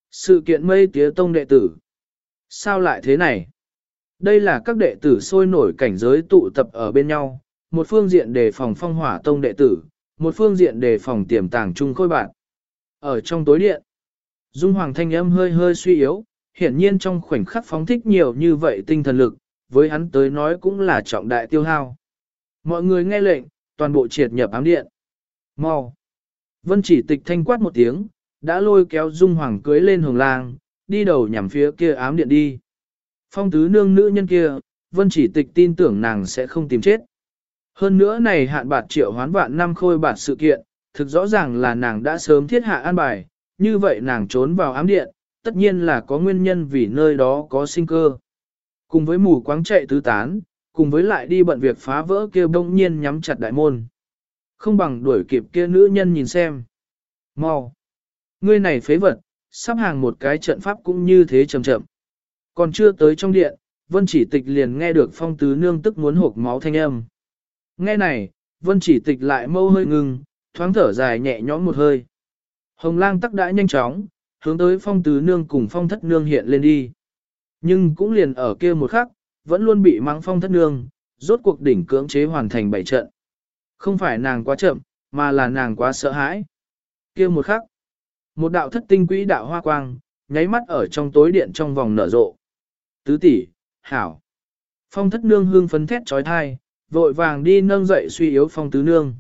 Sự kiện mây tía tông đệ tử. Sao lại thế này? Đây là các đệ tử sôi nổi cảnh giới tụ tập ở bên nhau, một phương diện đề phòng phong hỏa tông đệ tử, một phương diện đề phòng tiềm tàng chung khôi bạn. Ở trong tối điện, Dung Hoàng thanh âm hơi hơi suy yếu, hiển nhiên trong khoảnh khắc phóng thích nhiều như vậy tinh thần lực, với hắn tới nói cũng là trọng đại tiêu hao. Mọi người nghe lệnh, toàn bộ triệt nhập ám điện. Mau! Vân Chỉ Tịch thanh quát một tiếng, đã lôi kéo Dung Hoàng cưới lên hồng lang, đi đầu nhằm phía kia ám điện đi. Phong tứ nương nữ nhân kia, Vân Chỉ Tịch tin tưởng nàng sẽ không tìm chết. Hơn nữa này hạn bạt triệu hoán vạn năm khôi bạt sự kiện, thực rõ ràng là nàng đã sớm thiết hạ an bài, như vậy nàng trốn vào ám điện, tất nhiên là có nguyên nhân vì nơi đó có sinh cơ. Cùng với mù quáng chạy tứ tán, cùng với lại đi bận việc phá vỡ kia bỗng nhiên nhắm chặt đại môn. Không bằng đuổi kịp kia nữ nhân nhìn xem. Mau! Ngươi này phế vật, sắp hàng một cái trận pháp cũng như thế chậm chậm. Còn chưa tới trong điện, Vân Chỉ Tịch liền nghe được Phong tứ nương tức muốn hộc máu thanh âm. Nghe này, Vân Chỉ Tịch lại mâu hơi ngừng, thoáng thở dài nhẹ nhõm một hơi. Hồng lang tắc đã nhanh chóng, hướng tới Phong tứ nương cùng Phong thất nương hiện lên đi. Nhưng cũng liền ở kia một khắc, vẫn luôn bị mắng Phong thất nương, rốt cuộc đỉnh cưỡng chế hoàn thành 7 trận. Không phải nàng quá chậm, mà là nàng quá sợ hãi. Kia một khắc, một đạo thất tinh quỹ đạo hoa quang, nháy mắt ở trong tối điện trong vòng nở rộ. Tứ tỷ, hảo. Phong thất nương hương phấn thét trói thai, vội vàng đi nâng dậy suy yếu Phong tứ nương.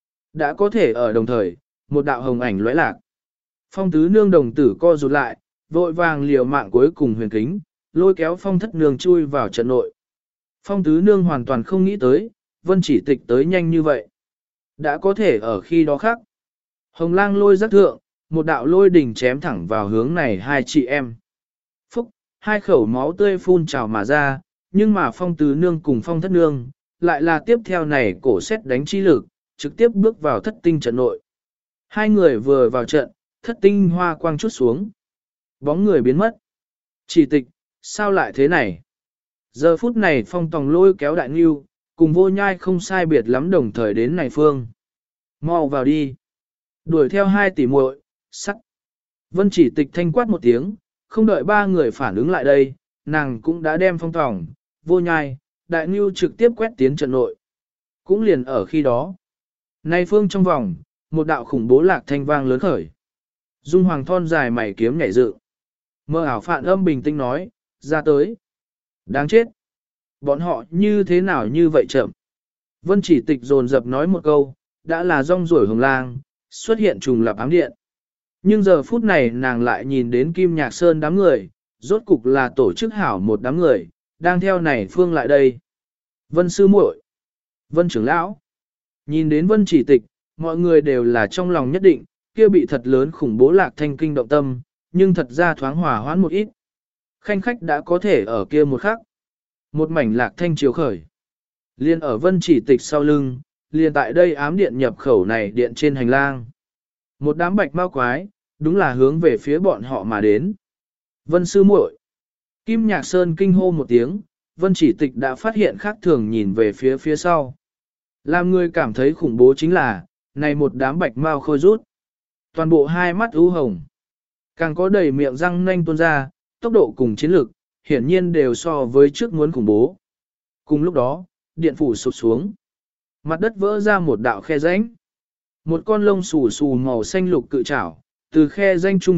Đã có thể ở đồng thời, một đạo hồng ảnh lóe lạc. Phong tứ nương đồng tử co rụt lại, vội vàng liều mạng cuối cùng huyền kính, lôi kéo Phong thất nương chui vào trận nội. Phong tứ nương hoàn toàn không nghĩ tới, Vân Chỉ Tịch tới nhanh như vậy. Đã có thể ở khi đó khác. Hồng lang lôi giác thượng, một đạo lôi đỉnh chém thẳng vào hướng này hai chị em. Phúc, hai khẩu máu tươi phun trào mà ra, nhưng mà Phong tứ nương cùng Phong thất nương, lại là tiếp theo này cổ xét đánh chi lực, trực tiếp bước vào thất tinh trận nội. Hai người vừa vào trận, thất tinh hoa quang chút xuống. Bóng người biến mất. Chỉ Tịch, sao lại thế này? Giờ phút này Phong tòng lôi kéo đại ngưu, cùng vô nhai không sai biệt lắm đồng thời đến này phương. Mau vào đi. Đuổi theo hai tỷ muội, sắc. Vân Chỉ Tịch thanh quát một tiếng, không đợi ba người phản ứng lại đây, nàng cũng đã đem Phong tòng, vô nhai, đại ngưu trực tiếp quét tiến trận nội. Cũng liền ở khi đó. Này phương trong vòng, một đạo khủng bố lạc thanh vang lớn khởi. Dung Hoàng thon dài mày kiếm nhảy dự. Mơ ảo phạn âm bình tĩnh nói, ra tới. Đáng chết. Bọn họ như thế nào như vậy chậm. Vân Chỉ Tịch dồn dập nói một câu, đã là rong ruổi hồng lang, xuất hiện trùng lập ám điện. Nhưng giờ phút này nàng lại nhìn đến Kim Nhạc Sơn đám người, rốt cục là tổ chức hảo một đám người, đang theo này phương lại đây. Vân sư muội, Vân trưởng lão. Nhìn đến Vân Chỉ Tịch, mọi người đều là trong lòng nhất định, kia bị thật lớn khủng bố lạc thanh kinh động tâm, nhưng thật ra thoáng hòa hoãn một ít. Khanh khách đã có thể ở kia một khắc. Một mảnh lạc thanh chiếu khởi. Liên ở Vân Chỉ Tịch sau lưng, liền tại đây ám điện nhập khẩu này điện trên hành lang. Một đám bạch mau quái, đúng là hướng về phía bọn họ mà đến. Vân sư muội. Kim Nhạc Sơn kinh hô một tiếng, Vân Chỉ Tịch đã phát hiện khác thường nhìn về phía sau. Làm người cảm thấy khủng bố chính là, này một đám bạch mau khôi rút. Toàn bộ hai mắt u hồng. Càng có đầy miệng răng nanh tuôn ra, tốc độ cùng chiến lực, hiển nhiên đều so với trước muốn khủng bố. Cùng lúc đó, điện phủ sụp xuống. Mặt đất vỡ ra một đạo khe rãnh. Một con lông xù xù màu xanh lục cự trảo, từ khe rãnh trung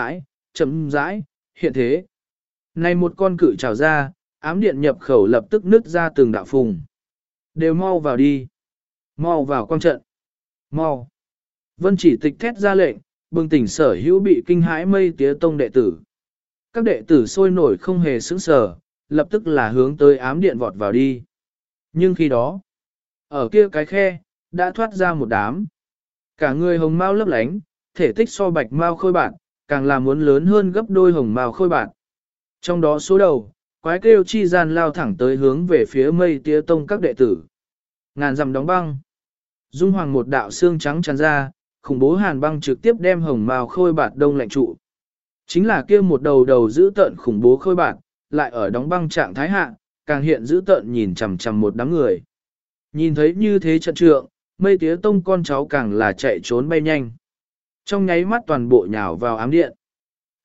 chậm rãi, hiện thế. Này một con cự trảo ra, ám điện nhập khẩu lập tức nứt ra từng đạo phùng. Đều mau vào đi. Mau vào quang trận. Mau. Vân Chỉ Tịch thét ra lệnh, bừng tỉnh sở hữu bị kinh hãi mây tía tông đệ tử. Các đệ tử sôi nổi không hề sững sờ, lập tức là hướng tới ám điện vọt vào đi. Nhưng khi đó, ở kia cái khe, đã thoát ra một đám. Cả người hồng mao lấp lánh, thể tích so bạch mao khôi bạn, càng là muốn lớn hơn gấp đôi hồng mao khôi bạn. Trong đó số đầu, quái kêu chi gian lao thẳng tới hướng về phía mây tía tông các đệ tử. Ngàn dặm đóng băng. Dung Hoàng một đạo xương trắng tràn ra, khủng bố hàn băng trực tiếp đem hồng mao khôi bạt đông lạnh trụ. Chính là kia một đầu giữ tợn khủng bố khôi bạt, lại ở đóng băng trạng thái hạ, càng hiện giữ tợn nhìn chằm chằm một đám người. Nhìn thấy như thế trận trượng, mây tía tông con cháu càng là chạy trốn bay nhanh. Trong nháy mắt toàn bộ nhào vào ám điện.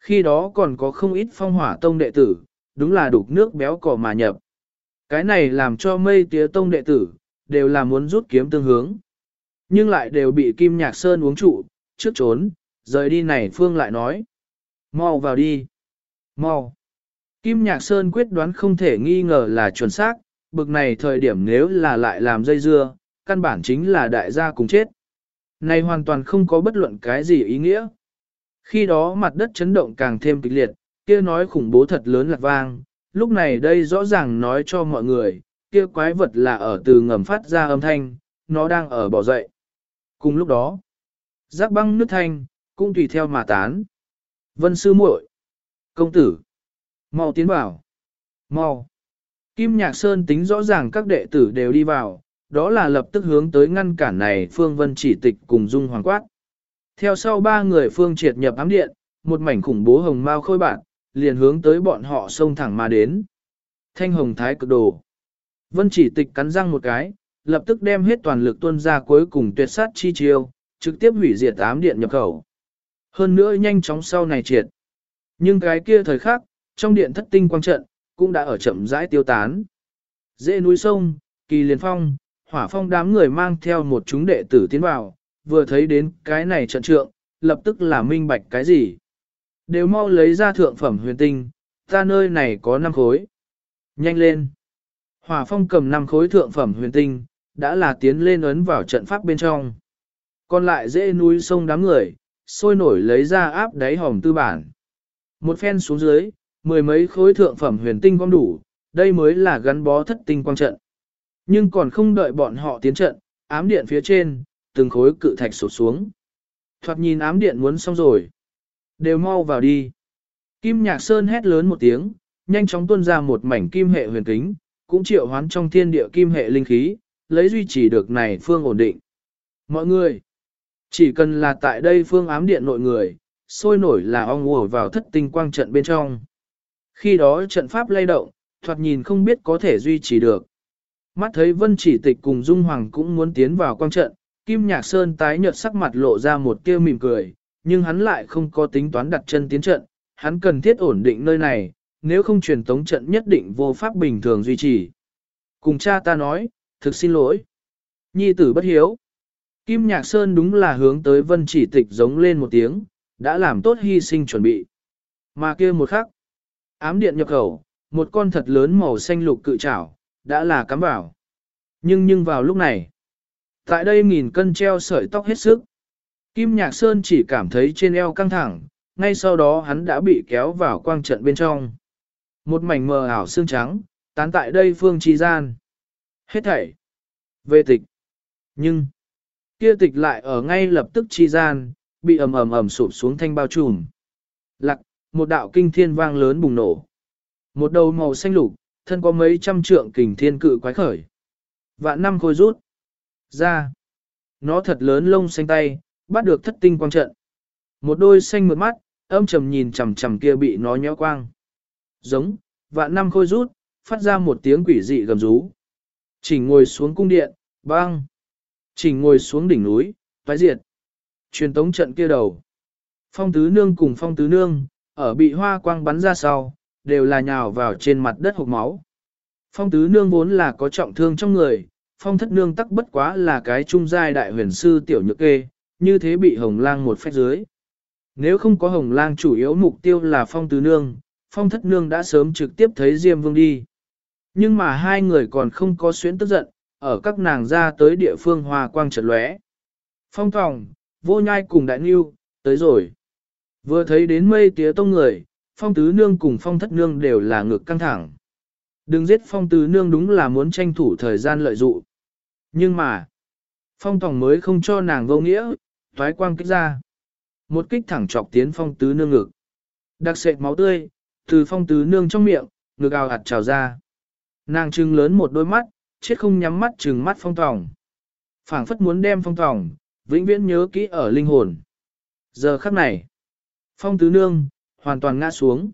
Khi đó còn có không ít phong hỏa tông đệ tử, đúng là đục nước béo cỏ mà nhập. Cái này làm cho mây tía tông đệ tử, đều là muốn rút kiếm tương hướng. Nhưng lại đều bị Kim Nhạc Sơn uống trụ, trước trốn, rời đi này Phương lại nói. Mau vào đi. Mau. Kim Nhạc Sơn quyết đoán không thể nghi ngờ là chuẩn xác, bực này thời điểm nếu là lại làm dây dưa, căn bản chính là đại gia cùng chết. Này hoàn toàn không có bất luận cái gì ý nghĩa. Khi đó mặt đất chấn động càng thêm kịch liệt, kia nói khủng bố thật lớn lạc vang, lúc này đây rõ ràng nói cho mọi người, kia quái vật là ở từ ngầm phát ra âm thanh, nó đang ở bỏ dậy. Cùng lúc đó, giác băng nước thanh, cũng tùy theo mà tán. Vân sư muội, công tử, mau tiến vào, mau. Kim Nhạc Sơn tính rõ ràng các đệ tử đều đi vào, đó là lập tức hướng tới ngăn cản này Phương Vân Chỉ Tịch cùng Dung Hoàng quát. Theo sau ba người Phương Triệt nhập ám điện, một mảnh khủng bố hồng mao khôi bạn, liền hướng tới bọn họ xông thẳng mà đến. Thanh hồng thái cực đồ. Vân Chỉ Tịch cắn răng một cái, lập tức đem hết toàn lực tuôn ra cuối cùng tuyệt sát chi chiêu, trực tiếp hủy diệt ám điện nhập khẩu. Hơn nữa nhanh chóng sau này triệt. Nhưng cái kia thời khắc, trong điện thất tinh quang trận, cũng đã ở chậm rãi tiêu tán. Dễ núi sông, kỳ liền phong, hỏa phong đám người mang theo một chúng đệ tử tiến vào, vừa thấy đến cái này trận trượng, lập tức là minh bạch cái gì. Đều mau lấy ra thượng phẩm huyền tinh, ta nơi này có 5 khối. Nhanh lên. Hỏa phong cầm 5 khối thượng phẩm huyền tinh, đã là tiến lên ấn vào trận pháp bên trong. Còn lại dễ núi sông đám người, sôi nổi lấy ra áp đáy hòm tư bản. Một phen xuống dưới, 10 mấy khối thượng phẩm huyền tinh gom đủ, đây mới là gắn bó thất tinh quang trận. Nhưng còn không đợi bọn họ tiến trận, ám điện phía trên, từng khối cự thạch sụt xuống. Thoạt nhìn ám điện muốn xong rồi. Đều mau vào đi. Kim Nhạc Sơn hét lớn một tiếng, nhanh chóng tuôn ra một mảnh kim hệ huyền kính, cũng triệu hoán trong thiên địa kim hệ linh khí, lấy duy trì được này phương ổn định. Mọi người, chỉ cần là tại đây phương ám điện nội người, sôi nổi là ong ùa vào thất tinh quang trận bên trong. Khi đó trận pháp lay động, thoạt nhìn không biết có thể duy trì được. Mắt thấy Vân Chỉ Tịch cùng Dung Hoàng cũng muốn tiến vào quang trận, Kim Nhạc Sơn tái nhợt sắc mặt lộ ra một tia mỉm cười, nhưng hắn lại không có tính toán đặt chân tiến trận, hắn cần thiết ổn định nơi này, nếu không truyền tống trận nhất định vô pháp bình thường duy trì. Cùng cha ta nói, thực xin lỗi. Nhi tử bất hiếu. Kim Nhạc Sơn đúng là hướng tới Vân Chỉ Tịch giống lên một tiếng, đã làm tốt hy sinh chuẩn bị. Mà kia một khắc, ám điện nhập khẩu, một con thật lớn màu xanh lục cự trảo, đã là cắm vào. Nhưng vào lúc này, tại đây nghìn cân treo sợi tóc hết sức. Kim Nhạc Sơn chỉ cảm thấy trên eo căng thẳng, ngay sau đó hắn đã bị kéo vào quang trận bên trong. Một mảnh mờ ảo xương trắng, tán tại đây phương chi gian. Hết thảy. Về tịch. Nhưng, kia tịch lại ở ngay lập tức chi gian, bị ầm sụp xuống thanh bao trùm. Lặc, một đạo kinh thiên vang lớn bùng nổ. Một đầu màu xanh lục, thân có mấy trăm trượng kình thiên cự quái khởi. Vạn năm khôi rút. Ra. Nó thật lớn lông xanh tay, bắt được thất tinh quang trận. Một đôi xanh mượt mắt, âm trầm nhìn chằm chằm kia bị nó nhéo quang. Giống, vạn năm khôi rút, phát ra một tiếng quỷ dị gầm rú. Chỉnh ngồi xuống cung điện, băng. Chỉnh ngồi xuống đỉnh núi, toái diệt. Truyền tống trận kia đầu. Phong tứ nương cùng phong tứ nương, ở bị hoa quang bắn ra sau, đều là nhào vào trên mặt đất hộc máu. Phong tứ nương vốn là có trọng thương trong người, phong thất nương tắc bất quá là cái trung giai đại huyền sư tiểu nhược kê, như thế bị hồng lang một phách dưới. Nếu không có hồng lang chủ yếu mục tiêu là phong tứ nương, phong thất nương đã sớm trực tiếp thấy Diêm Vương đi. Nhưng mà hai người còn không có xuyến tức giận, ở các nàng ra tới địa phương hoa quang chợt lóe. Phong Thòng, Vô Nhai cùng Đại Nưu tới rồi. Vừa thấy đến mây tía tông người, phong tứ nương cùng phong thất nương đều là ngực căng thẳng. Đừng giết phong tứ nương đúng là muốn tranh thủ thời gian lợi dụng. Nhưng mà, phong Thòng mới không cho nàng vô nghĩa, toái quang kích ra. Một kích thẳng chọc tiến phong tứ nương ngực. Đặc sệt máu tươi, từ phong tứ nương trong miệng, ngực ào ạt trào ra. Nàng trừng lớn một đôi mắt, chết không nhắm mắt trừng mắt phong Thòng. Phảng phất muốn đem phong Thòng, vĩnh viễn nhớ kỹ ở linh hồn. Giờ khắc này, phong tứ nương, hoàn toàn ngã xuống.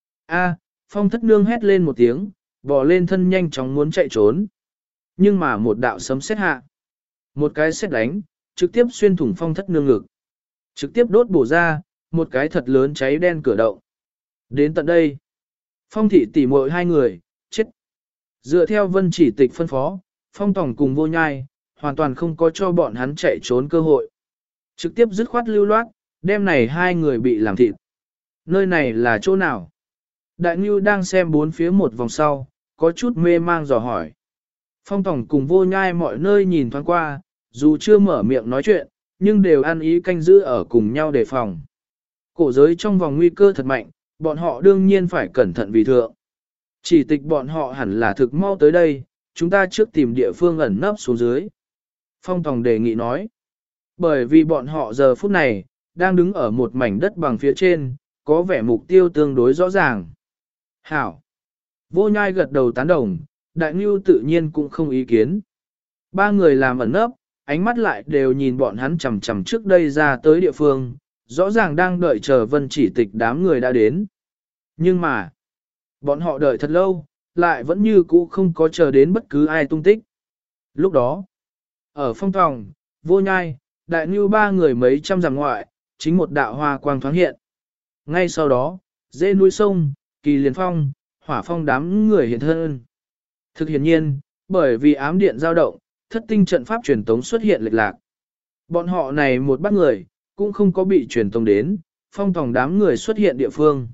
A, phong thất nương hét lên một tiếng, bò lên thân nhanh chóng muốn chạy trốn. Nhưng mà một đạo sấm sét hạ. Một cái sét đánh, trực tiếp xuyên thủng phong thất nương ngực. Trực tiếp đốt bổ ra, một cái thật lớn cháy đen cửa động. Đến tận đây, Phong thị tỉ muội hai người, chết. Dựa theo Vân Chỉ Tịch phân phó, Phong Tòng cùng Vô Nhai, hoàn toàn không có cho bọn hắn chạy trốn cơ hội. Trực tiếp dứt khoát lưu loát, đêm này hai người bị làm thịt. Nơi này là chỗ nào? Đại Ngưu đang xem bốn phía một vòng sau, có chút mê mang dò hỏi. Phong Tòng cùng Vô Nhai mọi nơi nhìn thoáng qua, dù chưa mở miệng nói chuyện, nhưng đều ăn ý canh giữ ở cùng nhau đề phòng. Cổ giới trong vòng nguy cơ thật mạnh, bọn họ đương nhiên phải cẩn thận vì thượng. Chỉ Tịch bọn họ hẳn là thực mau tới đây, chúng ta trước tìm địa phương ẩn nấp xuống dưới. Phong Tòng đề nghị nói. Bởi vì bọn họ giờ phút này, đang đứng ở một mảnh đất bằng phía trên, có vẻ mục tiêu tương đối rõ ràng. Hảo. Vô Nhai gật đầu tán đồng, Đại Ngưu tự nhiên cũng không ý kiến. Ba người làm ẩn nấp, ánh mắt lại đều nhìn bọn hắn chằm chằm trước đây ra tới địa phương, rõ ràng đang đợi chờ Vân Chỉ Tịch đám người đã đến. Nhưng mà, bọn họ đợi thật lâu, lại vẫn như cũ không có chờ đến bất cứ ai tung tích. Lúc đó, ở Phong Tòng, Vô Nhai, Đại Ngưu ba người mấy trăm dặm ngoại, chính một đạo hoa quang thoáng hiện. Ngay sau đó, dễ núi sông, Kỳ Liên Phong, Hỏa Phong đám người hiện thân. Thực hiện nhiên, bởi vì ám điện dao động, thất tinh trận pháp truyền tống xuất hiện lệch lạc. Bọn họ này một bắt người, cũng không có bị truyền tống đến, Phong Tòng đám người xuất hiện địa phương.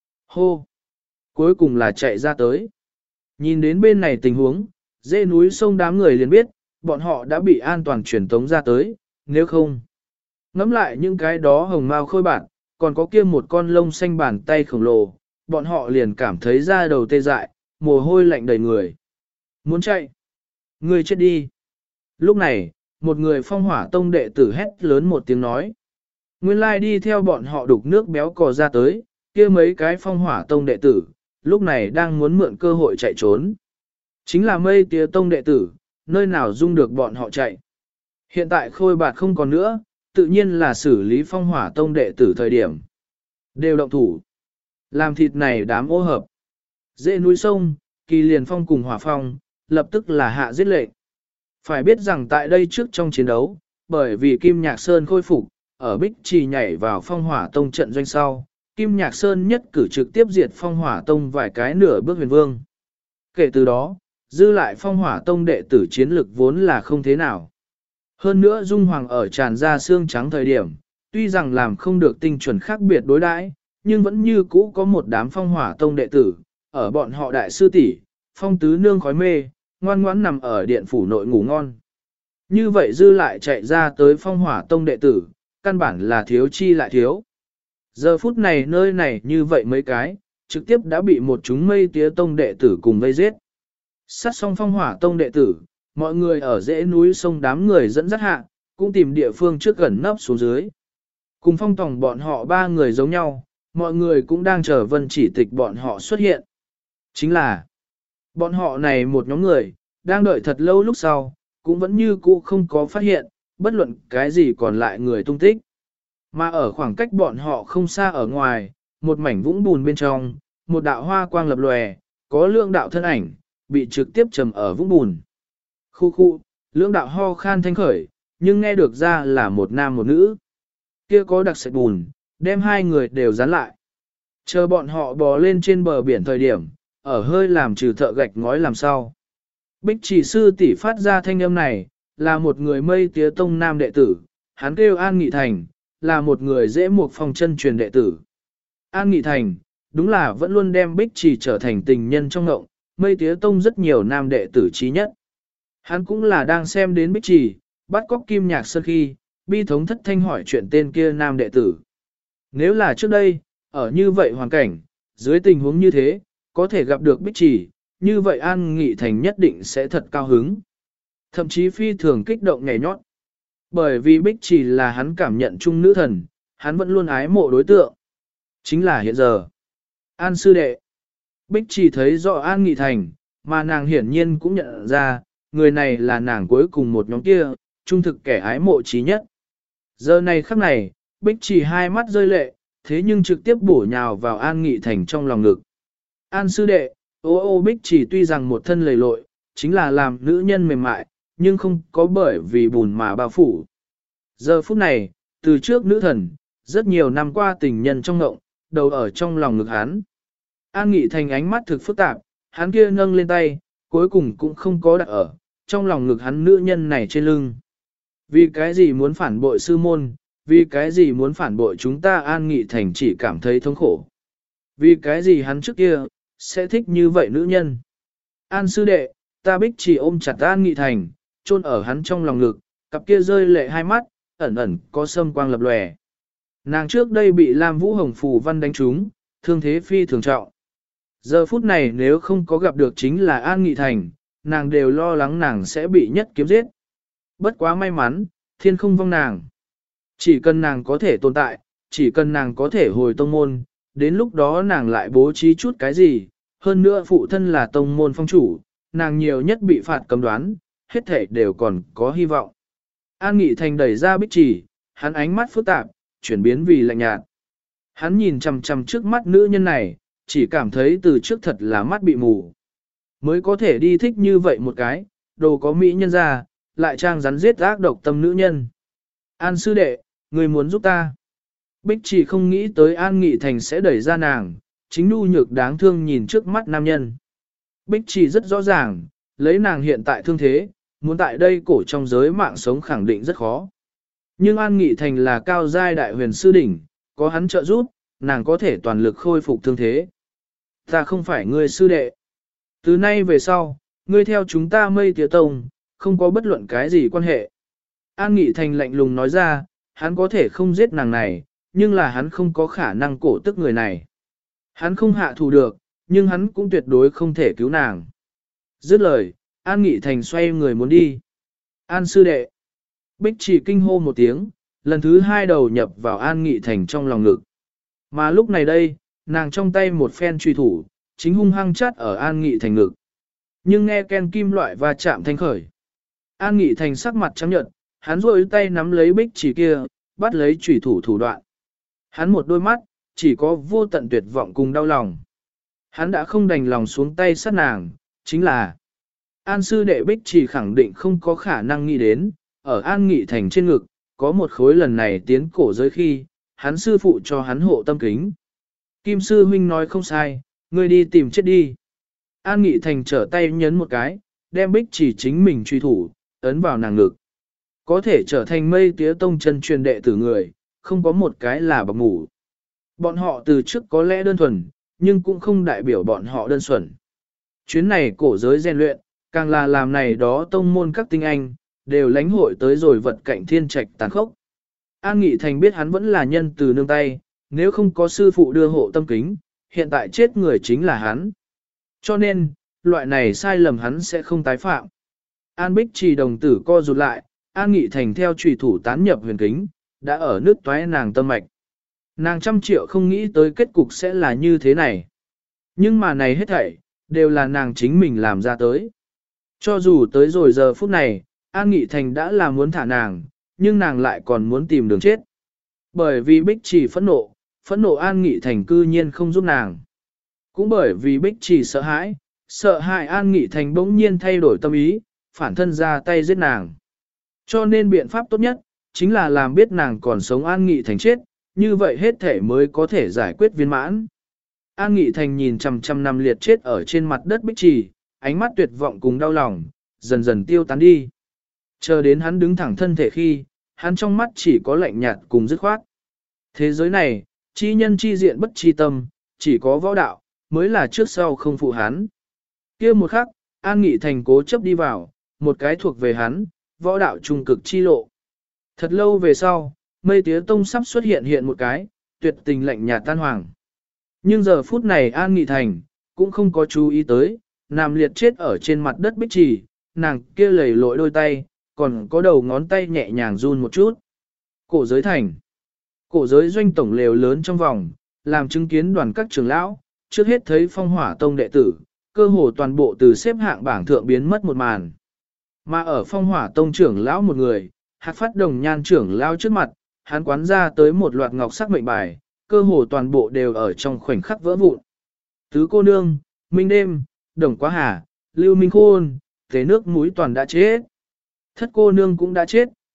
Hô! Cuối cùng là chạy ra tới. Nhìn đến bên này tình huống, dễ núi sông đám người liền biết, bọn họ đã bị an toàn truyền tống ra tới, nếu không. Ngắm lại những cái đó hồng mao khôi bản, còn có kia một con lông xanh bàn tay khổng lồ, bọn họ liền cảm thấy da đầu tê dại, mồ hôi lạnh đầy người. Muốn chạy? Người chết đi. Lúc này, một người Phong Hỏa Tông đệ tử hét lớn một tiếng nói. Nguyên lai đi theo bọn họ đục nước béo cò ra tới, kia mấy cái Phong Hỏa Tông đệ tử, lúc này đang muốn mượn cơ hội chạy trốn. Chính là Mây Tía Tông đệ tử, nơi nào dung được bọn họ chạy. Hiện tại khôi bạt không còn nữa, tự nhiên là xử lý Phong Hỏa Tông đệ tử thời điểm. Đều động thủ. Làm thịt này đám ô hợp. Dễ núi sông, Kỳ Liền Phong cùng Hỏa Phong, lập tức là hạ giết lệnh. Phải biết rằng tại đây trước trong chiến đấu, bởi vì Kim Nhạc Sơn khôi phục, ở Bích Trì nhảy vào Phong Hỏa Tông trận doanh sau, Kim Nhạc Sơn nhất cử trực tiếp diệt Phong Hỏa Tông vài cái nửa bước huyền vương. Kể từ đó, dư lại Phong Hỏa Tông đệ tử chiến lực vốn là không thế nào. Hơn nữa Dung Hoàng ở tràn ra xương trắng thời điểm, tuy rằng làm không được tinh chuẩn khác biệt đối đãi, nhưng vẫn như cũ có một đám Phong Hỏa Tông đệ tử, ở bọn họ đại sư tỷ, Phong Tứ Nương khói mê, ngoan ngoãn nằm ở điện phủ nội ngủ ngon. Như vậy dư lại chạy ra tới Phong Hỏa Tông đệ tử, căn bản là thiếu chi lại thiếu. Giờ phút này nơi này như vậy mấy cái, trực tiếp đã bị một chúng Mây Tía Tông đệ tử cùng vây giết. Sát xong Phong Hỏa Tông đệ tử, mọi người ở rễ núi sông đám người dẫn dắt hạ, cũng tìm địa phương trước gần nấp xuống dưới. Cùng Phong Tòng bọn họ ba người giống nhau, mọi người cũng đang chờ Vân Chỉ Tịch bọn họ xuất hiện. Chính là, bọn họ này một nhóm người, đang đợi thật lâu lúc sau, cũng vẫn như cũ không có phát hiện, bất luận cái gì còn lại người tung tích. Mà ở khoảng cách bọn họ không xa ở ngoài, một mảnh vũng bùn bên trong, một đạo hoa quang lập lòe, có lượng đạo thân ảnh, bị trực tiếp trầm ở vũng bùn. Khu khu, lưỡng đạo ho khan thanh khởi, nhưng nghe được ra là một nam một nữ. Kia có đặc sệt bùn, đem hai người đều dán lại. Chờ bọn họ bò lên trên bờ biển thời điểm, ở hơi làm trừ thợ gạch ngói làm sao. Bích Chỉ sư tỷ phát ra thanh âm này, là một người Mây Tía Tông nam đệ tử, hắn kêu An Nghị Thành, là một người dễ một phòng chân truyền đệ tử. An Nghị Thành, đúng là vẫn luôn đem Bích Chỉ trở thành tình nhân trong ngộng, Mây Tía Tông rất nhiều nam đệ tử trí nhất. Hắn cũng là đang xem đến Bích Trì, bắt cóc Kim Nhạc Sơn khi, bi thống thất thanh hỏi chuyện tên kia nam đệ tử. Nếu là trước đây, ở như vậy hoàn cảnh, dưới tình huống như thế, có thể gặp được Bích Trì, như vậy An Nghị Thành nhất định sẽ thật cao hứng. Thậm chí phi thường kích động nhảy nhót. Bởi vì Bích Trì là hắn cảm nhận chung nữ thần, hắn vẫn luôn ái mộ đối tượng. Chính là hiện giờ. An sư đệ. Bích Trì thấy rõ An Nghị Thành, mà nàng hiển nhiên cũng nhận ra, người này là nàng cuối cùng một nhóm kia, trung thực kẻ ái mộ trí nhất. Giờ này khắc này, Bích Trì hai mắt rơi lệ, thế nhưng trực tiếp bổ nhào vào An Nghị Thành trong lòng ngực. An sư đệ, ô Bích Trì tuy rằng một thân lầy lội, chính là làm nữ nhân mềm mại, nhưng không có bởi vì bùn mà bao phủ. Giờ phút này, từ trước nữ thần, rất nhiều năm qua tình nhân trong ngộng, đầu ở trong lòng ngực hắn. An Nghị Thành ánh mắt thực phức tạp, hắn kia nâng lên tay, cuối cùng cũng không có đặt ở, trong lòng ngực hắn nữ nhân này trên lưng. Vì cái gì muốn phản bội sư môn, vì cái gì muốn phản bội chúng ta An Nghị Thành chỉ cảm thấy thống khổ. Vì cái gì hắn trước kia, sẽ thích như vậy nữ nhân. An sư đệ, ta Bích chỉ ôm chặt An Nghị Thành, chôn ở hắn trong lòng ngực, cặp kia rơi lệ hai mắt, ẩn ẩn có sâm quang lập lòe. Nàng trước đây bị Lam Vũ Hồng Phù Văn đánh trúng, thương thế phi thường trọng. Giờ phút này nếu không có gặp được chính là An Nghị Thành, nàng đều lo lắng nàng sẽ bị nhất kiếm giết. Bất quá may mắn, thiên không vong nàng. Chỉ cần nàng có thể tồn tại, chỉ cần nàng có thể hồi tông môn, đến lúc đó nàng lại bố trí chút cái gì, hơn nữa phụ thân là tông môn phong chủ, nàng nhiều nhất bị phạt cấm đoán, hết thể đều còn có hy vọng. An Nghị Thành đẩy ra Bích Chỉ, hắn ánh mắt phức tạp, chuyển biến vì lạnh nhạt. Hắn nhìn chằm chằm trước mắt nữ nhân này, chỉ cảm thấy từ trước thật là mắt bị mù. Mới có thể đi thích như vậy một cái, đồ có mỹ nhân ra, lại trang rắn giết ác độc tâm nữ nhân. An sư đệ, người muốn giúp ta. Bích Chỉ không nghĩ tới An Nghị Thành sẽ đẩy ra nàng, chính nhu nhược đáng thương nhìn trước mắt nam nhân. Bích Chỉ rất rõ ràng, lấy nàng hiện tại thương thế, muốn tại đây cổ trong giới mạng sống khẳng định rất khó. Nhưng An Nghị Thành là cao giai đại huyền sư đỉnh, có hắn trợ giúp, nàng có thể toàn lực khôi phục thương thế. Ta không phải ngươi sư đệ. Từ nay về sau, ngươi theo chúng ta Mây Tía Tông, không có bất luận cái gì quan hệ. An Nghị Thành lạnh lùng nói ra, hắn có thể không giết nàng này, nhưng là hắn không có khả năng cổ tức người này. Hắn không hạ thủ được, nhưng hắn cũng tuyệt đối không thể cứu nàng. Dứt lời, An Nghị Thành xoay người muốn đi. An sư đệ. Bích Chỉ kinh hô một tiếng, lần thứ hai đầu nhập vào An Nghị Thành trong lòng ngực. Mà lúc này đây, nàng trong tay một phen truy thủ, chính hung hăng chát ở An Nghị Thành ngực. Nhưng nghe ken kim loại va chạm thanh khởi. An Nghị Thành sắc mặt trắng nhợt, hắn rôi tay nắm lấy Bích Chỉ kia, bắt lấy truy thủ thủ đoạn. Hắn một đôi mắt, chỉ có vô tận tuyệt vọng cùng đau lòng. Hắn đã không đành lòng xuống tay sát nàng, chính là An sư đệ Bích Chỉ khẳng định không có khả năng nghĩ đến, ở An Nghị Thành trên ngực, có một khối lần này tiến cổ giới khi, hắn sư phụ cho hắn hộ tâm kính. Kim sư huynh nói không sai, ngươi đi tìm chết đi. An Nghị Thành trở tay nhấn một cái, đem Bích Chỉ chính mình truy thủ, ấn vào nàng ngực. Có thể trở thành Mây Tía Tông chân truyền đệ tử người, không có một cái là bậc ngủ. Bọn họ từ trước có lẽ đơn thuần, nhưng cũng không đại biểu bọn họ đơn thuần. Chuyến này cổ giới rèn luyện, càng là làm này đó tông môn các tinh anh, đều lãnh hội tới rồi vật cạnh thiên trạch tàn khốc. An Nghị Thành biết hắn vẫn là nhân từ nương tay, nếu không có sư phụ đưa hộ tâm kính, hiện tại chết người chính là hắn. Cho nên, loại này sai lầm hắn sẽ không tái phạm. An Bích Chỉ đồng tử co rụt lại, An Nghị Thành theo trùy thủ tán nhập huyền kính, đã ở nước toái nàng tâm mạch. Nàng trăm triệu không nghĩ tới kết cục sẽ là như thế này. Nhưng mà này hết thảy, đều là nàng chính mình làm ra tới. Cho dù tới rồi giờ phút này, An Nghị Thành đã là muốn thả nàng, nhưng nàng lại còn muốn tìm đường chết. Bởi vì Bích Chỉ phẫn nộ An Nghị Thành cư nhiên không giúp nàng. Cũng bởi vì Bích Chỉ sợ hãi An Nghị Thành bỗng nhiên thay đổi tâm ý, phản thân ra tay giết nàng. Cho nên biện pháp tốt nhất, chính là làm biết nàng còn sống An Nghị Thành chết, như vậy hết thể mới có thể giải quyết viên mãn. An Nghị Thành nhìn chằm chằm nằm liệt chết ở trên mặt đất Bích Chỉ, ánh mắt tuyệt vọng cùng đau lòng, dần dần tiêu tán đi. Chờ đến hắn đứng thẳng thân thể khi, hắn trong mắt chỉ có lạnh nhạt cùng dứt khoát. Thế giới này, chi nhân chi diện bất chi tâm, chỉ có võ đạo, mới là trước sau không phụ hắn. Kia một khắc, An Nghị Thành cố chấp đi vào, một cái thuộc về hắn, võ đạo trung cực chi lộ. Thật lâu về sau, Mây Tía Tông sắp xuất hiện một cái, tuyệt tình lạnh nhạt tan hoàng. Nhưng giờ phút này An Nghị Thành, cũng không có chú ý tới, nằm liệt chết ở trên mặt đất Bích Chỉ, nàng kia lầy lội đôi tay, còn có đầu ngón tay nhẹ nhàng run một chút. Cổ giới thành. Cổ giới doanh tổng lều lớn trong vòng, làm chứng kiến đoàn các trưởng lão, trước hết thấy Phong Hỏa Tông đệ tử, cơ hồ toàn bộ từ xếp hạng bảng thượng biến mất một màn. Mà ở Phong Hỏa Tông trưởng lão một người, Hạc Phát Đồng Nhan trưởng lão trước mặt, hắn quán ra tới một loạt ngọc sắc mệnh bài, cơ hồ toàn bộ đều ở trong khoảnh khắc vỡ vụn. Tứ cô nương, Minh Đêm, Đồng Quá Hà, Lưu Minh Khôn, thế nước mũi toàn đã chết. Thất cô nương cũng đã chết,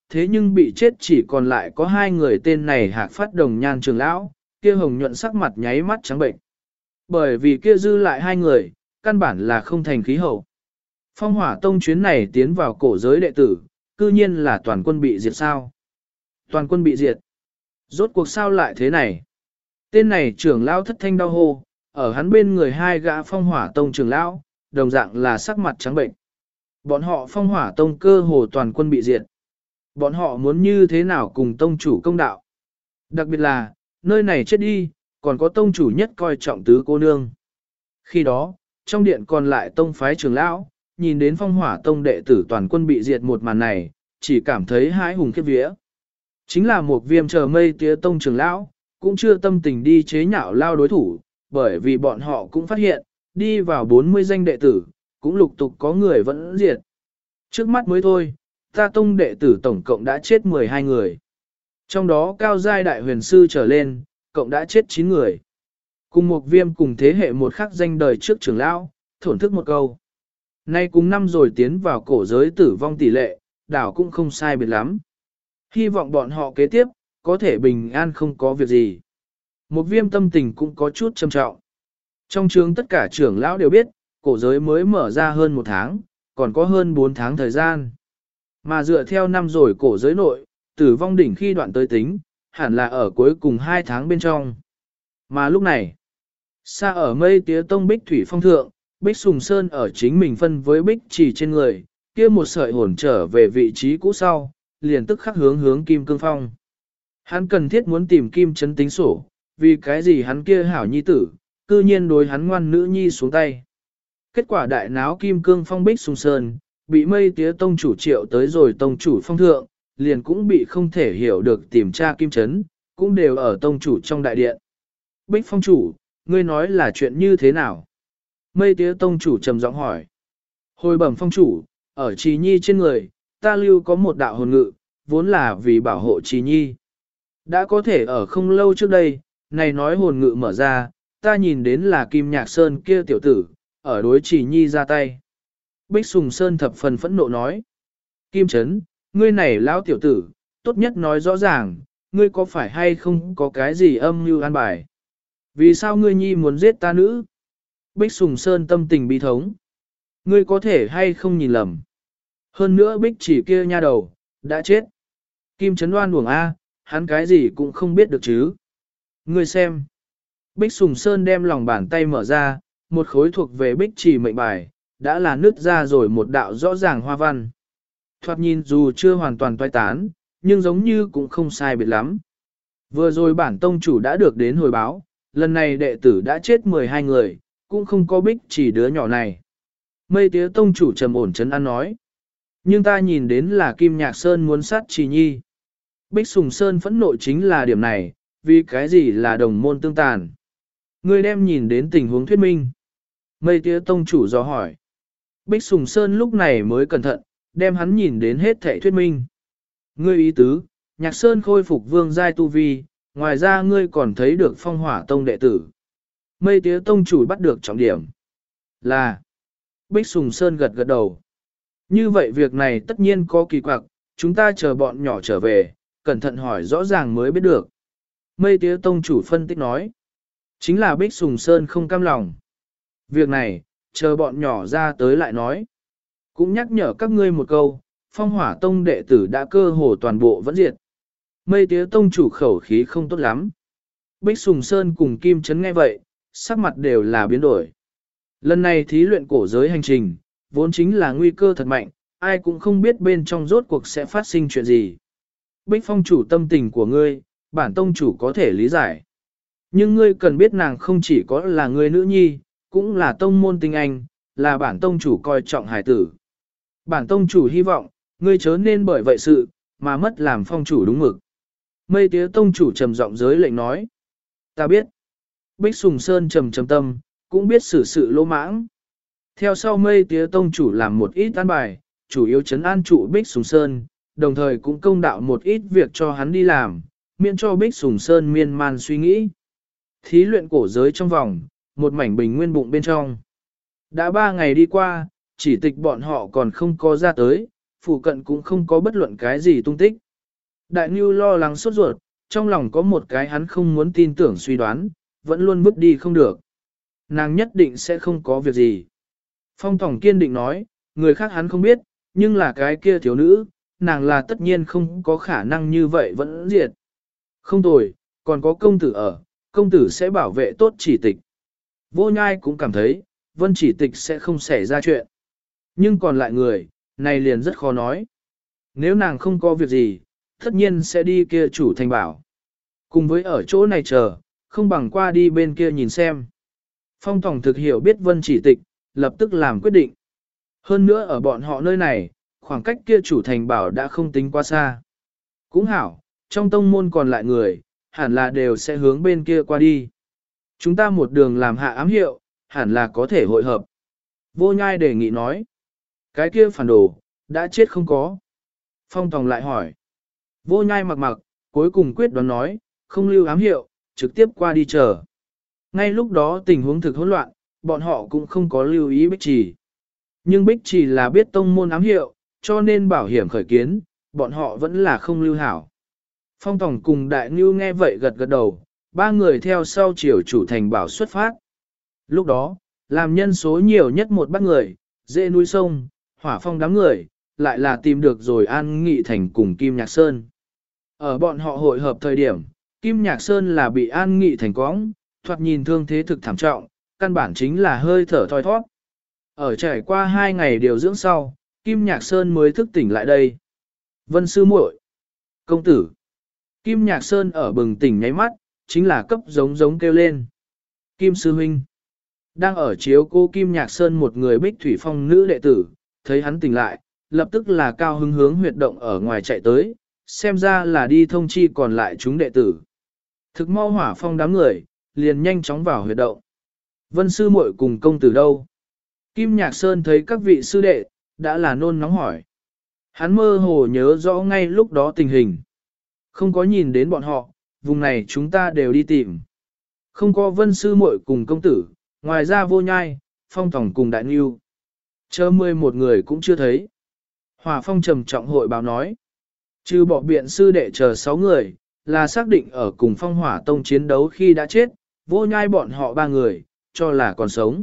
thế nhưng bị chết chỉ còn lại có hai người tên này Hạc Phát Đồng Nhan trưởng lão, kia hồng nhuận sắc mặt nháy mắt trắng bệnh. Bởi vì kia dư lại hai người, căn bản là không thành khí hậu. Phong Hỏa Tông chuyến này tiến vào cổ giới đệ tử, cư nhiên là toàn quân bị diệt sao. Toàn quân bị diệt. Rốt cuộc sao lại thế này? Tên này trưởng lão thất thanh đau hô, ở hắn bên người hai gã Phong Hỏa Tông trưởng lão, đồng dạng là sắc mặt trắng bệnh. Bọn họ Phong Hỏa Tông cơ hồ toàn quân bị diệt. Bọn họ muốn như thế nào cùng tông chủ công đạo? Đặc biệt là, nơi này chết đi, còn có tông chủ nhất coi trọng tứ cô nương. Khi đó, trong điện còn lại tông phái trưởng lão, nhìn đến Phong Hỏa Tông đệ tử toàn quân bị diệt một màn này, chỉ cảm thấy hãi hùng khiếp vía. Chính là một viêm chờ mây tía tông trưởng lão, cũng chưa tâm tình đi chế nhạo lao đối thủ, bởi vì bọn họ cũng phát hiện, đi vào 40 danh đệ tử, cũng lục tục có người vẫn diệt. Trước mắt mới thôi, ta tông đệ tử tổng cộng đã chết 12 người. Trong đó cao giai đại huyền sư trở lên, cộng đã chết 9 người. Cùng một viêm cùng thế hệ một khắc danh đời trước trưởng lão, thổn thức một câu. Nay cùng năm rồi tiến vào cổ giới tử vong tỷ lệ, đảo cũng không sai biệt lắm. Hy vọng bọn họ kế tiếp, có thể bình an không có việc gì. Một viêm tâm tình cũng có chút trầm trọng. Trong trường tất cả trưởng lão đều biết, cổ giới mới mở ra hơn 1 tháng, còn có hơn 4 tháng thời gian. Mà dựa theo năm rồi cổ giới nội, tử vong đỉnh khi đoạn tới tính, hẳn là ở cuối cùng 2 tháng bên trong. Mà lúc này, xa ở mây tía tông Bích Thủy Phong thượng, Bích Sùng Sơn ở chính mình phân với Bích Chỉ trên người, kia một sợi hồn trở về vị trí cũ sau, liền tức khắc hướng Kim Cương Phong. Hắn cần thiết muốn tìm Kim Chấn tính sổ, vì cái gì hắn kia hảo nhi tử, cư nhiên đối hắn ngoan nữ nhi xuống tay. Kết quả đại náo Kim Cương Phong Bích Sùng Sơn, bị mây tía tông chủ triệu tới rồi tông chủ phong thượng, liền cũng bị không thể hiểu được tìm tra Kim Chấn, cũng đều ở tông chủ trong đại điện. Bích Phong chủ, ngươi nói là chuyện như thế nào? Mây tía tông chủ trầm giọng hỏi. Hồi bẩm phong chủ, ở Trì Nhi trên người, ta lưu có một đạo hồn ngự, vốn là vì bảo hộ Trì Nhi. Đã có thể ở không lâu trước đây, này nói hồn ngự mở ra, ta nhìn đến là Kim Nhạc Sơn kia tiểu tử, ở đối Trì Nhi ra tay. Bích Sùng Sơn thập phần phẫn nộ nói. Kim Trấn, ngươi này lão tiểu tử, tốt nhất nói rõ ràng, ngươi có phải hay không có cái gì âm mưu an bài? Vì sao ngươi nhi muốn giết ta nữ? Bích Sùng Sơn tâm tình bi thống. Ngươi có thể hay không nhìn lầm? Hơn nữa Bích chỉ kia nha đầu, đã chết. Kim Trấn oan uổng A, hắn cái gì cũng không biết được chứ. Ngươi xem. Bích Sùng Sơn đem lòng bàn tay mở ra, một khối thuộc về Bích chỉ mệnh bài, đã là nứt ra rồi một đạo rõ ràng hoa văn. Thoạt nhìn dù chưa hoàn toàn toái tán, nhưng giống như cũng không sai biệt lắm. Vừa rồi bản tông chủ đã được đến hồi báo, lần này đệ tử đã chết 12 người, cũng không có Bích chỉ đứa nhỏ này. Mây tía tông chủ trầm ổn trấn an nói. Nhưng ta nhìn đến là Kim Nhạc Sơn muốn sát Trì Nhi. Bích Sùng Sơn phẫn nộ chính là điểm này, vì cái gì là đồng môn tương tàn. Ngươi đem nhìn đến tình huống thuyết minh. Mây tía tông chủ dò hỏi. Bích Sùng Sơn lúc này mới cẩn thận, đem hắn nhìn đến hết thảy thuyết minh. Ngươi ý tứ, Nhạc Sơn khôi phục vương giai tu vi, ngoài ra ngươi còn thấy được Phong Hỏa Tông đệ tử. Mây tía tông chủ bắt được trọng điểm. Là. Bích Sùng Sơn gật gật đầu. Như vậy việc này tất nhiên có kỳ quặc, chúng ta chờ bọn nhỏ trở về, cẩn thận hỏi rõ ràng mới biết được. Mây tía tông chủ phân tích nói. Chính là Bích Sùng Sơn không cam lòng. Việc này, chờ bọn nhỏ ra tới lại nói. Cũng nhắc nhở các ngươi một câu, Phong Hỏa Tông đệ tử đã cơ hồ toàn bộ vẫn diệt. Mây tía tông chủ khẩu khí không tốt lắm. Bích Sùng Sơn cùng Kim Trấn nghe vậy, sắc mặt đều là biến đổi. Lần này thí luyện cổ giới hành trình, vốn chính là nguy cơ thật mạnh, ai cũng không biết bên trong rốt cuộc sẽ phát sinh chuyện gì. Bích Phong chủ tâm tình của ngươi, bản tông chủ có thể lý giải. Nhưng ngươi cần biết nàng không chỉ có là người nữ nhi, cũng là tông môn tinh anh, là bản tông chủ coi trọng hải tử. Bản tông chủ hy vọng, ngươi chớ nên bởi vậy sự, mà mất làm phong chủ đúng mực. Mây tía tông chủ trầm giọng giới lệnh nói. Ta biết. Bích Sùng Sơn trầm tâm, cũng biết xử sự lỗ mãng. Theo sau mây tía tông chủ làm một ít an bài, chủ yếu trấn an trụ Bích Sùng Sơn, đồng thời cũng công đạo một ít việc cho hắn đi làm, miễn cho Bích Sùng Sơn miên man suy nghĩ. Thí luyện cổ giới trong vòng, một mảnh bình nguyên bụng bên trong. Đã 3 ngày đi qua, chỉ tịch bọn họ còn không có ra tới, phụ cận cũng không có bất luận cái gì tung tích. Đại Nưu lo lắng sốt ruột, trong lòng có một cái hắn không muốn tin tưởng suy đoán, vẫn luôn bước đi không được. Nàng nhất định sẽ không có việc gì. Phong Tổng kiên định nói, người khác hắn không biết, nhưng là cái kia thiếu nữ, nàng là tất nhiên không có khả năng như vậy vẫn diệt. Không tồi, còn có công tử ở, công tử sẽ bảo vệ tốt chỉ tịch. Vô Nhai cũng cảm thấy, Vân chỉ tịch sẽ không xảy ra chuyện. Nhưng còn lại người, này liền rất khó nói. Nếu nàng không có việc gì, tất nhiên sẽ đi kia chủ thành bảo. Cùng với ở chỗ này chờ, không bằng qua đi bên kia nhìn xem. Phong Tổng thực hiểu biết Vân chỉ tịch, lập tức làm quyết định. Hơn nữa ở bọn họ nơi này, khoảng cách kia chủ thành bảo đã không tính quá xa. Cũng hảo, trong tông môn còn lại người, hẳn là đều sẽ hướng bên kia qua đi. Chúng ta một đường làm hạ ám hiệu, hẳn là có thể hội hợp. Vô Nhai đề nghị nói. Cái kia phản đồ, đã chết không có. Phong Tòng lại hỏi. Vô Nhai mặc mặc, cuối cùng quyết đoán nói, không lưu ám hiệu, trực tiếp qua đi chờ. Ngay lúc đó tình huống thực hỗn loạn, bọn họ cũng không có lưu ý Bích Trì. Nhưng Bích Trì là biết tông môn ám hiệu, cho nên bảo hiểm khởi kiến, bọn họ vẫn là không lưu hảo. Phong Tòng cùng Đại Ngưu nghe vậy gật gật đầu, ba người theo sau chiều chủ thành bảo xuất phát. Lúc đó, làm nhân số nhiều nhất một bắt người, dễ núi sông, hỏa phong đám người, lại là tìm được rồi An Nghị Thành cùng Kim Nhạc Sơn. Ở bọn họ hội hợp thời điểm, Kim Nhạc Sơn là bị An Nghị Thành cóng, thoạt nhìn thương thế thực thảm trọng, căn bản chính là hơi thở thoi thoát. Ở trải qua 2 ngày điều dưỡng sau, Kim Nhạc Sơn mới thức tỉnh lại đây. Vân sư muội, công tử. Kim Nhạc Sơn ở bừng tỉnh nháy mắt, chính là cấp giống kêu lên. Kim sư huynh. Đang ở chiếu cô Kim Nhạc Sơn một người Bích Thủy Phong nữ đệ tử, thấy hắn tỉnh lại, lập tức là cao hứng hướng huyệt động ở ngoài chạy tới, xem ra là đi thông chi còn lại chúng đệ tử. Thực mau hỏa phong đám người, liền nhanh chóng vào huyệt động. Vân sư muội cùng công tử đâu? Kim Nhạc Sơn thấy các vị sư đệ, đã là nôn nóng hỏi. Hắn mơ hồ nhớ rõ ngay lúc đó tình hình. Không có nhìn đến bọn họ, vùng này chúng ta đều đi tìm. Không có Vân sư muội cùng công tử, ngoài ra Vô Nhai, Phong Tòng cùng Đại Ngưu. Chờ 11 người cũng chưa thấy. Hỏa Phong trầm trọng hội báo nói. Trừ bỏ biện sư đệ chờ 6 người, là xác định ở cùng Phong Hỏa Tông chiến đấu khi đã chết, Vô Nhai bọn họ 3 người, cho là còn sống.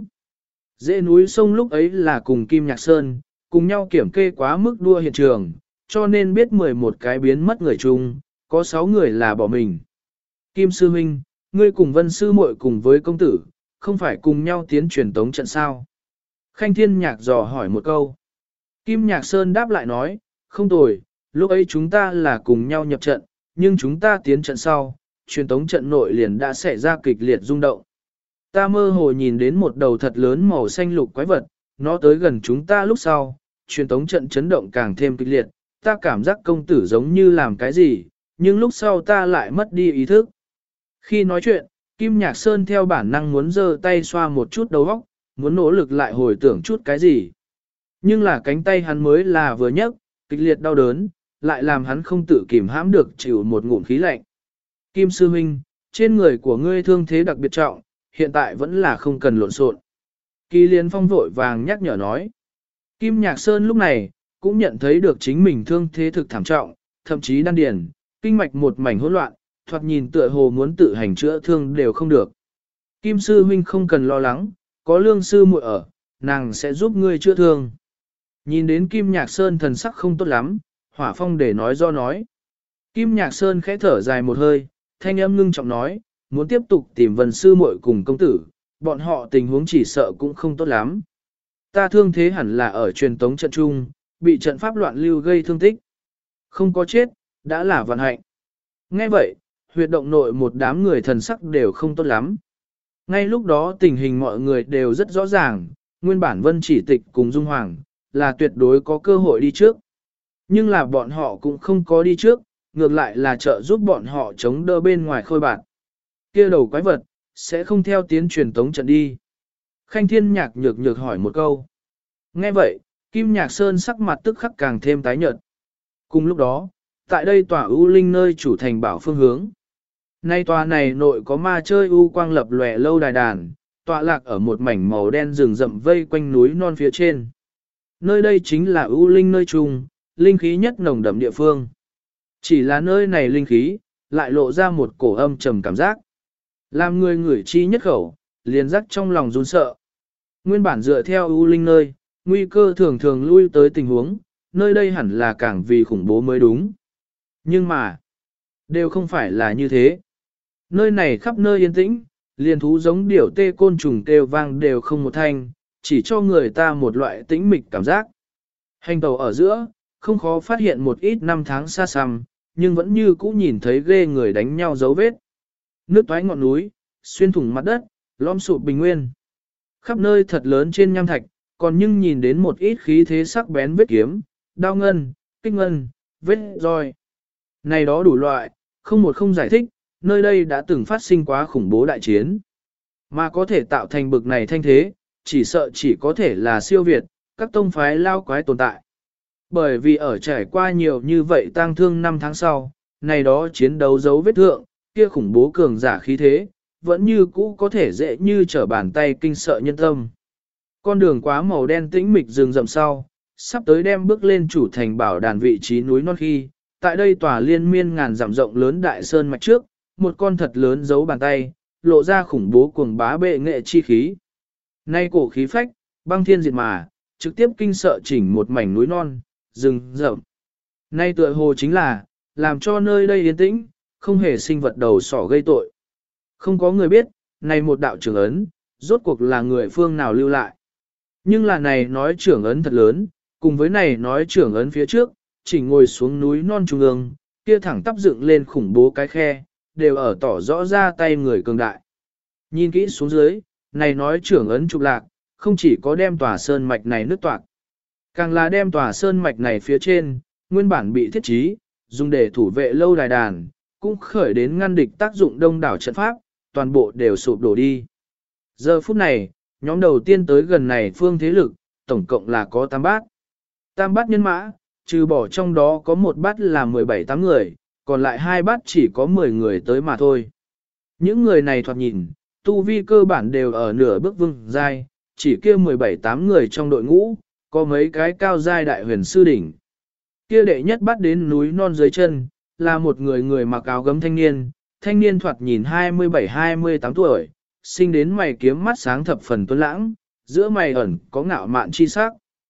Dễ núi sông lúc ấy là cùng Kim Nhạc Sơn, cùng nhau kiểm kê quá mức đua hiện trường, cho nên biết 11 cái biến mất người chung, có 6 người là bỏ mình. Kim sư huynh, ngươi cùng Vân sư muội cùng với công tử, không phải cùng nhau tiến truyền tống trận sao? Khanh Thiên Nhạc dò hỏi một câu. Kim Nhạc Sơn đáp lại nói, không tồi, lúc ấy chúng ta là cùng nhau nhập trận, nhưng chúng ta tiến trận sau, truyền tống trận nội liền đã xảy ra kịch liệt rung động. Ta mơ hồ nhìn đến một đầu thật lớn màu xanh lục quái vật, nó tới gần chúng ta lúc sau, truyền tống trận chấn động càng thêm kịch liệt, ta cảm giác công tử giống như làm cái gì, nhưng lúc sau ta lại mất đi ý thức. Khi nói chuyện, Kim Nhạc Sơn theo bản năng muốn giơ tay xoa một chút đầu óc, muốn nỗ lực lại hồi tưởng chút cái gì. Nhưng là cánh tay hắn mới là vừa nhấc, kịch liệt đau đớn, lại làm hắn không tự kìm hãm được chịu một ngụm khí lạnh. Kim sư huynh, trên người của ngươi thương thế đặc biệt trọng, hiện tại vẫn là không cần lộn xộn. Kỳ Liên Phong vội vàng nhắc nhở nói. Kim Nhạc Sơn lúc này, cũng nhận thấy được chính mình thương thế thực thảm trọng, thậm chí đan điền, kinh mạch một mảnh hỗn loạn, thoạt nhìn tựa hồ muốn tự hành chữa thương đều không được. Kim sư huynh không cần lo lắng, có lương sư muội ở, nàng sẽ giúp ngươi chữa thương. Nhìn đến Kim Nhạc Sơn thần sắc không tốt lắm, Hỏa Phong để nói do nói. Kim Nhạc Sơn khẽ thở dài một hơi, thanh âm ngưng trọng nói, muốn tiếp tục tìm Vân sư muội cùng công tử, bọn họ tình huống chỉ sợ cũng không tốt lắm. Ta thương thế hẳn là ở truyền tống trận trung, bị trận pháp loạn lưu gây thương tích. Không có chết, đã là vận hạnh. Nghe vậy, huyệt động nội một đám người thần sắc đều không tốt lắm. Ngay lúc đó tình hình mọi người đều rất rõ ràng, nguyên bản Vân Chỉ Tịch cùng Dung Hoàng, là tuyệt đối có cơ hội đi trước. Nhưng là bọn họ cũng không có đi trước, ngược lại là trợ giúp bọn họ chống đỡ bên ngoài khôi bạt. Kia đầu quái vật, sẽ không theo tiến truyền tống trận đi. Khanh Thiên Nhạc nhược hỏi một câu. Nghe vậy, Kim Nhạc Sơn sắc mặt tức khắc càng thêm tái nhợt. Cùng lúc đó, tại đây tòa U Linh nơi chủ thành bảo phương hướng. Nay tòa này nội có ma chơi U quang lập lòe lâu đài đàn, tọa lạc ở một mảnh màu đen rừng rậm vây quanh núi non phía trên. Nơi đây chính là U Linh nơi trung, linh khí nhất nồng đậm địa phương. Chỉ là nơi này linh khí, lại lộ ra một cổ âm trầm cảm giác. Làm người ngửi chi nhất khẩu, liền rắc trong lòng run sợ. Nguyên bản dựa theo ưu linh nơi, nguy cơ thường thường lui tới tình huống, nơi đây hẳn là càng vì khủng bố mới đúng. Nhưng mà, đều không phải là như thế. Nơi này khắp nơi yên tĩnh, liền thú giống điểu tê côn trùng kêu vang đều không một thanh, chỉ cho người ta một loại tĩnh mịch cảm giác. Hành tàu ở giữa, không khó phát hiện một ít năm tháng xa xăm, nhưng vẫn như cũ nhìn thấy ghê người đánh nhau dấu vết. Nước toái ngọn núi, xuyên thủng mặt đất, lõm sụp bình nguyên. Khắp nơi thật lớn trên nham thạch, còn nhưng nhìn đến một ít khí thế sắc bén vết kiếm, đao ngân, kích ngân, vết roi. Này đó đủ loại, không một không giải thích, nơi đây đã từng phát sinh quá khủng bố đại chiến. Mà có thể tạo thành bực này thanh thế, chỉ sợ chỉ có thể là siêu việt, các tông phái lao quái tồn tại. Bởi vì ở trải qua nhiều như vậy tang thương 5 tháng sau, này đó chiến đấu dấu vết thượng, kia khủng bố cường giả khí thế, vẫn như cũ có thể dễ như trở bàn tay kinh sợ nhân tâm. Con đường quá màu đen tĩnh mịch rừng rậm sau, sắp tới đem bước lên chủ thành bảo đàn vị trí núi non khi, tại đây tòa liên miên ngàn dặm rộng lớn đại sơn mạch trước, một con thật lớn giấu bàn tay, lộ ra khủng bố cuồng bá bệ nghệ chi khí. Nay cổ khí phách, băng thiên diệt mà, trực tiếp kinh sợ chỉnh một mảnh núi non, rừng rậm. Nay tựa hồ chính là, làm cho nơi đây yên tĩnh, không hề sinh vật đầu sỏ gây tội. Không có người biết, này một đạo trưởng ấn, rốt cuộc là người phương nào lưu lại. Nhưng là này nói trưởng ấn thật lớn, cùng với này nói trưởng ấn phía trước, chỉ ngồi xuống núi non trung ương, kia thẳng tắp dựng lên khủng bố cái khe, đều ở tỏ rõ ra tay người cường đại. Nhìn kỹ xuống dưới, này nói trưởng ấn trục lạc, không chỉ có đem tòa sơn mạch này nứt toạc, càng là đem tòa sơn mạch này phía trên, nguyên bản bị thiết trí, dùng để thủ vệ lâu đài đàn, cũng khởi đến ngăn địch tác dụng đông đảo trận pháp, toàn bộ đều sụp đổ đi. Giờ phút này, nhóm đầu tiên tới gần này phương thế lực, tổng cộng là có 8 bát. 8 bát nhân mã, trừ bỏ trong đó có một bát là 17-8 người, còn lại 2 bát chỉ có 10 người tới mà thôi. Những người này thoạt nhìn, tu vi cơ bản đều ở nửa bước vương giai, chỉ kia 17-8 người trong đội ngũ, có mấy cái cao giai đại huyền sư đỉnh. Kia đệ nhất bắt đến núi non dưới chân, là một người mặc áo gấm thanh niên thoạt nhìn 27-28 tuổi, sinh đến mày kiếm mắt sáng thập phần tuấn lãng, giữa mày ẩn có ngạo mạn chi sắc.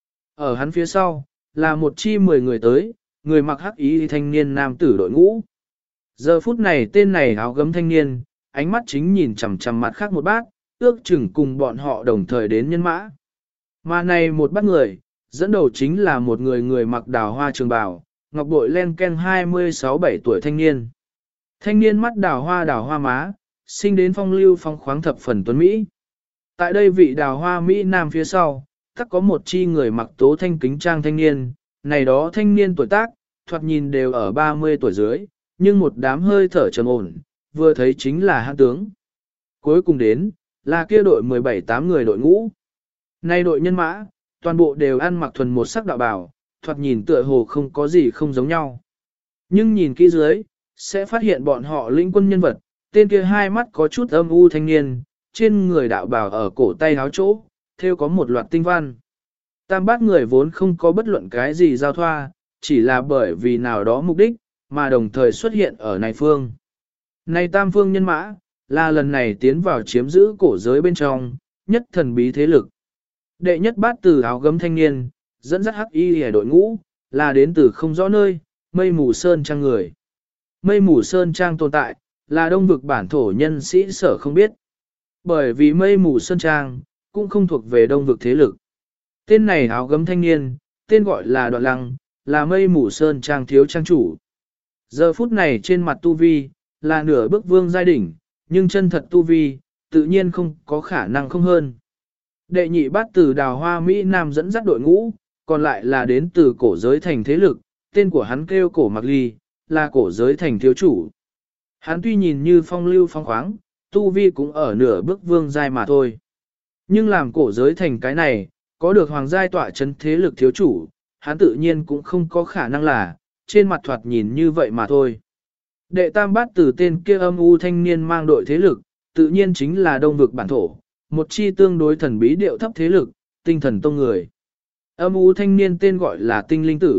Ở hắn phía sau, là một chi 10 người tới, người mặc hắc ý thanh niên nam tử đội ngũ. Giờ phút này tên này áo gấm thanh niên, ánh mắt chính nhìn chằm chằm mặt khác một bác, ước chừng cùng bọn họ đồng thời đến nhân mã. Mà này một bác người, dẫn đầu chính là một người mặc đào hoa trường bào, ngọc bội len ken 26-7 tuổi thanh niên. Thanh niên mắt đào hoa má, sinh đến phong lưu phong khoáng thập phần tuấn Mỹ. Tại đây vị đào hoa Mỹ Nam phía sau, tất có một chi người mặc tố thanh kính trang thanh niên, này đó thanh niên tuổi tác, thoạt nhìn đều ở 30 tuổi dưới, nhưng một đám hơi thở trầm ổn, vừa thấy chính là hãn tướng. Cuối cùng đến, là kia đội 17-8 người đội ngũ. Này đội nhân mã, toàn bộ đều ăn mặc thuần một sắc đạo bào, thoạt nhìn tựa hồ không có gì không giống nhau. Nhưng nhìn kỹ dưới, sẽ phát hiện bọn họ linh quân nhân vật, tên kia hai mắt có chút âm u thanh niên, trên người đạo bào ở cổ tay áo chỗ, theo có một loạt tinh văn. Tam bát người vốn không có bất luận cái gì giao thoa, chỉ là bởi vì nào đó mục đích, mà đồng thời xuất hiện ở này phương. Này tam phương nhân mã, là lần này tiến vào chiếm giữ cổ giới bên trong, nhất thần bí thế lực. Đệ nhất bát từ áo gấm thanh niên, dẫn dắt hắc y hề đội ngũ, là đến từ không rõ nơi, mây mù sơn trang người. Mây mù sơn trang tồn tại, là đông vực bản thổ nhân sĩ sở không biết. Bởi vì mây mù sơn trang, cũng không thuộc về đông vực thế lực. Tên này áo gấm thanh niên, tên gọi là Đoạn Lăng, là mây mù sơn trang thiếu trang chủ. Giờ phút này trên mặt tu vi, là nửa bước vương giai đỉnh, nhưng chân thật tu vi, tự nhiên không có khả năng không hơn. Đệ nhị bát từ đào hoa Mỹ Nam dẫn dắt đội ngũ, còn lại là đến từ cổ giới thành thế lực, tên của hắn kêu cổ Mạc Ly, là cổ giới thành thiếu chủ. Hắn tuy nhìn như phong lưu phong khoáng, tu vi cũng ở nửa bước vương giai mà thôi. Nhưng làm cổ giới thành cái này, có được hoàng giai tỏa chấn thế lực thiếu chủ, hắn tự nhiên cũng không có khả năng là, trên mặt thoạt nhìn như vậy mà thôi. Đệ tam bát từ tên kia âm u thanh niên mang đội thế lực, tự nhiên chính là đông vực bản thổ, một chi tương đối thần bí điệu thấp thế lực, tinh thần tông người. Âm u thanh niên tên gọi là tinh linh tử,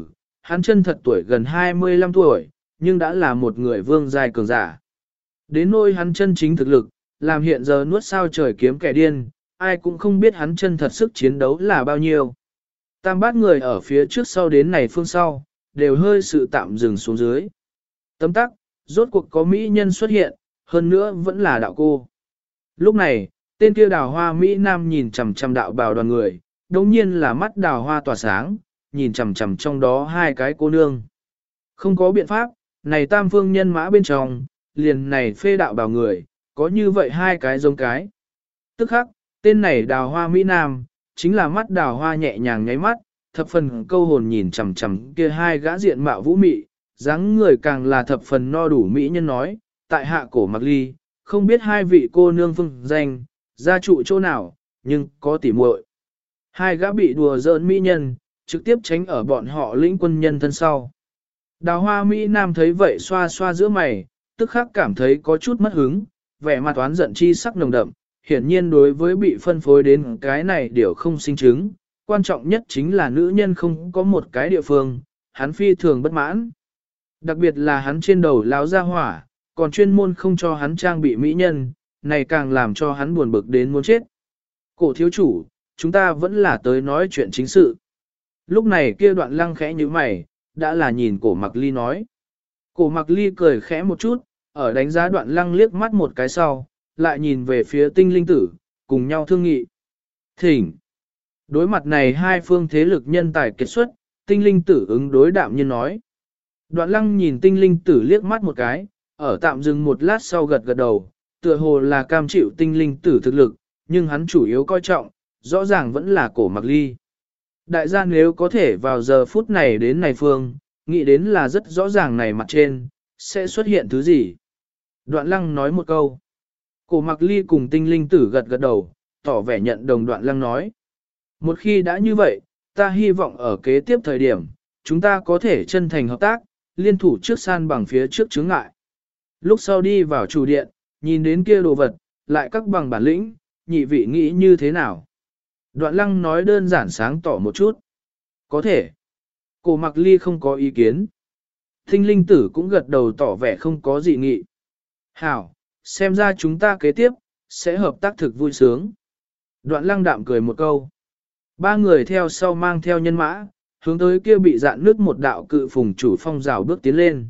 hắn chân thật tuổi gần 25 tuổi, nhưng đã là một người vương giai cường giả. Đến nỗi hắn chân chính thực lực, làm hiện giờ nuốt sao trời kiếm kẻ điên, ai cũng không biết hắn chân thật sức chiến đấu là bao nhiêu. Tam bát người ở phía trước sau đến này phương sau, đều hơi sự tạm dừng xuống dưới. Tấm tắc, rốt cuộc có mỹ nhân xuất hiện, hơn nữa vẫn là đạo cô. Lúc này, tên kia đào hoa Mỹ Nam nhìn chằm chằm đạo bào đoàn người, đồng nhiên là mắt đào hoa tỏa sáng, nhìn chằm chằm trong đó hai cái cô nương. Không có biện pháp, này tam phương nhân mã bên trong, liền này phê đạo bào người, có như vậy hai cái giống cái. Tức khắc, tên này đào hoa Mỹ Nam, chính là mắt đào hoa nhẹ nhàng nháy mắt, thập phần câu hồn nhìn chằm chằm kia hai gã diện mạo vũ mị, dáng người càng là thập phần no đủ mỹ nhân nói, tại hạ cổ mặc ly, không biết hai vị cô nương phương danh, gia trụ chỗ nào, nhưng có tỉ muội. Hai gã bị đùa giỡn mỹ nhân, trực tiếp tránh ở bọn họ lĩnh quân nhân thân sau. Đào hoa Mỹ Nam thấy vậy xoa xoa giữa mày, tức khắc cảm thấy có chút mất hứng, vẻ mặt oán giận chi sắc nồng đậm, hiển nhiên đối với bị phân phối đến cái này điều không sinh chứng, quan trọng nhất chính là nữ nhân không có một cái địa phương, hắn phi thường bất mãn. Đặc biệt là hắn trên đầu láo ra hỏa, còn chuyên môn không cho hắn trang bị mỹ nhân, này càng làm cho hắn buồn bực đến muốn chết. Cổ thiếu chủ, chúng ta vẫn là tới nói chuyện chính sự. Lúc này kia Đoạn Lăng khẽ như mày, đã là nhìn cổ mặc ly nói. Cổ mặc ly cười khẽ một chút, ở đánh giá Đoạn Lăng liếc mắt một cái sau, lại nhìn về phía tinh linh tử, cùng nhau thương nghị. Thỉnh! Đối mặt này hai phương thế lực nhân tài kết xuất, tinh linh tử ứng đối đạm nhiên nói. Đoạn Lăng nhìn tinh linh tử liếc mắt một cái, ở tạm dừng một lát sau gật gật đầu, tựa hồ là cam chịu tinh linh tử thực lực, nhưng hắn chủ yếu coi trọng, rõ ràng vẫn là cổ mặc ly. Đại gia nếu có thể vào giờ phút này đến này phương, nghĩ đến là rất rõ ràng này mặt trên, sẽ xuất hiện thứ gì. Đoạn Lăng nói một câu. Cổ mặc ly cùng tinh linh tử gật gật đầu, tỏ vẻ nhận đồng Đoạn Lăng nói. Một khi đã như vậy, ta hy vọng ở kế tiếp thời điểm, chúng ta có thể chân thành hợp tác, liên thủ trước san bằng phía trước chướng ngại. Lúc sau đi vào chủ điện, nhìn đến kia đồ vật, lại các bằng bản lĩnh, nhị vị nghĩ như thế nào? Đoạn Lăng nói đơn giản sáng tỏ một chút. Có thể. Cổ mặc ly không có ý kiến. Tinh linh tử cũng gật đầu tỏ vẻ không có dị nghị. Hảo, xem ra chúng ta kế tiếp, sẽ hợp tác thực vui sướng. Đoạn Lăng đạm cười một câu. Ba người theo sau mang theo nhân mã, hướng tới kia bị dạn nước một đạo cự phùng chủ phong rào bước tiến lên.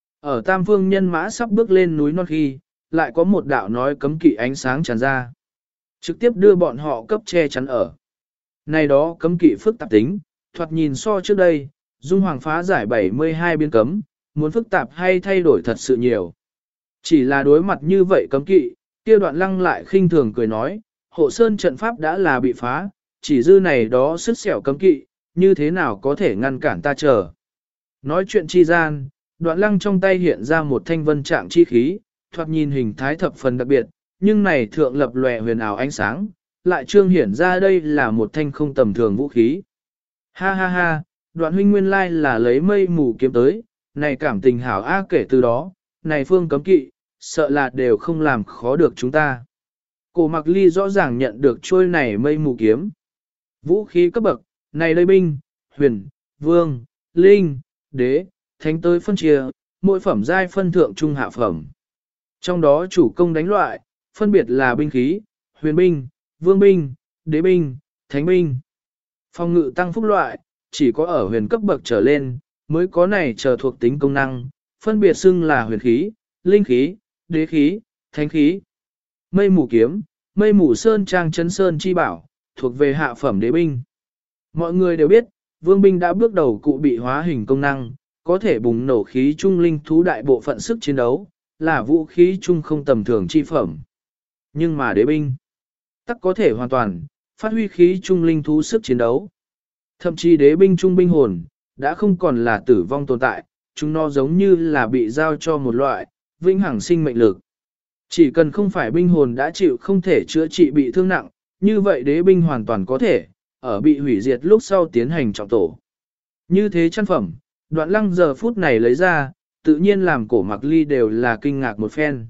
Ở tam phương nhân mã sắp bước lên núi non khi, lại có một đạo nói cấm kỵ ánh sáng tràn ra. Trực tiếp đưa bọn họ cấp che chắn ở. Này đó cấm kỵ phức tạp tính, thoạt nhìn so trước đây, Dung Hoàng phá giải 72 biên cấm, muốn phức tạp hay thay đổi thật sự nhiều. Chỉ là đối mặt như vậy cấm kỵ, kia Đoạn Lăng lại khinh thường cười nói, hộ sơn trận pháp đã là bị phá, chỉ dư này đó sức sẹo cấm kỵ, như thế nào có thể ngăn cản ta chờ. Nói chuyện chi gian, Đoạn Lăng trong tay hiện ra một thanh vân trạng chi khí, thoạt nhìn hình thái thập phần đặc biệt, nhưng này thượng lập lòe huyền ảo ánh sáng, lại trương hiển ra đây là một thanh không tầm thường vũ khí. Ha ha ha, Đoạn huynh nguyên lai là lấy mây mù kiếm tới, này cảm tình hảo a kể từ đó, này phương cấm kỵ, sợ là đều không làm khó được chúng ta. Cổ mặc ly rõ ràng nhận được trôi này mây mù kiếm. Vũ khí cấp bậc, này đây binh, huyền, vương, linh, đế, thánh tới phân chia, mỗi phẩm giai phân thượng trung hạ phẩm. Trong đó chủ công đánh loại, phân biệt là binh khí, huyền binh, vương binh, đế binh, thánh binh. Phòng ngự tăng phúc loại, chỉ có ở huyền cấp bậc trở lên, mới có này chờ thuộc tính công năng, phân biệt xưng là huyền khí, linh khí, đế khí, thánh khí. Mây mù kiếm, mây mù sơn trang chấn sơn chi bảo, thuộc về hạ phẩm đế binh. Mọi người đều biết, vương binh đã bước đầu cụ bị hóa hình công năng, có thể bùng nổ khí trung linh thú đại bộ phận sức chiến đấu, là vũ khí trung không tầm thường chi phẩm. Nhưng mà đế binh, tắc có thể hoàn toàn, phát huy khí trung linh thú sức chiến đấu. Thậm chí đế binh trung binh hồn, đã không còn là tử vong tồn tại, chúng nó giống như là bị giao cho một loại, vĩnh hằng sinh mệnh lực. Chỉ cần không phải binh hồn đã chịu không thể chữa trị bị thương nặng, như vậy đế binh hoàn toàn có thể, ở bị hủy diệt lúc sau tiến hành trọng tổ. Như thế chân phẩm, Đoạn Lăng giờ phút này lấy ra, tự nhiên làm cổ mặc ly đều là kinh ngạc một phen.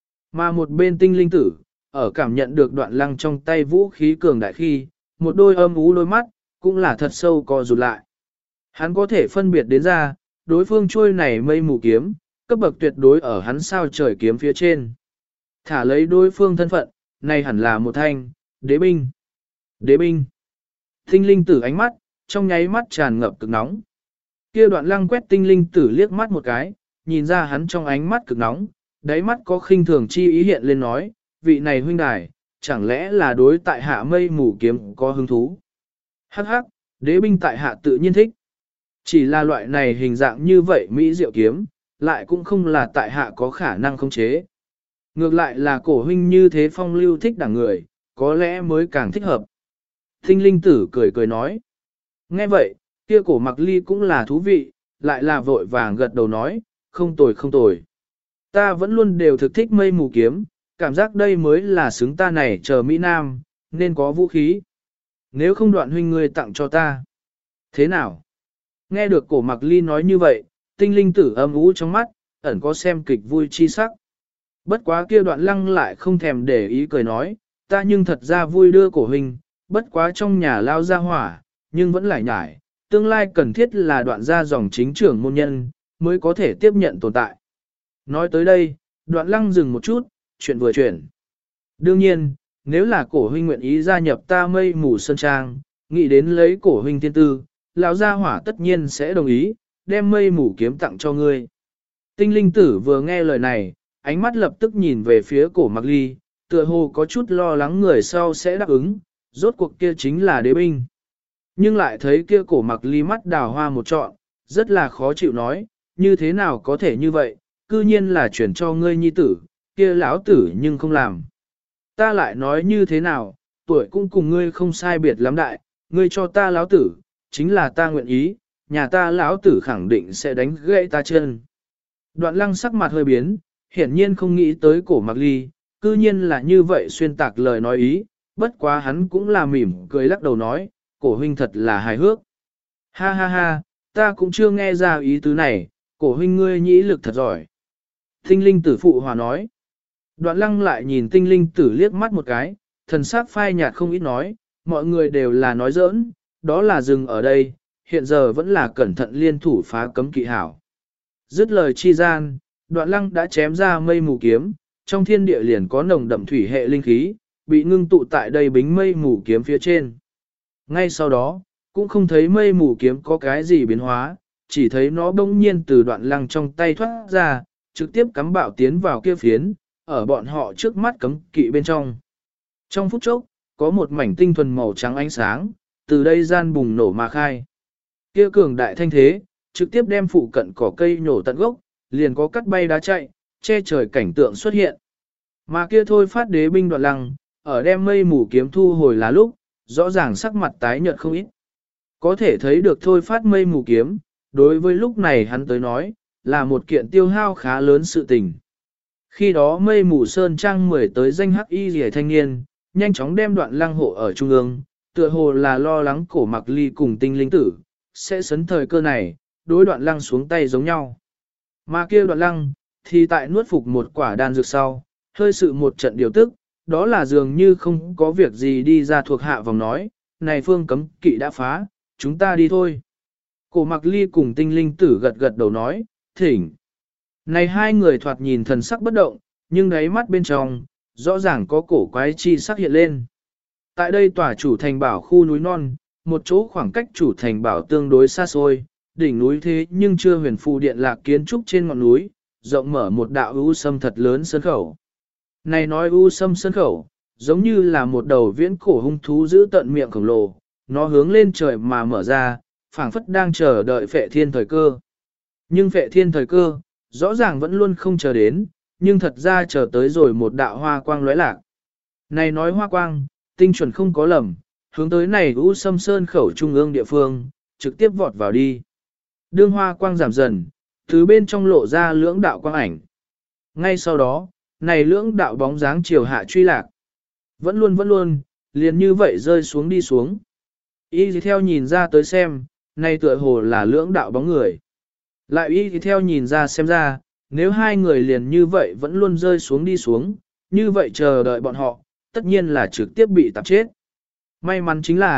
Mà một bên tinh linh tử, ở cảm nhận được Đoạn Lăng trong tay vũ khí cường đại khi, một đôi âm ú đôi mắt, cũng là thật sâu co rụt lại. Hắn có thể phân biệt đến ra, đối phương trôi này mây mù kiếm, cấp bậc tuyệt đối ở hắn sao trời kiếm phía trên. Thả lấy đối phương thân phận, này hẳn là một thanh, đế binh. Đế binh. Tinh linh tử ánh mắt, trong nháy mắt tràn ngập cực nóng. Kia Đoạn Lăng quét tinh linh tử liếc mắt một cái, nhìn ra hắn trong ánh mắt cực nóng, đáy mắt có khinh thường chi ý hiện lên nói, vị này huynh đài, chẳng lẽ là đối tại hạ mây mù kiếm có hứng thú. Hắc hắc, đế binh tại hạ tự nhiên thích. Chỉ là loại này hình dạng như vậy Mỹ diệu kiếm, lại cũng không là tại hạ có khả năng khống chế. Ngược lại là cổ huynh như thế phong lưu thích đảng người, có lẽ mới càng thích hợp. Tinh linh tử cười cười nói. Nghe vậy, kia cổ mặc ly cũng là thú vị, lại là vội vàng gật đầu nói, không tồi không tồi. Ta vẫn luôn đều thực thích mây mù kiếm, cảm giác đây mới là xứng ta này chờ Mỹ Nam, nên có vũ khí. Nếu không Đoạn huynh ngươi tặng cho ta. Thế nào? Nghe được cổ mặc ly nói như vậy, tinh linh tử âm ú trong mắt, ẩn có xem kịch vui chi sắc. Bất quá kia Đoạn Lăng lại không thèm để ý cười nói, ta nhưng thật ra vui đưa cổ huynh, bất quá trong nhà lao ra hỏa, nhưng vẫn lại nhải, tương lai cần thiết là Đoạn gia dòng chính trưởng môn nhân, mới có thể tiếp nhận tồn tại. Nói tới đây, Đoạn Lăng dừng một chút, chuyện vừa chuyển. Đương nhiên, nếu là cổ huynh nguyện ý gia nhập ta mây mù sơn trang, nghĩ đến lấy cổ huynh thiên tư, lão gia hỏa tất nhiên sẽ đồng ý, đem mây mù kiếm tặng cho ngươi. Tinh linh tử vừa nghe lời này, ánh mắt lập tức nhìn về phía cổ mặc ly, tựa hồ có chút lo lắng người sau sẽ đáp ứng, rốt cuộc kia chính là đế binh. Nhưng lại thấy kia cổ mặc ly mắt đào hoa một trọn, rất là khó chịu nói, như thế nào có thể như vậy, cư nhiên là chuyển cho ngươi nhi tử, kia lão tử nhưng không làm. Ta lại nói như thế nào, tuổi cũng cùng ngươi không sai biệt lắm đại, ngươi cho ta lão tử, chính là ta nguyện ý, nhà ta lão tử khẳng định sẽ đánh gãy ta chân. Đoạn Lăng sắc mặt hơi biến, hiển nhiên không nghĩ tới cổ mặc ly, cư nhiên là như vậy xuyên tạc lời nói ý, bất quá hắn cũng là mỉm cười lắc đầu nói, cổ huynh thật là hài hước. Ha ha ha, ta cũng chưa nghe ra ý tứ này, cổ huynh ngươi nhĩ lực thật giỏi. Tinh linh tử phụ hòa nói. Đoạn Lăng lại nhìn tinh linh tử liếc mắt một cái, thần sắc phai nhạt không ít nói, mọi người đều là nói giỡn, đó là dừng ở đây, hiện giờ vẫn là cẩn thận liên thủ phá cấm kỵ hảo. Dứt lời chi gian, Đoạn Lăng đã chém ra mây mù kiếm, trong thiên địa liền có nồng đậm thủy hệ linh khí, bị ngưng tụ tại đây bính mây mù kiếm phía trên. Ngay sau đó, cũng không thấy mây mù kiếm có cái gì biến hóa, chỉ thấy nó bỗng nhiên từ Đoạn Lăng trong tay thoát ra, trực tiếp cắm bạo tiến vào kia phiến, ở bọn họ trước mắt cấm kỵ bên trong. Trong phút chốc, có một mảnh tinh thuần màu trắng ánh sáng, từ đây gian bùng nổ mà khai. Kia cường đại thanh thế, trực tiếp đem phụ cận cỏ cây nổ tận gốc, liền có cắt bay đá chạy, che trời cảnh tượng xuất hiện. Mà kia thôi phát đế binh Đoạn Lăng, ở đem mây mù kiếm thu hồi là lúc, rõ ràng sắc mặt tái nhợt không ít. Có thể thấy được thôi phát mây mù kiếm, đối với lúc này hắn tới nói, là một kiện tiêu hao khá lớn sự tình. Khi đó mây mù sơn trang 10 tới danh hắc y rìa thanh niên, nhanh chóng đem Đoạn Lăng hộ ở trung ương, tựa hồ là lo lắng cổ mặc ly cùng tinh linh tử, sẽ sấn thời cơ này, đối Đoạn Lăng xuống tay giống nhau. Mà kia Đoạn Lăng, thì tại nuốt phục một quả đan dược sau, hơi sự một trận điều tức, đó là dường như không có việc gì đi ra thuộc hạ vòng nói, này phương cấm kỵ đã phá, chúng ta đi thôi. Cổ mặc ly cùng tinh linh tử gật gật đầu nói, thỉnh. Này hai người thoạt nhìn thần sắc bất động, nhưng đáy mắt bên trong, rõ ràng có cổ quái chi sắc hiện lên. Tại đây tòa chủ thành bảo khu núi non, một chỗ khoảng cách chủ thành bảo tương đối xa xôi, đỉnh núi thế nhưng chưa huyền phù điện lạc kiến trúc trên ngọn núi, rộng mở một đạo u sâm thật lớn sơn khẩu. Này nói u sâm sơn khẩu, giống như là một đầu viễn cổ hung thú giữ tận miệng khổng lồ, nó hướng lên trời mà mở ra, phảng phất đang chờ đợi phệ thiên thời cơ. Nhưng phệ thiên thời cơ, rõ ràng vẫn luôn không chờ đến, nhưng thật ra chờ tới rồi một đạo hoa quang lóe lạc. Này nói hoa quang, tinh chuẩn không có lầm, hướng tới này u sâm sơn khẩu trung ương địa phương, trực tiếp vọt vào đi. Đương hoa quang giảm dần, từ bên trong lộ ra lưỡng đạo quang ảnh. Ngay sau đó, này lưỡng đạo bóng dáng chiều hạ truy lạc. Vẫn luôn, liền như vậy rơi xuống đi xuống. Y theo nhìn ra tới xem, này tựa hồ là lưỡng đạo bóng người. Lại y theo nhìn ra xem ra, nếu hai người liền như vậy vẫn luôn rơi xuống đi xuống, như vậy chờ đợi bọn họ, tất nhiên là trực tiếp bị tạp chết. May mắn chính là,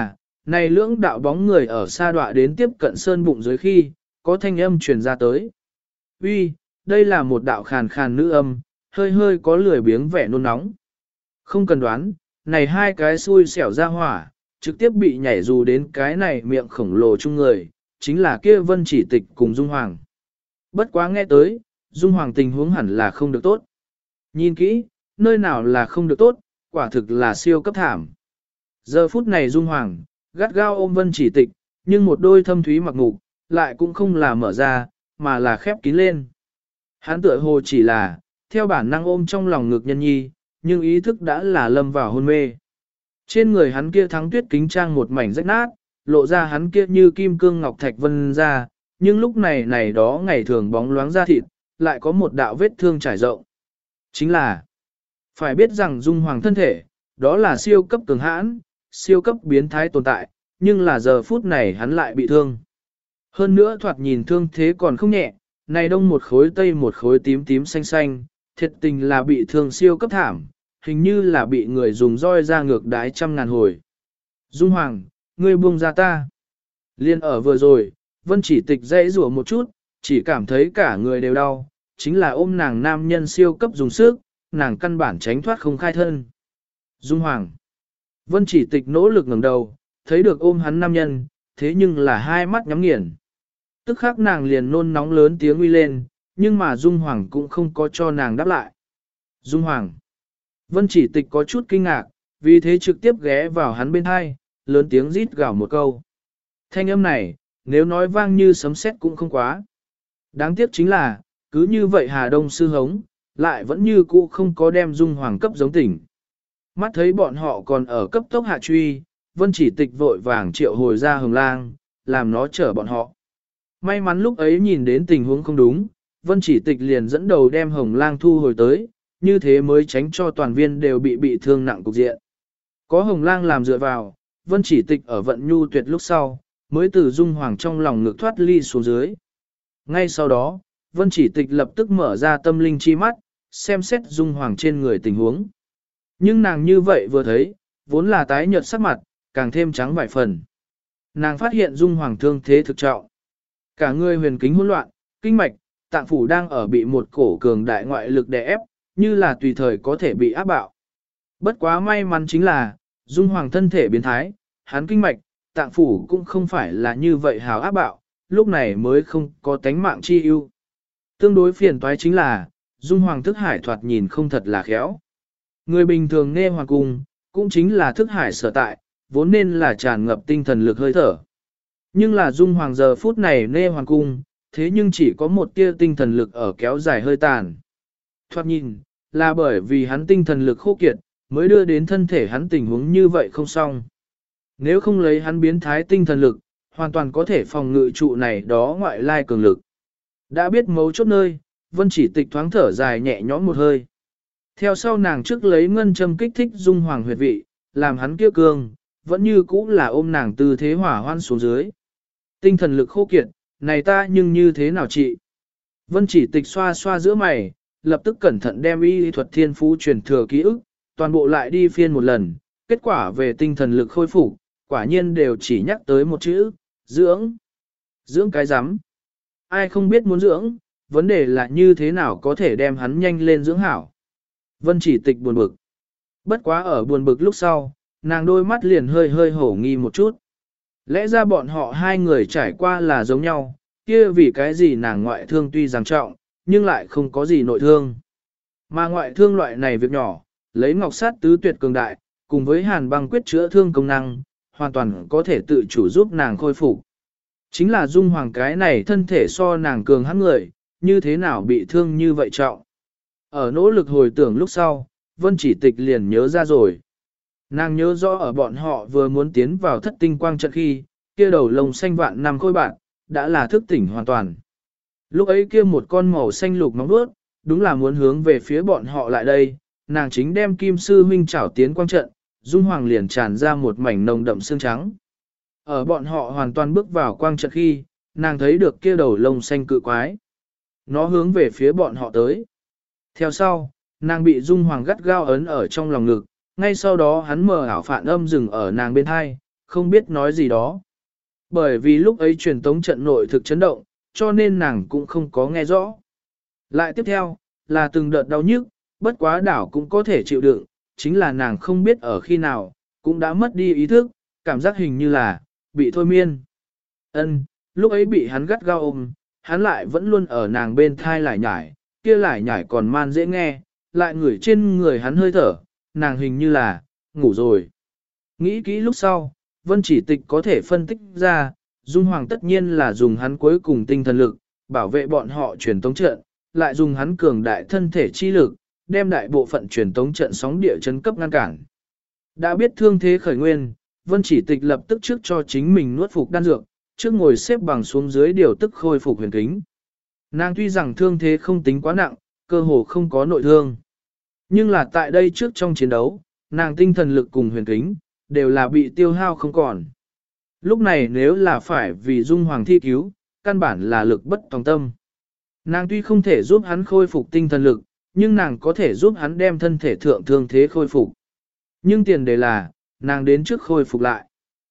này lưỡng đạo bóng người ở xa đọa đến tiếp cận sơn bụng dưới khi, có thanh âm truyền ra tới. Uy, đây là một đạo khàn khàn nữ âm, hơi hơi có lười biếng vẻ nôn nóng. Không cần đoán, này hai cái xui xẻo ra hỏa, trực tiếp bị nhảy dù đến cái này miệng khổng lồ chung người, chính là kia Vân Chỉ Tịch cùng Dung Hoàng. Bất quá nghe tới, Dung Hoàng tình huống hẳn là không được tốt. Nhìn kỹ, nơi nào là không được tốt, quả thực là siêu cấp thảm. Giờ phút này Dung Hoàng, gắt gao ôm Vân Chỉ Tịch, nhưng một đôi thâm thúy mặc ngục, lại cũng không là mở ra, mà là khép kín lên. Hắn tựa hồ chỉ là, theo bản năng ôm trong lòng ngực nhân nhi, nhưng ý thức đã là lâm vào hôn mê. Trên người hắn kia thắng tuyết kính trang một mảnh rách nát, lộ ra hắn kia như kim cương ngọc thạch vân ra, nhưng lúc này này đó ngày thường bóng loáng da thịt, lại có một đạo vết thương trải rộng. Chính là, phải biết rằng Dung Hoàng thân thể, đó là siêu cấp cường hãn, siêu cấp biến thái tồn tại, nhưng là giờ phút này hắn lại bị thương. Hơn nữa thoạt nhìn thương thế còn không nhẹ, này đông một khối tây một khối tím tím xanh xanh, thiệt tình là bị thương siêu cấp thảm, hình như là bị người dùng roi ra ngược đái trăm ngàn hồi. Dung Hoàng, ngươi buông ra ta. Liên ở vừa rồi, Vân Chỉ Tịch dãy rủa một chút, chỉ cảm thấy cả người đều đau, chính là ôm nàng nam nhân siêu cấp dùng sức, nàng căn bản tránh thoát không khai thân. Dung Hoàng. Vân Chỉ Tịch nỗ lực ngẩng đầu, thấy được ôm hắn nam nhân, thế nhưng là hai mắt nhắm nghiền. Tức khắc nàng liền nôn nóng lớn tiếng uy lên, nhưng mà Dung Hoàng cũng không có cho nàng đáp lại. Dung Hoàng. Vân Chỉ Tịch có chút kinh ngạc, vì thế trực tiếp ghé vào hắn bên hai, lớn tiếng rít gào một câu. Thanh âm này, nếu nói vang như sấm sét cũng không quá. Đáng tiếc chính là, cứ như vậy Hà Đông sư hống, lại vẫn như cũ không có đem Dung Hoàng cấp giống tỉnh. Mắt thấy bọn họ còn ở cấp tốc hạ truy, Vân Chỉ Tịch vội vàng triệu hồi ra Hồng Lang, làm nó chở bọn họ. May mắn lúc ấy nhìn đến tình huống không đúng, Vân Chỉ Tịch liền dẫn đầu đem Hồng Lang thu hồi tới, như thế mới tránh cho toàn viên đều bị thương nặng cục diện. Có Hồng Lang làm dựa vào, Vân Chỉ Tịch ở vận nhu tuyệt lúc sau, mới từ Dung Hoàng trong lòng ngực thoát ly xuống dưới. Ngay sau đó, Vân Chỉ Tịch lập tức mở ra tâm linh chi mắt, xem xét Dung Hoàng trên người tình huống. Nhưng nàng như vậy vừa thấy, vốn là tái nhợt sắc mặt, càng thêm trắng vài phần. Nàng phát hiện Dung Hoàng thương thế thực trọng. Cả người huyền kính hỗn loạn, kinh mạch, tạng phủ đang ở bị một cổ cường đại ngoại lực đè ép, như là tùy thời có thể bị áp bạo. Bất quá may mắn chính là, Dung Hoàng thân thể biến thái, hắn kinh mạch, tạng phủ cũng không phải là như vậy hào áp bạo, lúc này mới không có tánh mạng chi ưu. Tương đối phiền toái chính là, Dung Hoàng thức hải thoạt nhìn không thật là khéo. Người bình thường nghe hoàng cung, cũng chính là thức hải sở tại, vốn nên là tràn ngập tinh thần lực hơi thở. Nhưng là Dung Hoàng giờ phút này nê hoàng cung, thế nhưng chỉ có một tia tinh thần lực ở kéo dài hơi tàn. Thoạt nhìn, là bởi vì hắn tinh thần lực khô kiệt, mới đưa đến thân thể hắn tình huống như vậy không xong. Nếu không lấy hắn biến thái tinh thần lực, hoàn toàn có thể phòng ngự trụ này đó ngoại lai cường lực. Đã biết mấu chốt nơi, Vân Chỉ Tịch thoáng thở dài nhẹ nhõm một hơi. Theo sau nàng trước lấy ngân châm kích thích Dung Hoàng huyệt vị, làm hắn kia cương, vẫn như cũ là ôm nàng tư thế hỏa hoan xuống dưới. Tinh thần lực khô kiệt, này ta nhưng như thế nào chị? Vân Chỉ Tịch xoa xoa giữa mày, lập tức cẩn thận đem y thuật thiên phú truyền thừa ký ức, toàn bộ lại đi phiên một lần, kết quả về tinh thần lực khôi phục, quả nhiên đều chỉ nhắc tới một chữ, dưỡng. Dưỡng cái rắm Ai không biết muốn dưỡng, vấn đề là như thế nào có thể đem hắn nhanh lên dưỡng hảo. Vân Chỉ Tịch buồn bực. Bất quá ở buồn bực lúc sau, nàng đôi mắt liền hơi hơi hổ nghi một chút. Lẽ ra bọn họ hai người trải qua là giống nhau, kia vì cái gì nàng ngoại thương tuy rằng trọng, nhưng lại không có gì nội thương. Mà ngoại thương loại này việc nhỏ, lấy ngọc sát tứ tuyệt cường đại, cùng với hàn băng quyết chữa thương công năng, hoàn toàn có thể tự chủ giúp nàng khôi phục. Chính là Dung Hoàng cái này thân thể so nàng cường hắn người, như thế nào bị thương như vậy trọng. Ở nỗ lực hồi tưởng lúc sau, Vân Chỉ Tịch liền nhớ ra rồi. Nàng nhớ rõ ở bọn họ vừa muốn tiến vào thất tinh quang trận khi, kia đầu lông xanh vạn năm khôi bạn, đã là thức tỉnh hoàn toàn. Lúc ấy kia một con màu xanh lục nóng đuốt, đúng là muốn hướng về phía bọn họ lại đây, nàng chính đem kim sư huynh chảo tiến quang trận, Dung Hoàng liền tràn ra một mảnh nồng đậm xương trắng. Ở bọn họ hoàn toàn bước vào quang trận khi, nàng thấy được kia đầu lông xanh cự quái. Nó hướng về phía bọn họ tới. Theo sau, nàng bị Dung Hoàng gắt gao ấn ở trong lòng ngực, ngay sau đó hắn mờ ảo phản âm dừng ở nàng bên hai, không biết nói gì đó. Bởi vì lúc ấy truyền tống trận nội thực chấn động, cho nên nàng cũng không có nghe rõ. Lại tiếp theo, là từng đợt đau nhức, bất quá đảo cũng có thể chịu đựng, chính là nàng không biết ở khi nào, cũng đã mất đi ý thức, cảm giác hình như là, bị thôi miên. Lúc ấy bị hắn gắt gao ôm, hắn lại vẫn luôn ở nàng bên thai lải nhải, kia lải nhải còn man dễ nghe, lại ngửi trên người hắn hơi thở, nàng hình như là, ngủ rồi. Nghĩ kỹ lúc sau, Vân Chỉ Tịch có thể phân tích ra, Dung Hoàng tất nhiên là dùng hắn cuối cùng tinh thần lực, bảo vệ bọn họ truyền tống trận, lại dùng hắn cường đại thân thể chi lực, đem đại bộ phận truyền tống trận sóng địa chấn cấp ngăn cản. Đã biết thương thế khởi nguyên, Vân Chỉ Tịch lập tức trước cho chính mình nuốt phục đan dược, trước ngồi xếp bằng xuống dưới điều tức khôi phục huyền kính. Nàng tuy rằng thương thế không tính quá nặng, cơ hồ không có nội thương. Nhưng là tại đây trước trong chiến đấu, nàng tinh thần lực cùng huyền kính, đều là bị tiêu hao không còn. Lúc này nếu là phải vì Dung Hoàng thi cứu, căn bản là lực bất tòng tâm. Nàng tuy không thể giúp hắn khôi phục tinh thần lực, nhưng nàng có thể giúp hắn đem thân thể thượng thương thế khôi phục. Nhưng tiền đề là, nàng đến trước khôi phục lại.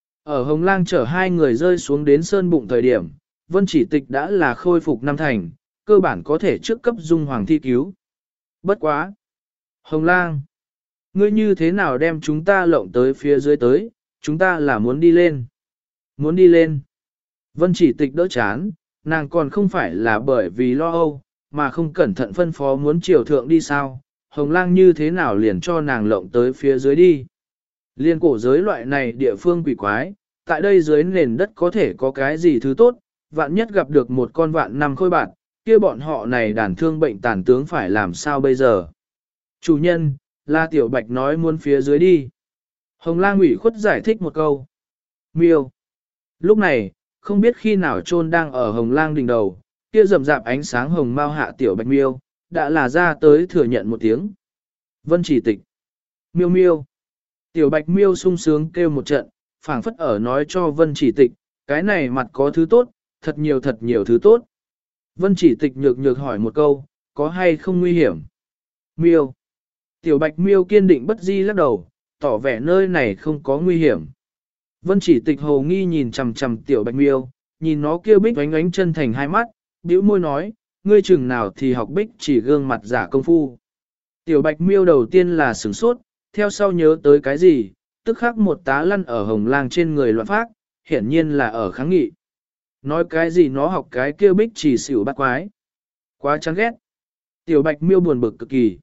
Ở Hồng Lang chở hai người rơi xuống đến sơn bụng thời điểm, Vân Chỉ Tịch đã là khôi phục năm thành, cơ bản có thể trước cấp Dung Hoàng thi cứu. Bất quá! Hồng Lang! Ngươi như thế nào đem chúng ta lộng tới phía dưới tới, chúng ta là muốn đi lên. Muốn đi lên. Vân Chỉ Tịch đỡ chán, nàng còn không phải là bởi vì lo âu, mà không cẩn thận phân phó muốn triều thượng đi sao, Hồng Lang như thế nào liền cho nàng lộng tới phía dưới đi. Liên cổ giới loại này địa phương quỷ quái, tại đây dưới nền đất có thể có cái gì thứ tốt, vạn nhất gặp được một con vạn năm khôi bạn, kia bọn họ này đàn thương bệnh tàn tướng phải làm sao bây giờ. Chủ nhân, là Tiểu Bạch nói muốn phía dưới đi. Hồng Lang ủy khuất giải thích một câu. Miêu. Lúc này, không biết khi nào Trôn đang ở Hồng Lang đỉnh đầu, kia rầm rạp ánh sáng hồng mau hạ Tiểu Bạch Miêu, đã là ra tới thừa nhận một tiếng. Vân Chỉ Tịch. Miêu miêu. Tiểu Bạch Miêu sung sướng kêu một trận, phảng phất ở nói cho Vân Chỉ Tịch, cái này mặt có thứ tốt, thật nhiều thứ tốt. Vân Chỉ Tịch nhược nhược hỏi một câu, có hay không nguy hiểm? Miêu. Tiểu Bạch Miêu kiên định bất di lắc đầu, tỏ vẻ nơi này không có nguy hiểm. Vân Chỉ Tịch hồ nghi nhìn chằm chằm Tiểu Bạch Miêu, nhìn nó kêu bích ánh ánh chân thành hai mắt, bĩu môi nói, ngươi chừng nào thì học bích chỉ gương mặt giả công phu. Tiểu Bạch Miêu đầu tiên là sửng sốt, theo sau nhớ tới cái gì, tức khắc một tá lăn ở Hồng Lang trên người loạn phát, hiển nhiên là ở kháng nghị. Nói cái gì nó học cái kêu bích chỉ xỉu bắt quái. Quá chán ghét. Tiểu Bạch Miêu buồn bực cực kỳ.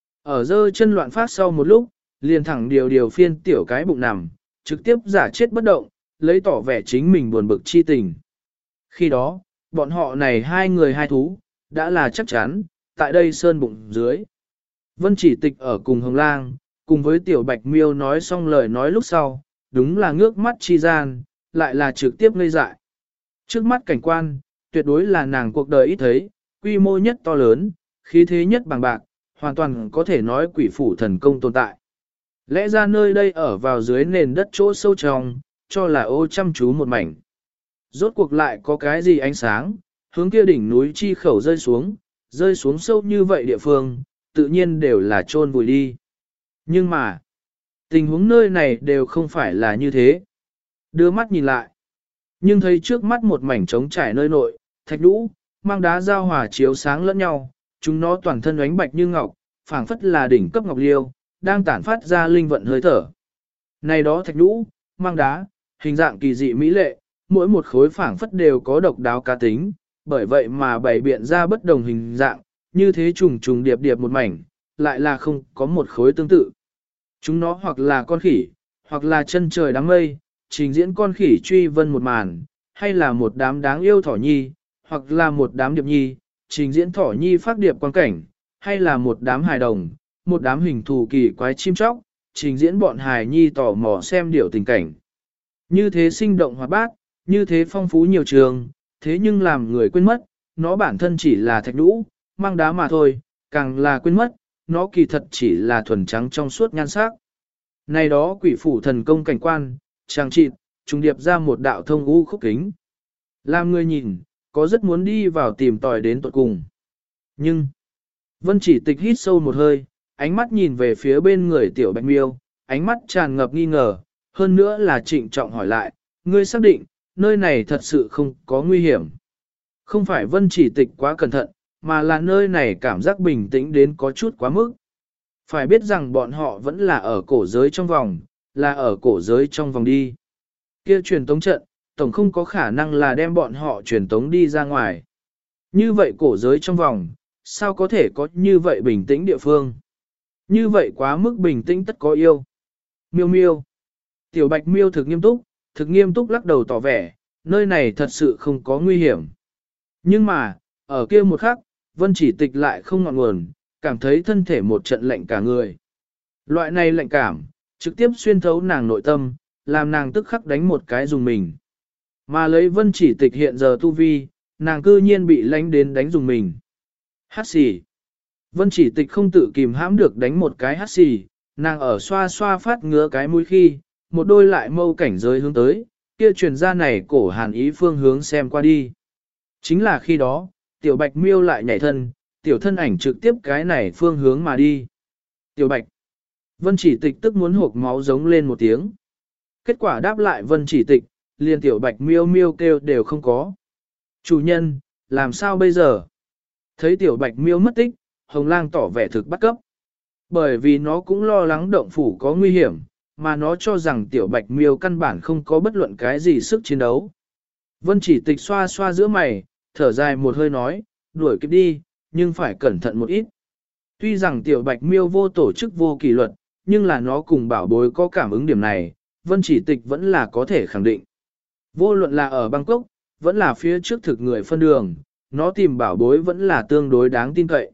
Ở dơ chân loạn phát sau một lúc, liền thẳng điều phiên tiểu cái bụng nằm, trực tiếp giả chết bất động, lấy tỏ vẻ chính mình buồn bực chi tình. Khi đó, bọn họ này hai người hai thú, đã là chắc chắn, tại đây sơn bụng dưới. Vân Chỉ Tịch ở cùng Hồng Lang, cùng với Tiểu Bạch Miêu nói xong lời nói lúc sau, đúng là ngước mắt chi gian, lại là trực tiếp ngây dại. Trước mắt cảnh quan, tuyệt đối là nàng cuộc đời ít thấy, quy mô nhất to lớn, khí thế nhất bằng bạc, hoàn toàn có thể nói quỷ phủ thần công tồn tại. Lẽ ra nơi đây ở vào dưới nền đất chỗ sâu trong, cho là ô chăm chú một mảnh. Rốt cuộc lại có cái gì ánh sáng, hướng kia đỉnh núi chi khẩu rơi xuống sâu như vậy địa phương, tự nhiên đều là chôn vùi đi. Nhưng mà, tình huống nơi này đều không phải là như thế. Đưa mắt nhìn lại, nhưng thấy trước mắt một mảnh trống trải nơi nội, thạch đũ, mang đá giao hòa chiếu sáng lẫn nhau, chúng nó toàn thân ánh bạch như ngọc, phảng phất là đỉnh cấp ngọc liêu, đang tản phát ra linh vận hơi thở. Này đó thạch đũ, mang đá, hình dạng kỳ dị mỹ lệ, mỗi một khối phảng phất đều có độc đáo cá tính, bởi vậy mà bày biện ra bất đồng hình dạng, như thế trùng trùng điệp điệp một mảnh, lại là không có một khối tương tự. Chúng nó hoặc là con khỉ, hoặc là chân trời đám mây, trình diễn con khỉ truy vân một màn, hay là một đám đáng yêu thỏ nhi, hoặc là một đám điệp nhi, trình diễn thỏ nhi phát điệp quan cảnh, hay là một đám hài đồng, một đám hình thù kỳ quái chim chóc, trình diễn bọn hài nhi tò mò xem điều tình cảnh. Như thế sinh động hoạt bát, như thế phong phú nhiều trường, thế nhưng làm người quên mất, nó bản thân chỉ là thạch nhũ, mang đá mà thôi, càng là quên mất, nó kỳ thật chỉ là thuần trắng trong suốt nhan sắc. Này đó quỷ phủ thần công cảnh quan, trang trị, trùng điệp ra một đạo thông u khúc kính. Làm người nhìn, có rất muốn đi vào tìm tòi đến tận cùng. Nhưng, Vân Chỉ Tịch hít sâu một hơi, ánh mắt nhìn về phía bên người Tiểu Bạch Miêu, ánh mắt tràn ngập nghi ngờ, hơn nữa là trịnh trọng hỏi lại, ngươi xác định, nơi này thật sự không có nguy hiểm. Không phải Vân Chỉ Tịch quá cẩn thận, mà là nơi này cảm giác bình tĩnh đến có chút quá mức. Phải biết rằng bọn họ vẫn là ở cổ giới trong vòng, là ở cổ giới trong vòng đi. Kia truyền tống trận, tổng không có khả năng là đem bọn họ truyền tống đi ra ngoài. Như vậy cổ giới trong vòng, sao có thể có như vậy bình tĩnh địa phương? Như vậy quá mức bình tĩnh tất có yêu. Miêu miêu. Tiểu Bạch Miêu thực nghiêm túc lắc đầu tỏ vẻ, nơi này thật sự không có nguy hiểm. Nhưng mà, ở kia một khắc, Vân Chỉ Tịch lại không ngọn nguồn, cảm thấy thân thể một trận lạnh cả người. Loại này lạnh cảm, trực tiếp xuyên thấu nàng nội tâm, làm nàng tức khắc đánh một cái dùng mình. Mà lấy Vân Chỉ Tịch hiện giờ tu vi, nàng cư nhiên bị lánh đến đánh dùng mình. Hát xì. Vân Chỉ Tịch không tự kìm hãm được đánh một cái hát xì, nàng ở xoa xoa phát ngứa cái mũi khi, một đôi lại mâu cảnh giới hướng tới, kia truyền ra này cổ hàn ý phương hướng xem qua đi. Chính là khi đó, Tiểu Bạch Miêu lại nhảy thân, tiểu thân ảnh trực tiếp cái này phương hướng mà đi. Tiểu Bạch. Vân Chỉ Tịch tức muốn hộc máu giống lên một tiếng. Kết quả đáp lại Vân Chỉ Tịch, liền Tiểu Bạch Miêu Miêu kêu đều không có. Chủ nhân, làm sao bây giờ? Thấy Tiểu Bạch Miêu mất tích, Hồng Lang tỏ vẻ thực bắt cấp. Bởi vì nó cũng lo lắng động phủ có nguy hiểm, mà nó cho rằng Tiểu Bạch Miêu căn bản không có bất luận cái gì sức chiến đấu. Vân Chỉ Tịch xoa xoa giữa mày, thở dài một hơi nói, đuổi kịp đi, nhưng phải cẩn thận một ít. Tuy rằng Tiểu Bạch Miêu vô tổ chức vô kỷ luật, nhưng là nó cùng bảo bối có cảm ứng điểm này, Vân Chỉ Tịch vẫn là có thể khẳng định. Vô luận là ở Bangkok, vẫn là phía trước thực người phân đường, nó tìm bảo bối vẫn là tương đối đáng tin cậy.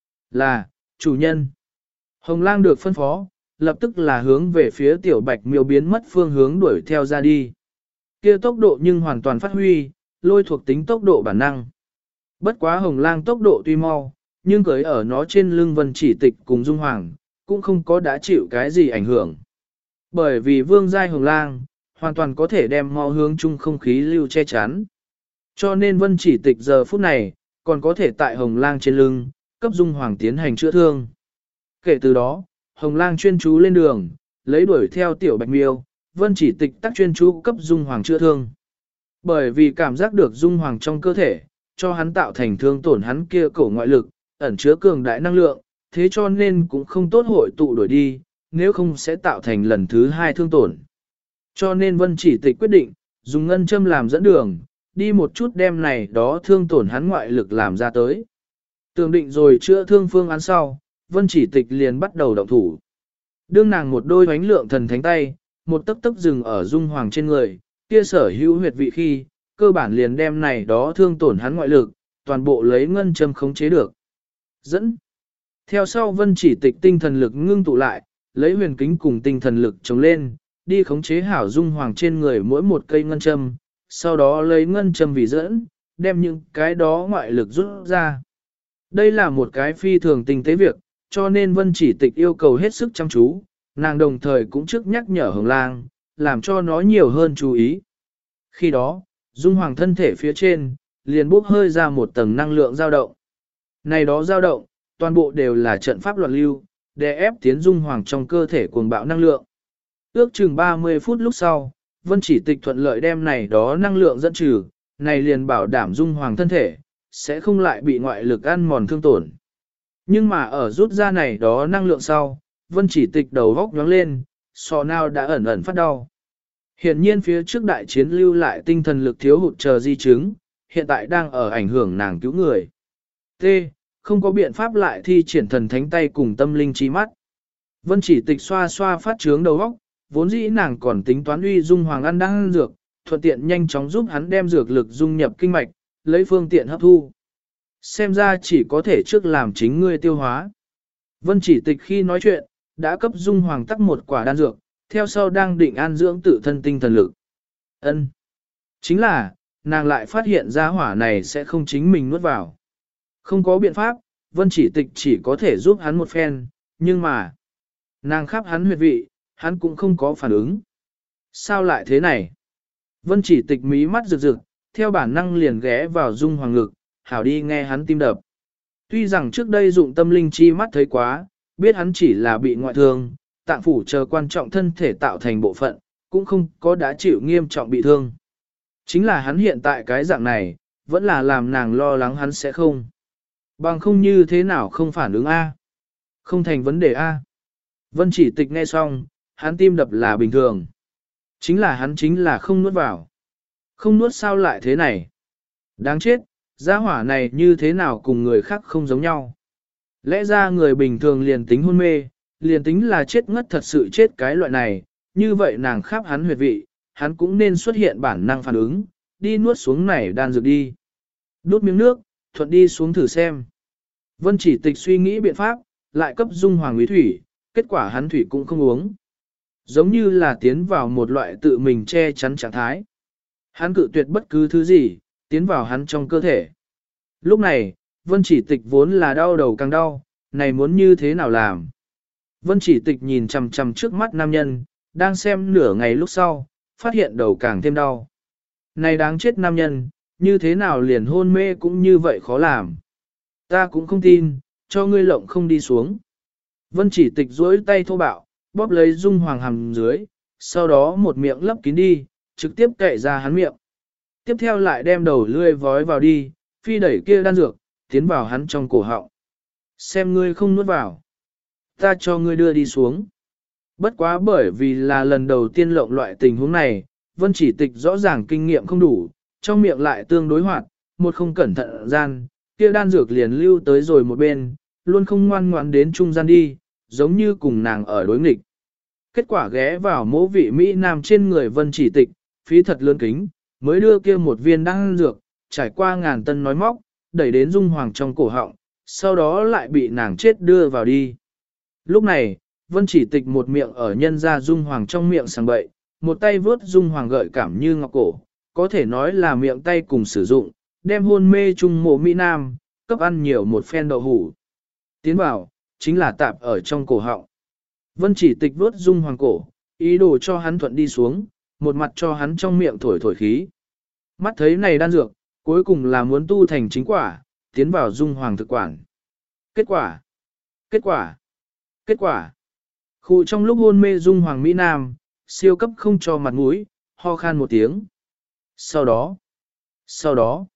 Là, chủ nhân. Hồng Lang được phân phó, lập tức là hướng về phía Tiểu Bạch Miêu biến mất phương hướng đuổi theo ra đi. Kia tốc độ nhưng hoàn toàn phát huy, lôi thuộc tính tốc độ bản năng. Bất quá Hồng Lang tốc độ tuy mau, nhưng cưới ở nó trên lưng Vân Chỉ Tịch cùng Dung Hoàng, cũng không có đã chịu cái gì ảnh hưởng. Bởi vì vương giai Hồng Lang, hoàn toàn có thể đem mau hướng chung không khí lưu che chắn. Cho nên Vân Chỉ Tịch giờ phút này, còn có thể tại Hồng Lang trên lưng, cấp Dung Hoàng tiến hành chữa thương. Kể từ đó, Hồng Lang chuyên chú lên đường, lấy đuổi theo Tiểu Bạch Miêu, Vân Chỉ Tịch tác chuyên chú cấp Dung Hoàng chữa thương. Bởi vì cảm giác được Dung Hoàng trong cơ thể, cho hắn tạo thành thương tổn hắn kia cổ ngoại lực, ẩn chứa cường đại năng lượng, thế cho nên cũng không tốt hội tụ đuổi đi, nếu không sẽ tạo thành lần thứ hai thương tổn. Cho nên Vân Chỉ Tịch quyết định, dùng ngân châm làm dẫn đường, đi một chút đem này đó thương tổn hắn ngoại lực làm ra tới. Tường định rồi chữa thương phương án sau, Vân Chỉ Tịch liền bắt đầu động thủ. Đương nàng một đôi hoánh lượng thần thánh tay, một tấc tấc dừng ở Dung Hoàng trên người, kia sở hữu huyệt vị khi, cơ bản liền đem này đó thương tổn hắn ngoại lực, toàn bộ lấy ngân châm khống chế được. Dẫn. Theo sau Vân Chỉ Tịch tinh thần lực ngưng tụ lại, lấy huyền kính cùng tinh thần lực chống lên, đi khống chế hảo Dung Hoàng trên người mỗi một cây ngân châm, sau đó lấy ngân châm vì dẫn, đem những cái đó ngoại lực rút ra. Đây là một cái phi thường tinh tế việc, cho nên Vân Chỉ Tịch yêu cầu hết sức chăm chú, nàng đồng thời cũng trước nhắc nhở Hồng Lang, làm cho nó nhiều hơn chú ý. Khi đó, Dung Hoàng thân thể phía trên, liền bốc hơi ra một tầng năng lượng dao động. Này đó dao động, toàn bộ đều là trận pháp loạn lưu, để ép tiến Dung Hoàng trong cơ thể cuồng bạo năng lượng. Ước chừng 30 phút lúc sau, Vân Chỉ Tịch thuận lợi đem này đó năng lượng dẫn trừ, này liền bảo đảm Dung Hoàng thân thể, sẽ không lại bị ngoại lực ăn mòn thương tổn. Nhưng mà ở rút ra này đó năng lượng sau, Vân Chỉ Tịch đầu góc nhoáng lên, sọ nào đã ẩn ẩn phát đau. Hiện nhiên phía trước đại chiến lưu lại tinh thần lực thiếu hụt chờ di chứng, hiện tại đang ở ảnh hưởng nàng cứu người. T. Không có biện pháp lại thi triển thần thánh tay cùng tâm linh trí mắt. Vân Chỉ Tịch xoa xoa phát trướng đầu óc, vốn dĩ nàng còn tính toán uy Dung Hoàng ăn đang ăn dược, thuận tiện nhanh chóng giúp hắn đem dược lực dung nhập kinh mạch, lấy phương tiện hấp thu. Xem ra chỉ có thể trước làm chính ngươi tiêu hóa. Vân Chỉ Tịch khi nói chuyện, đã cấp Dung Hoàng tắc một quả đan dược, theo sau đang định an dưỡng tự thân tinh thần lực. Ân, chính là, nàng lại phát hiện ra hỏa này sẽ không chính mình nuốt vào. Không có biện pháp, Vân Chỉ Tịch chỉ có thể giúp hắn một phen, nhưng mà, nàng khắp hắn huyệt vị, hắn cũng không có phản ứng. Sao lại thế này? Vân Chỉ Tịch mí mắt rực rực, theo bản năng liền ghé vào Dung Hoàng ngực, hảo đi nghe hắn tim đập. Tuy rằng trước đây dụng tâm linh chi mắt thấy quá, biết hắn chỉ là bị ngoại thương, tạng phủ chờ quan trọng thân thể tạo thành bộ phận, cũng không có đã chịu nghiêm trọng bị thương. Chính là hắn hiện tại cái dạng này, vẫn là làm nàng lo lắng hắn sẽ không. Bằng không như thế nào không phản ứng A. Không thành vấn đề A. Vân Chỉ Tịch nghe xong, hắn tim đập là bình thường. Chính là hắn chính là không nuốt vào. Không nuốt sao lại thế này? Đáng chết, gia hỏa này như thế nào cùng người khác không giống nhau. Lẽ ra người bình thường liền tính hôn mê, liền tính là chết ngất thật sự chết cái loại này, như vậy nàng khắp hắn huyệt vị, hắn cũng nên xuất hiện bản năng phản ứng, đi nuốt xuống này đan dược đi. Đút miếng nước, thuận đi xuống thử xem. Vân Chỉ Tịch suy nghĩ biện pháp, lại cấp Dung Hoàng Úy thủy, kết quả hắn thủy cũng không uống. Giống như là tiến vào một loại tự mình che chắn trạng thái. Hắn cự tuyệt bất cứ thứ gì, tiến vào hắn trong cơ thể. Lúc này, Vân Chỉ Tịch vốn là đau đầu càng đau, này muốn như thế nào làm. Vân Chỉ Tịch nhìn chằm chằm trước mắt nam nhân, đang xem nửa ngày lúc sau, phát hiện đầu càng thêm đau. Này đáng chết nam nhân, như thế nào liền hôn mê cũng như vậy khó làm. Ta cũng không tin, cho ngươi lộng không đi xuống. Vân Chỉ Tịch duỗi tay thô bạo, bóp lấy Dung Hoàng hàm dưới, sau đó một miệng lấp kín đi, trực tiếp cậy ra hắn miệng. Tiếp theo lại đem đầu lươi vói vào đi, phi đẩy kia đan dược, tiến vào hắn trong cổ họng. Xem ngươi không nuốt vào. Ta cho ngươi đưa đi xuống. Bất quá bởi vì là lần đầu tiên lộng loại tình huống này, Vân Chỉ Tịch rõ ràng kinh nghiệm không đủ, trong miệng lại tương đối hoạt, một không cẩn thận gian, kia đan dược liền lưu tới rồi một bên, luôn không ngoan ngoãn đến trung gian đi, giống như cùng nàng ở đối nghịch. Kết quả ghé vào mỗ vị Mỹ Nam trên người Vân Chỉ Tịch, phí thật lớn kính, mới đưa kia một viên đan dược, trải qua ngàn tân nói móc, đẩy đến Dung Hoàng trong cổ họng, sau đó lại bị nàng chết đưa vào đi. Lúc này, Vân Chỉ Tịch một miệng ở nhân ra Dung Hoàng trong miệng sàng bậy, một tay vướt Dung Hoàng gợi cảm như ngọc cổ, có thể nói là miệng tay cùng sử dụng, đem hôn mê trung mộ Mỹ Nam, cấp ăn nhiều một phen đậu hủ. Tiến vào, chính là tạp ở trong cổ họng. Vân Chỉ Tịch vướt Dung Hoàng cổ, ý đồ cho hắn thuận đi xuống, một mặt cho hắn trong miệng thổi thổi khí. Mắt thấy này đan dược, cuối cùng là muốn tu thành chính quả, tiến vào Dung Hoàng thực quản. Kết quả, kết quả, kết quả. Khu trong lúc hôn mê Dung Hoàng Mỹ Nam, siêu cấp không cho mặt mũi, ho khan một tiếng. Sau đó,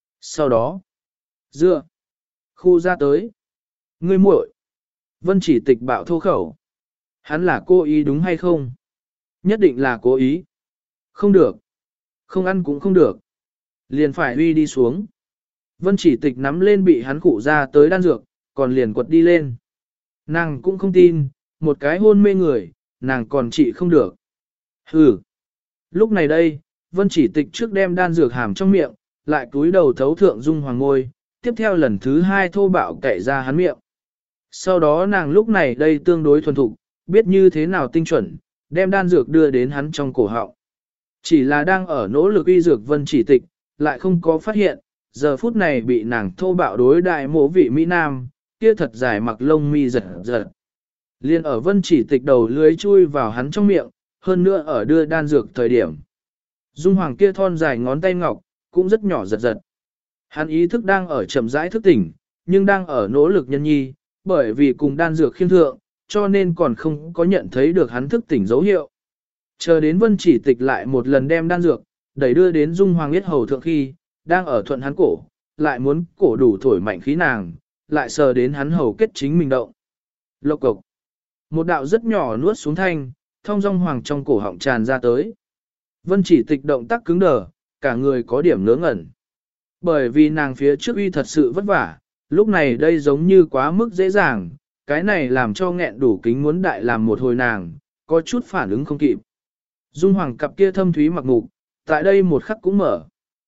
dựa, khu ra tới. Ngươi muội. Vân Chỉ Tịch bạo thô khẩu. Hắn là cố ý đúng hay không? Nhất định là cố ý. Không được. Không ăn cũng không được. Liền phải uy đi xuống. Vân Chỉ Tịch nắm lên bị hắn cụ ra tới đan dược, còn liền quật đi lên. Nàng cũng không tin, một cái hôn mê người, nàng còn trị không được. Hừ. Lúc này đây, Vân Chỉ Tịch trước đem đan dược hàm trong miệng, lại cúi đầu thấu thượng Dung Hoàng ngôi, tiếp theo lần thứ hai thô bạo cậy ra hắn miệng. Sau đó nàng lúc này đây tương đối thuần thục, biết như thế nào tinh chuẩn, đem đan dược đưa đến hắn trong cổ họng. Chỉ là đang ở nỗ lực uy dược Vân Chỉ Tịch, lại không có phát hiện, giờ phút này bị nàng thô bạo đối đại mộ vị Mỹ Nam, kia thật dài mặc lông mi giật giật. Liên ở Vân Chỉ Tịch đầu lưới chui vào hắn trong miệng, hơn nữa ở đưa đan dược thời điểm. Dung Hoàng kia thon dài ngón tay ngọc, cũng rất nhỏ giật giật. Hắn ý thức đang ở chậm rãi thức tỉnh, nhưng đang ở nỗ lực nhân nhi, bởi vì cùng đan dược khiêm thượng, cho nên còn không có nhận thấy được hắn thức tỉnh dấu hiệu. Chờ đến Vân Chỉ Tịch lại một lần đem đan dược, đẩy đưa đến Dung Hoàng Yết Hầu thượng khi, đang ở thuận hắn cổ, lại muốn cổ đủ thổi mạnh khí nàng, lại sờ đến hắn hầu kết chính mình động. Lộc cộc. Một đạo rất nhỏ nuốt xuống thanh, thông dong hoàng trong cổ họng tràn ra tới. Vân Chỉ Tịch động tác cứng đờ, cả người có điểm ngớ ngẩn. Bởi vì nàng phía trước uy thật sự vất vả, lúc này đây giống như quá mức dễ dàng, cái này làm cho nghẹn đủ kính muốn đại làm một hồi nàng, có chút phản ứng không kịp. Dung Hoàng cặp kia thâm thúy mặc ngục, tại đây một khắc cũng mở.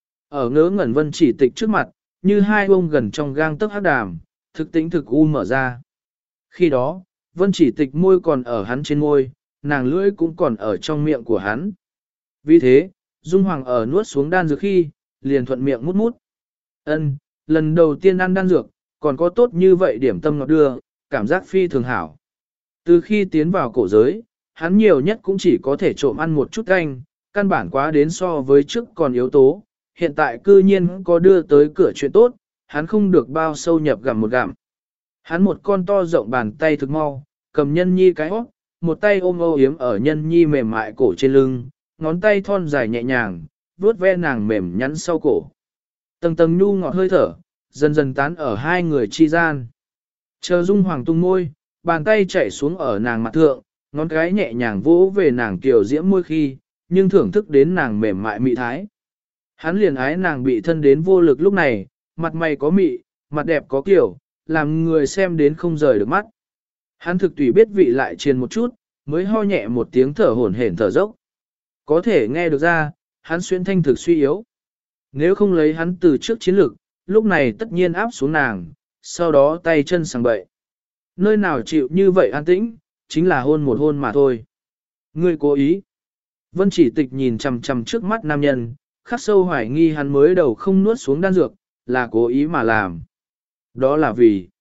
Ở ngớ ngẩn Vân Chỉ Tịch trước mặt, như hai bông gần trong gang tấc hắc đàm, thực tính thực u mở ra. Khi đó, Vân Chỉ Tịch môi còn ở hắn trên môi, nàng lưỡi cũng còn ở trong miệng của hắn. Vì thế, Dung Hoàng ở nuốt xuống đan dược khi, liền thuận miệng mút mút. Ân, lần đầu tiên ăn đan dược, còn có tốt như vậy điểm tâm ngọt đưa, cảm giác phi thường hảo. Từ khi tiến vào cổ giới, hắn nhiều nhất cũng chỉ có thể trộm ăn một chút canh, căn bản quá đến so với trước còn yếu tố. Hiện tại cư nhiên có đưa tới cửa chuyện tốt, hắn không được bao sâu nhập gặm một gặm. Hắn một con to rộng bàn tay thực mau, cầm nhân nhi cái hót, một tay ôm âu yếm ở nhân nhi mềm mại cổ trên lưng, ngón tay thon dài nhẹ nhàng, vuốt ve nàng mềm nhắn sau cổ. Tầng tầng nhu ngọt hơi thở, dần dần tán ở hai người chi gian. Chờ Dung Hoàng tung môi, bàn tay chạy xuống ở nàng mặt thượng, ngón cái nhẹ nhàng vỗ về nàng kiều diễm môi khi, nhưng thưởng thức đến nàng mềm mại mị thái. Hắn liền ái nàng bị thân đến vô lực lúc này, mặt mày có mị, mặt đẹp có kiểu, làm người xem đến không rời được mắt. Hắn thực tùy biết vị lại triền một chút, mới ho nhẹ một tiếng thở hổn hển thở dốc. Có thể nghe được ra, hắn xuyên thanh thực suy yếu. Nếu không lấy hắn từ trước chiến lực, lúc này tất nhiên áp xuống nàng, sau đó tay chân sằng bậy. Nơi nào chịu như vậy an tĩnh, chính là hôn một hôn mà thôi. Ngươi cố ý. Vân Chỉ Tịch nhìn chằm chằm trước mắt nam nhân, khắc sâu hoài nghi hắn mới đầu không nuốt xuống đan dược, là cố ý mà làm. Đó là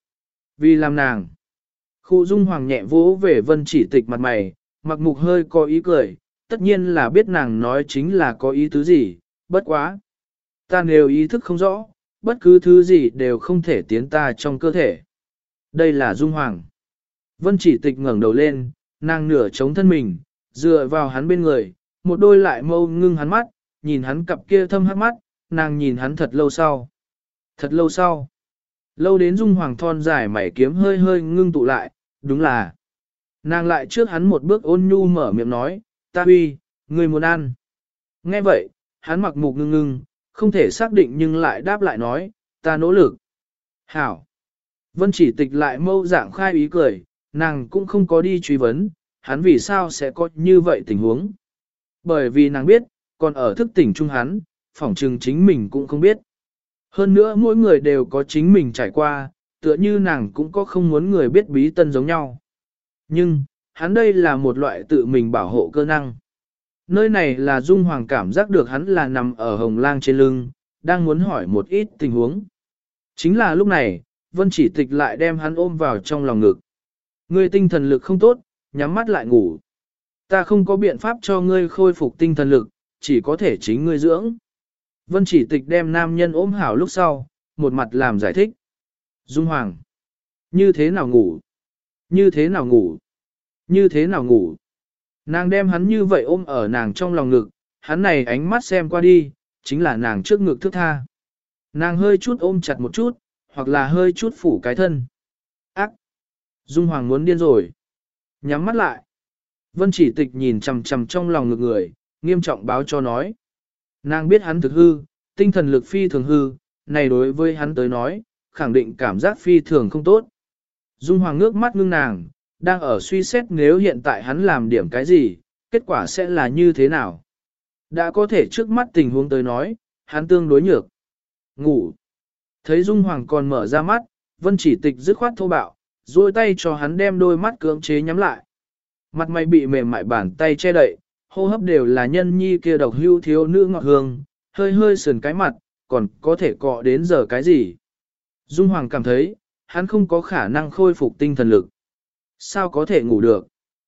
vì làm nàng. Khu Dung Hoàng nhẹ vỗ về Vân Chỉ Tịch mặt mày, mặc mục hơi có ý cười, tất nhiên là biết nàng nói chính là có ý tứ gì, bất quá. Ta nếu ý thức không rõ, bất cứ thứ gì đều không thể tiến ta trong cơ thể. Đây là Dung Hoàng. Vân Chỉ Tịch ngẩng đầu lên, nàng nửa chống thân mình, dựa vào hắn bên người, một đôi lại mâu ngưng hắn mắt, nhìn hắn cặp kia thâm hắc mắt, nàng nhìn hắn thật lâu sau. Thật lâu sau. Lâu đến Dung Hoàng thon dài mảy kiếm hơi hơi ngưng tụ lại, đúng là. Nàng lại trước hắn một bước ôn nhu mở miệng nói, ta huy, người muốn ăn. Nghe vậy, hắn mặc mục ngưng ngưng, không thể xác định nhưng lại đáp lại nói, ta nỗ lực. Hảo. Vân Chỉ Tịch lại mâu dạng khai ý cười, nàng cũng không có đi truy vấn, hắn vì sao sẽ có như vậy tình huống. Bởi vì nàng biết, còn ở thức tỉnh chung hắn, phỏng chừng chính mình cũng không biết. Hơn nữa mỗi người đều có chính mình trải qua, tựa như nàng cũng có không muốn người biết bí tân giống nhau. Nhưng, hắn đây là một loại tự mình bảo hộ cơ năng. Nơi này là Dung Hoàng cảm giác được hắn là nằm ở hồng lang trên lưng, đang muốn hỏi một ít tình huống. Chính là lúc này, Vân Chỉ Tịch lại đem hắn ôm vào trong lòng ngực. Ngươi tinh thần lực không tốt, nhắm mắt lại ngủ. Ta không có biện pháp cho ngươi khôi phục tinh thần lực, chỉ có thể chính ngươi dưỡng. Vân Chỉ Tịch đem nam nhân ôm hảo lúc sau, một mặt làm giải thích. Dung Hoàng. Như thế nào ngủ? Như thế nào ngủ? Như thế nào ngủ? Nàng đem hắn như vậy ôm ở nàng trong lòng ngực, hắn này ánh mắt xem qua đi, chính là nàng trước ngực thước tha. Nàng hơi chút ôm chặt một chút, hoặc là hơi chút phủ cái thân. Ác! Dung Hoàng muốn điên rồi. Nhắm mắt lại. Vân Chỉ Tịch nhìn chằm chằm trong lòng ngực người, nghiêm trọng báo cho nói. Nàng biết hắn thực hư, tinh thần lực phi thường hư, này đối với hắn tới nói, khẳng định cảm giác phi thường không tốt. Dung Hoàng ngước mắt ngưng nàng, đang ở suy xét nếu hiện tại hắn làm điểm cái gì, kết quả sẽ là như thế nào. Đã có thể trước mắt tình huống tới nói, hắn tương đối nhược. Ngủ. Thấy Dung Hoàng còn mở ra mắt, Vân Chỉ Tịch dứt khoát thô bạo, duỗi tay cho hắn đem đôi mắt cưỡng chế nhắm lại. Mặt mày bị mềm mại bàn tay che đậy, hô hấp đều là nhân nhi kia độc hưu thiếu nữ ngọt hương, hơi hơi sườn cái mặt, còn có thể cọ đến giờ cái gì. Dung Hoàng cảm thấy, hắn không có khả năng khôi phục tinh thần lực. Sao có thể ngủ được?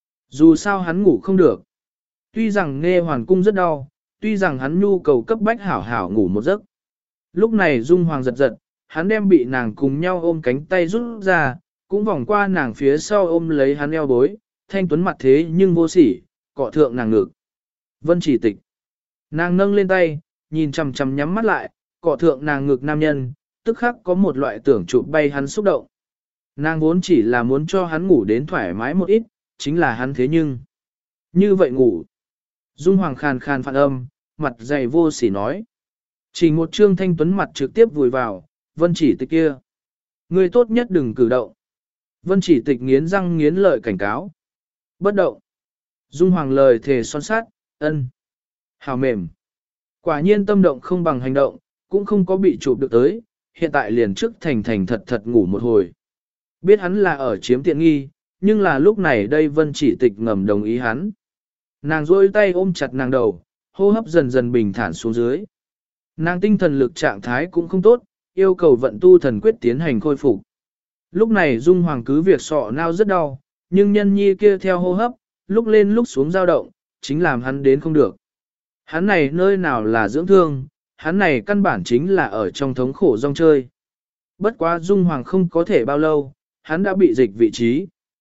Dù sao hắn ngủ không được. Tuy rằng nghe hoàn cung rất đau, tuy rằng hắn nhu cầu cấp bách hảo hảo ngủ một giấc. Lúc này Dung Hoàng giật giật, hắn đem bị nàng cùng nhau ôm cánh tay rút ra, cũng vòng qua nàng phía sau ôm lấy hắn eo bối, thanh tuấn mặt thế nhưng vô sỉ, cọ thượng nàng ngực. Vân Chỉ Tịch. Nàng nâng lên tay, nhìn chằm chằm nhắm mắt lại, cọ thượng nàng ngực nam nhân, tức khắc có một loại tưởng chụp bay hắn xúc động. Nàng vốn chỉ là muốn cho hắn ngủ đến thoải mái một ít, chính là hắn thế nhưng. Như vậy ngủ. Dung Hoàng khàn khàn phản âm, mặt dày vô sỉ nói. Chỉ một trương thanh tuấn mặt trực tiếp vùi vào, Vân Chỉ Tịch kia. Ngươi tốt nhất đừng cử động. Vân Chỉ Tịch nghiến răng nghiến lợi cảnh cáo. Bất động. Dung Hoàng lời thề son sát, ân. Hào mềm. Quả nhiên tâm động không bằng hành động, cũng không có bị chụp được tới, hiện tại liền trước thành thành thật thật ngủ một hồi. Biết hắn là ở chiếm tiện nghi, nhưng là lúc này đây Vân Chỉ Tịch ngầm đồng ý hắn. Nàng rôi tay ôm chặt nàng đầu, hô hấp dần dần bình thản xuống dưới. Nàng tinh thần lực trạng thái cũng không tốt, yêu cầu vận tu thần quyết tiến hành khôi phục. Lúc này Dung Hoàng cứ việc sọ nao rất đau, nhưng nhân nhi kia theo hô hấp, lúc lên lúc xuống dao động, chính làm hắn đến không được. Hắn này nơi nào là dưỡng thương, hắn này căn bản chính là ở trong thống khổ rong chơi. Bất quá Dung Hoàng không có thể bao lâu, hắn đã bị dịch vị trí.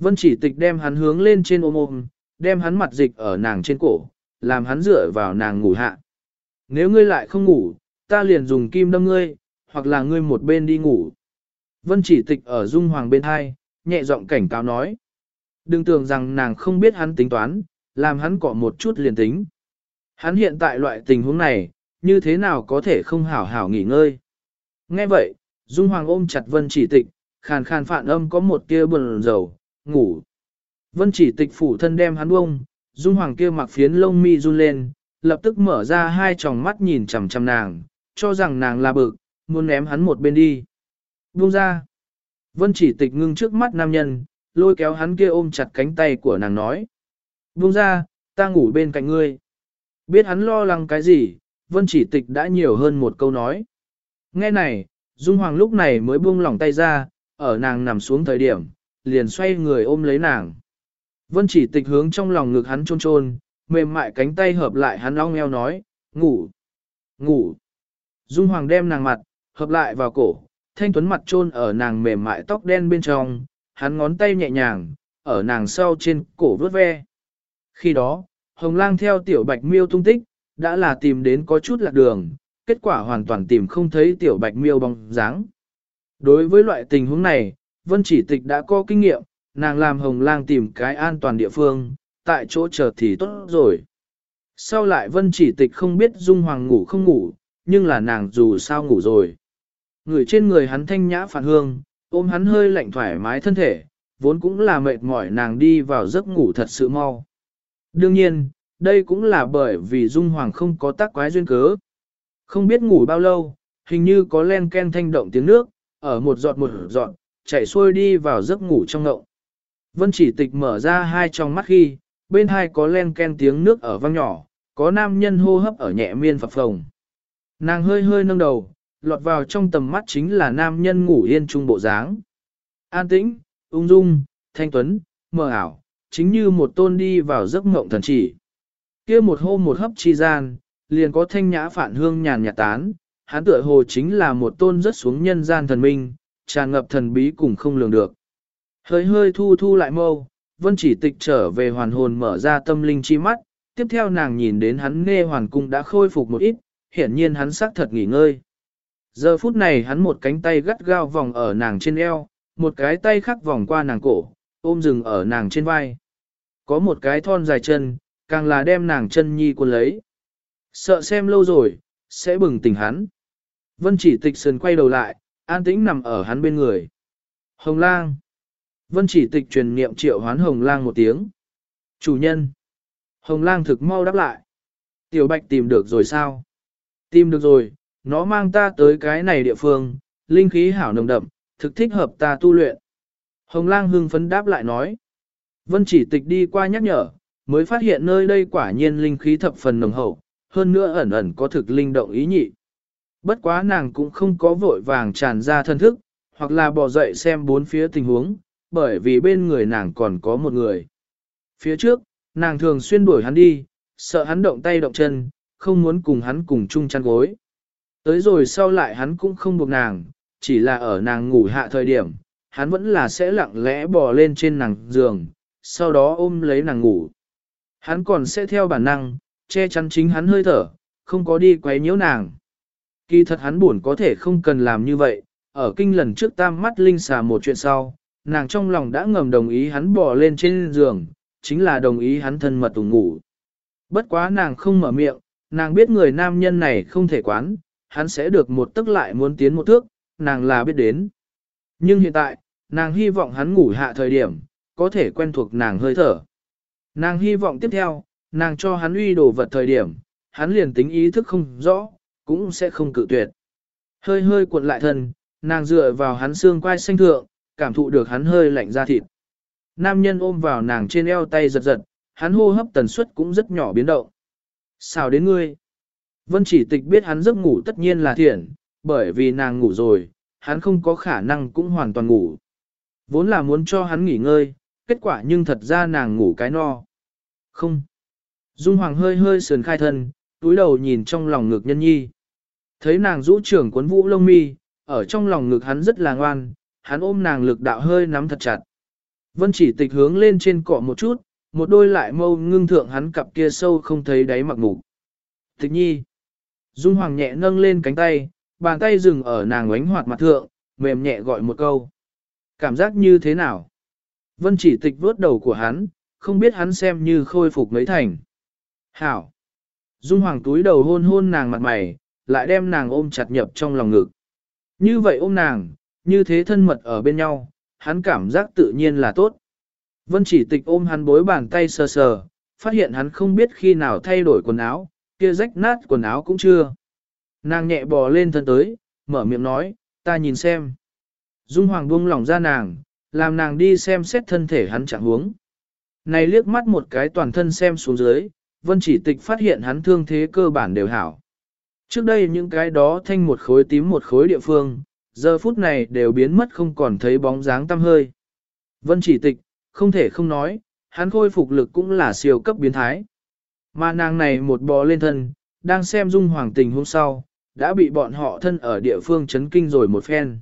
Vân Chỉ Tịch đem hắn hướng lên trên ôm ôm, đem hắn mặt dịch ở nàng trên cổ, làm hắn dựa vào nàng ngủ hạ. Nếu ngươi lại không ngủ, ta liền dùng kim đâm ngươi, hoặc là ngươi một bên đi ngủ. Vân Chỉ Tịch ở Dung Hoàng bên hai, nhẹ giọng cảnh cáo nói. Đừng tưởng rằng nàng không biết hắn tính toán, làm hắn cọ một chút liền tính. Hắn hiện tại loại tình huống này, như thế nào có thể không hảo hảo nghỉ ngơi. Nghe vậy, Dung Hoàng ôm chặt Vân Chỉ Tịch, khàn khàn phản âm có một tia buồn rầu, ngủ. Vân Chỉ Tịch phủ thân đem hắn bông, Dung Hoàng kia mặc phiến lông mi run lên, lập tức mở ra hai tròng mắt nhìn chằm chằm nàng, cho rằng nàng là bực, muốn ném hắn một bên đi. Buông ra. Vân Chỉ Tịch ngưng trước mắt nam nhân, lôi kéo hắn kia ôm chặt cánh tay của nàng nói. Buông ra, ta ngủ bên cạnh ngươi. Biết hắn lo lắng cái gì, Vân Chỉ Tịch đã nhiều hơn một câu nói. Nghe này, Dung Hoàng lúc này mới buông lỏng tay ra, ở nàng nằm xuống thời điểm, liền xoay người ôm lấy nàng. Vân Chỉ Tịch hướng trong lòng ngực hắn chôn chôn, mềm mại cánh tay hợp lại hắn ong eo nói, ngủ, ngủ. Dung Hoàng đem nàng mặt, hợp lại vào cổ, thanh tuấn mặt chôn ở nàng mềm mại tóc đen bên trong, hắn ngón tay nhẹ nhàng, ở nàng sau trên cổ vuốt ve. Khi đó, Hồng Lang theo tiểu bạch miêu tung tích, đã là tìm đến có chút lạc đường, kết quả hoàn toàn tìm không thấy tiểu bạch miêu bóng dáng. Đối với loại tình huống này, Vân Chỉ Tịch đã có kinh nghiệm, nàng làm Hồng Lang tìm cái an toàn địa phương, tại chỗ chờ thì tốt rồi. Sau lại Vân Chỉ Tịch không biết Dung Hoàng ngủ không ngủ, nhưng là nàng dù sao ngủ rồi. Người trên người hắn thanh nhã phản hương, ôm hắn hơi lạnh thoải mái thân thể, vốn cũng là mệt mỏi nàng đi vào giấc ngủ thật sự mau. Đương nhiên, đây cũng là bởi vì Dung Hoàng không có tác quái duyên cớ. Không biết ngủ bao lâu, hình như có len ken thanh động tiếng nước, ở một giọt chảy xuôi đi vào giấc ngủ trong ngộng. Vân Chỉ Tịch mở ra hai tròng mắt khi, bên hai có len ken tiếng nước ở vang nhỏ, có nam nhân hô hấp ở nhẹ miên phập phồng. Nàng hơi hơi nâng đầu, lọt vào trong tầm mắt chính là nam nhân ngủ yên trung bộ dáng. An tĩnh, ung dung, thanh tuấn, mờ ảo, chính như một tôn đi vào giấc mộng thần chỉ. Kia một hô một hấp chi gian, liền có thanh nhã phản hương nhàn nhạt tán, hắn tựa hồ chính là một tôn rất xuống nhân gian thần minh, tràn ngập thần bí cùng không lường được. Hơi hơi thu lại mâu, Vân Chỉ Tịch trở về hoàn hồn mở ra tâm linh chi mắt, tiếp theo nàng nhìn đến hắn nghe hoàn cung đã khôi phục một ít, hiển nhiên hắn xác thật nghỉ ngơi. Giờ phút này hắn một cánh tay gắt gao vòng ở nàng trên eo, một cái tay khác vòng qua nàng cổ, ôm rừng ở nàng trên vai. Có một cái thon dài chân, càng là đem nàng chân nhi cuốn lấy. Sợ xem lâu rồi, sẽ bừng tỉnh hắn. Vân Chỉ Tịch sườn quay đầu lại, an tĩnh nằm ở hắn bên người. Hồng Lang. Vân Chỉ Tịch truyền niệm triệu hoán Hồng Lang một tiếng. Chủ nhân. Hồng Lang thực mau đáp lại. Tiểu Bạch tìm được rồi sao? Tìm được rồi, nó mang ta tới cái này địa phương, linh khí hảo nồng đậm, thực thích hợp ta tu luyện. Hồng Lang hưng phấn đáp lại nói. Vân Chỉ Tịch đi qua nhắc nhở, mới phát hiện nơi đây quả nhiên linh khí thập phần nồng hậu, hơn nữa ẩn ẩn có thực linh động ý nhị. Bất quá nàng cũng không có vội vàng tràn ra thân thức, hoặc là bò dậy xem bốn phía tình huống, bởi vì bên người nàng còn có một người. Phía trước, nàng thường xuyên đuổi hắn đi, sợ hắn động tay động chân, không muốn cùng hắn cùng chung chăn gối. Tới rồi sau lại hắn cũng không buộc nàng, chỉ là ở nàng ngủ hạ thời điểm, hắn vẫn là sẽ lặng lẽ bò lên trên nàng giường, sau đó ôm lấy nàng ngủ. Hắn còn sẽ theo bản năng, che chắn chính hắn hơi thở, không có đi quấy nhiễu nàng. Kỳ thật hắn buồn có thể không cần làm như vậy, ở kinh lần trước tam mắt linh xà một chuyện sau, nàng trong lòng đã ngầm đồng ý hắn bò lên trên giường, chính là đồng ý hắn thân mật tùng ngủ. Bất quá nàng không mở miệng, nàng biết người nam nhân này không thể quán, hắn sẽ được một tức lại muốn tiến một thước, nàng là biết đến. Nhưng hiện tại, nàng hy vọng hắn ngủ hạ thời điểm, có thể quen thuộc nàng hơi thở. Nàng hy vọng tiếp theo, nàng cho hắn uy đồ vật thời điểm, hắn liền tính ý thức không rõ, cũng sẽ không cự tuyệt. Hơi hơi cuộn lại thân, nàng dựa vào hắn xương quai xanh thượng, cảm thụ được hắn hơi lạnh da thịt. Nam nhân ôm vào nàng trên eo tay giật giật, hắn hô hấp tần suất cũng rất nhỏ biến động. Sao đến ngươi? Vân Chỉ Tịch biết hắn giấc ngủ tất nhiên là thiện, bởi vì nàng ngủ rồi, hắn không có khả năng cũng hoàn toàn ngủ. Vốn là muốn cho hắn nghỉ ngơi, kết quả nhưng thật ra nàng ngủ cái no. Không. Dung Hoàng hơi hơi sườn khai thân, túi đầu nhìn trong lòng ngực nhân nhi. Thấy nàng rũ trưởng cuốn vũ lông mi, ở trong lòng ngực hắn rất là ngoan, hắn ôm nàng lực đạo hơi nắm thật chặt. Vân chỉ tịch hướng lên trên cọ một chút, một đôi lại mâu ngưng thượng hắn cặp kia sâu không thấy đáy mặc mục. Tịch nhi. Dung Hoàng nhẹ nâng lên cánh tay, bàn tay dừng ở nàng oánh hoạt mặt thượng, mềm nhẹ gọi một câu. Cảm giác như thế nào? Vân chỉ tịch vuốt đầu của hắn, không biết hắn xem như khôi phục mấy thành. Hảo. Dung Hoàng túi đầu hôn hôn nàng mặt mày, lại đem nàng ôm chặt nhập trong lòng ngực. Như vậy ôm nàng, như thế thân mật ở bên nhau, hắn cảm giác tự nhiên là tốt. Vân chỉ tịch ôm hắn bối bàn tay sờ sờ, phát hiện hắn không biết khi nào thay đổi quần áo, kia rách nát quần áo cũng chưa. Nàng nhẹ bò lên thân tới, mở miệng nói, ta nhìn xem. Dung Hoàng buông lỏng ra nàng, làm nàng đi xem xét thân thể hắn trạng huống. Này liếc mắt một cái toàn thân xem xuống dưới, Vân chỉ tịch phát hiện hắn thương thế cơ bản đều hảo. Trước đây những cái đó thanh một khối tím một khối địa phương, giờ phút này đều biến mất không còn thấy bóng dáng tăm hơi. Vân chỉ tịch, không thể không nói, hắn khôi phục lực cũng là siêu cấp biến thái. Mà nàng này một bò lên thân, đang xem Dung Hoàng tình hôm sau, đã bị bọn họ thân ở địa phương chấn kinh rồi một phen.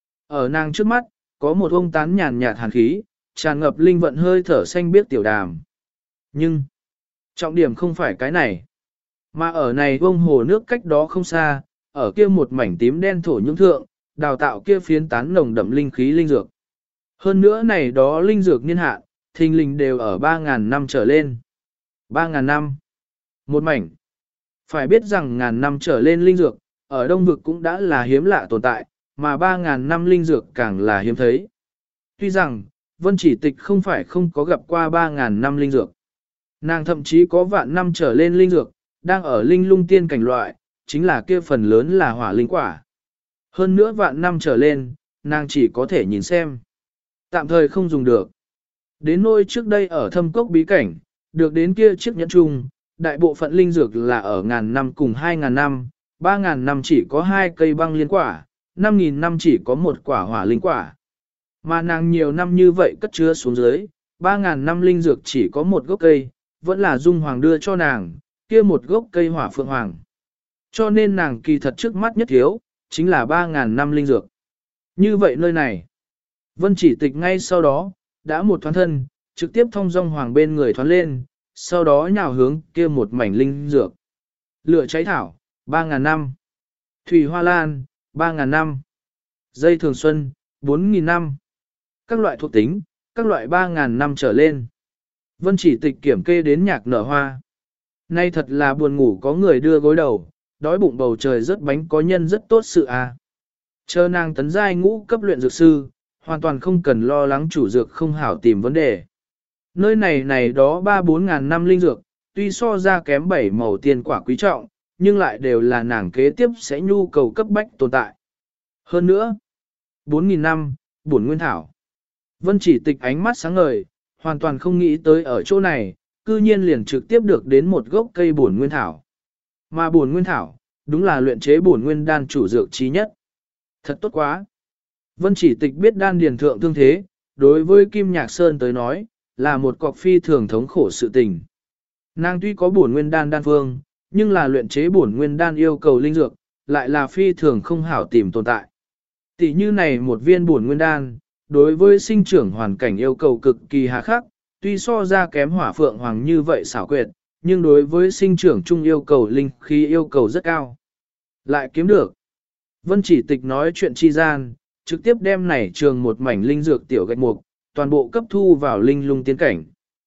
Ở nàng trước mắt, có một ông tán nhàn nhạt hàn khí, tràn ngập linh vận hơi thở xanh biếc tiểu đàm. Nhưng, trọng điểm không phải cái này. Mà ở này vông hồ nước cách đó không xa, ở kia một mảnh tím đen thổ nhưỡng thượng, đào tạo kia phiến tán nồng đậm linh khí linh dược. Hơn nữa này đó linh dược niên hạn, thình lình đều ở 3.000 năm trở lên. 3.000 năm. Một mảnh. Phải biết rằng ngàn năm trở lên linh dược, ở Đông Vực cũng đã là hiếm lạ tồn tại, mà 3.000 năm linh dược càng là hiếm thấy. Tuy rằng, Vân chỉ tịch không phải không có gặp qua 3.000 năm linh dược. Nàng thậm chí có vạn năm trở lên linh dược, đang ở linh lung tiên cảnh loại, chính là kia phần lớn là hỏa linh quả. Hơn nữa vạn năm trở lên, nàng chỉ có thể nhìn xem. Tạm thời không dùng được. Đến nôi trước đây ở thâm cốc bí cảnh, được đến kia chiếc nhẫn chung, đại bộ phận linh dược là ở ngàn năm cùng 2.000 năm, 3.000 năm chỉ có 2 cây băng liên quả, 5.000 năm chỉ có một quả hỏa linh quả. Mà nàng nhiều năm như vậy cất chứa xuống dưới, 3.000 năm linh dược chỉ có một gốc cây, vẫn là Dung Hoàng đưa cho nàng, kia một gốc cây hỏa phượng hoàng. Cho nên nàng kỳ thật trước mắt nhất thiếu, chính là 3.000 năm linh dược. Như vậy nơi này, Vân chỉ tịch ngay sau đó, đã một thoáng thân, trực tiếp thông dong hoàng bên người thoáng lên, sau đó nhào hướng kia một mảnh linh dược. Lửa cháy thảo, 3.000 năm. Thủy hoa lan, 3.000 năm. Dây thường xuân, 4.000 năm. Các loại thuộc tính, các loại 3.000 năm trở lên. Vân chỉ tịch kiểm kê đến nhạc nở hoa. Nay thật là buồn ngủ có người đưa gối đầu, đói bụng bầu trời rất bánh có nhân rất tốt sự à. Chờ nàng tấn giai ngũ cấp luyện dược sư, hoàn toàn không cần lo lắng chủ dược không hảo tìm vấn đề. Nơi này đó 3-4 ngàn năm linh dược, tuy so ra kém 7 màu tiền quả quý trọng, nhưng lại đều là nàng kế tiếp sẽ nhu cầu cấp bách tồn tại. Hơn nữa, 4.000 năm, bổn nguyên thảo. Vân chỉ tịch ánh mắt sáng ngời, hoàn toàn không nghĩ tới ở chỗ này, cư nhiên liền trực tiếp được đến một gốc cây bổn nguyên thảo. Mà bổn nguyên thảo, đúng là luyện chế bổn nguyên đan chủ dược trí nhất. Thật tốt quá. Vân chỉ tịch biết đan điền thượng thương thế, đối với Kim Nhạc Sơn tới nói, là một cọc phi thường thống khổ sự tình. Nàng tuy có bổn nguyên đan đan phương, nhưng là luyện chế bổn nguyên đan yêu cầu linh dược, lại là phi thường không hảo tìm tồn tại. Tỷ như này một viên bổn nguyên đan, đối với sinh trưởng hoàn cảnh yêu cầu cực kỳ hà khắc, tuy so ra kém hỏa phượng hoàng như vậy xảo quyệt, nhưng đối với sinh trưởng chung yêu cầu linh khí yêu cầu rất cao. Lại kiếm được. Vân chỉ tịch nói chuyện chi gian, trực tiếp đem này trường một mảnh linh dược tiểu gạch mục, toàn bộ cấp thu vào linh lung tiến cảnh.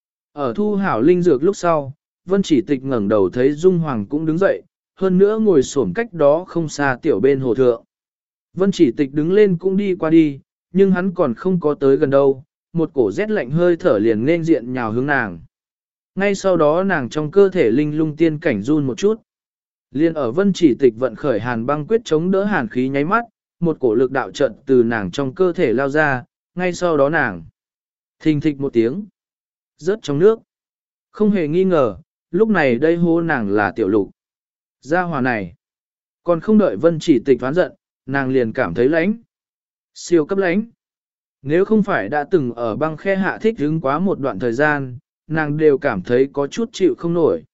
Ở thu hảo linh dược lúc sau, Vân chỉ tịch ngẩng đầu thấy Dung Hoàng cũng đứng dậy, hơn nữa ngồi xổm cách đó không xa tiểu bên hồ thượng. Vân chỉ tịch đứng lên cũng đi qua đi, nhưng hắn còn không có tới gần đâu, một cổ rét lạnh hơi thở liền nên diện nhào hướng nàng. Ngay sau đó nàng trong cơ thể linh lung tiên cảnh run một chút. Liên ở Vân chỉ tịch vận khởi hàn băng quyết chống đỡ hàn khí nháy mắt, một cổ lực đạo trận từ nàng trong cơ thể lao ra, ngay sau đó nàng thình thịch một tiếng, rớt trong nước. Không hề nghi ngờ, lúc này đây hô nàng là tiểu lục. Gia hỏa này, còn không đợi Vân chỉ tịch phán giận, nàng liền cảm thấy lãnh. Siêu cấp lãnh. Nếu không phải đã từng ở băng khe hạ thích hứng quá một đoạn thời gian, nàng đều cảm thấy có chút chịu không nổi.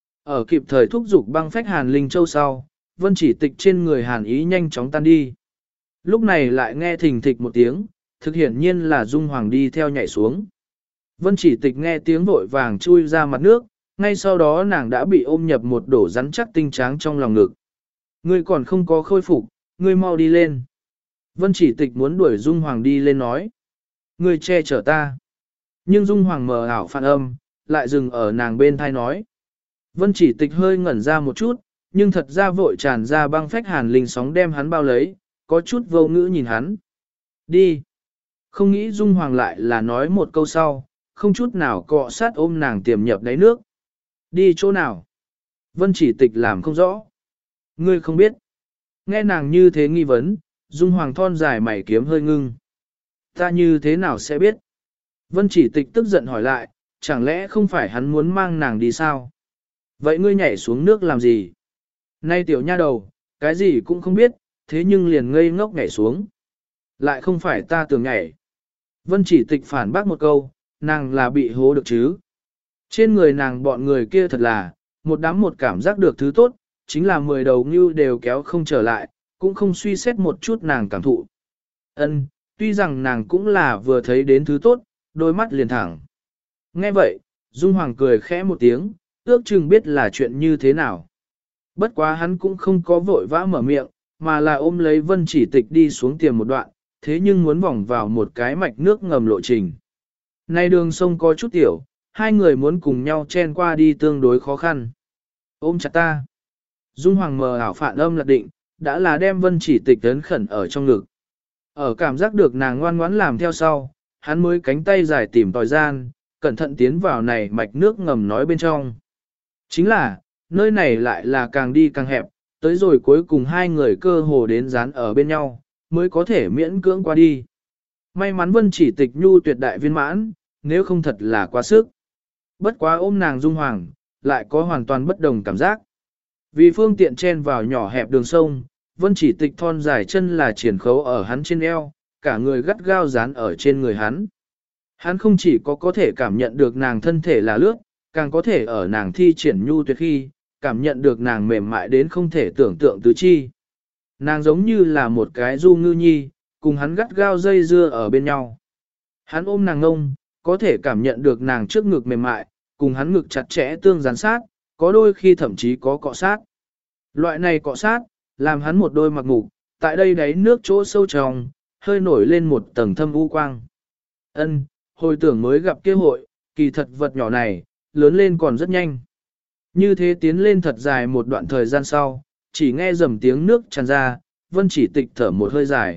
Ở kịp thời thúc giục băng phách hàn linh châu sau, Vân chỉ tịch trên người hàn ý nhanh chóng tan đi. Lúc này lại nghe thình thịch một tiếng, thực hiển nhiên là Dung Hoàng đi theo nhảy xuống. Vân Chỉ Tịch nghe tiếng vội vàng chui ra mặt nước, ngay sau đó nàng đã bị ôm nhập một đổ rắn chắc tinh tráng trong lòng ngực. Ngươi còn không có khôi phục, ngươi mau đi lên. Vân Chỉ Tịch muốn đuổi Dung Hoàng đi lên nói. Ngươi che chở ta. Nhưng Dung Hoàng mờ ảo phản âm, lại dừng ở nàng bên thai nói. Vân Chỉ Tịch hơi ngẩn ra một chút, nhưng thật ra vội tràn ra băng phách hàn linh sóng đem hắn bao lấy, có chút vô ngữ nhìn hắn. Đi. Không nghĩ Dung Hoàng lại là nói một câu sau, không chút nào cọ sát ôm nàng tiềm nhập đáy nước. Đi chỗ nào? Vân Chỉ Tịch làm không rõ. Ngươi không biết. Nghe nàng như thế nghi vấn, Dung Hoàng thon dài mày kiếm hơi ngưng. Ta như thế nào sẽ biết? Vân Chỉ Tịch tức giận hỏi lại, chẳng lẽ không phải hắn muốn mang nàng đi sao? Vậy ngươi nhảy xuống nước làm gì? Nay tiểu nha đầu, cái gì cũng không biết, thế nhưng liền ngây ngốc nhảy xuống. Lại không phải ta tưởng nhảy. Vân Chỉ Tịch phản bác một câu, nàng là bị hố được chứ. Trên người nàng bọn người kia thật là, một đám một cảm giác được thứ tốt, chính là 10 đầu ngưu đều kéo không trở lại, cũng không suy xét một chút nàng cảm thụ. Ân, tuy rằng nàng cũng là vừa thấy đến thứ tốt, đôi mắt liền thẳng. Nghe vậy, Dung Hoàng cười khẽ một tiếng, ước chừng biết là chuyện như thế nào. Bất quá hắn cũng không có vội vã mở miệng, mà là ôm lấy Vân Chỉ Tịch đi xuống tiềm một đoạn, thế nhưng muốn vòng vào một cái mạch nước ngầm lộ trình. Nay đường sông có chút tiểu, hai người muốn cùng nhau chen qua đi tương đối khó khăn. Ôm chặt ta. Dung Hoàng mờ ảo phản âm lạc định, đã là đem Vân Chỉ Tịch ấn khẩn ở trong ngực. Ở cảm giác được nàng ngoan ngoãn làm theo sau, hắn mới cánh tay dài tìm tòi gian, cẩn thận tiến vào này mạch nước ngầm nói bên trong. Chính là, nơi này lại là càng đi càng hẹp, tới rồi cuối cùng hai người cơ hồ đến dán ở bên nhau, mới có thể miễn cưỡng qua đi. May mắn Vân Chỉ Tịch nhu tuyệt đại viên mãn, nếu không thật là quá sức. Bất quá ôm nàng Dung Hoàng, lại có hoàn toàn bất đồng cảm giác. Vì phương tiện chen vào nhỏ hẹp đường sông, Vân Chỉ Tịch thon dài chân là triển khấu ở hắn trên eo, cả người gắt gao dán ở trên người hắn. Hắn không chỉ có thể cảm nhận được nàng thân thể là lướt, càng có thể ở nàng thi triển nhu tuyệt khi, cảm nhận được nàng mềm mại đến không thể tưởng tượng tứ chi. Nàng giống như là một cái du ngư nhi, cùng hắn gắt gao dây dưa ở bên nhau. Hắn ôm nàng ngông, có thể cảm nhận được nàng trước ngực mềm mại, cùng hắn ngực chặt chẽ tương gián sát, có đôi khi thậm chí có cọ sát. Loại này cọ sát, làm hắn một đôi mặc ngục, tại đây đáy nước chỗ sâu trong, hơi nổi lên một tầng thâm u quang. Ân, hồi tưởng mới gặp kia hội, kỳ thật vật nhỏ này, lớn lên còn rất nhanh. Như thế tiến lên thật dài một đoạn thời gian sau, chỉ nghe rầm tiếng nước tràn ra, Vân Chỉ Tịch thở một hơi dài.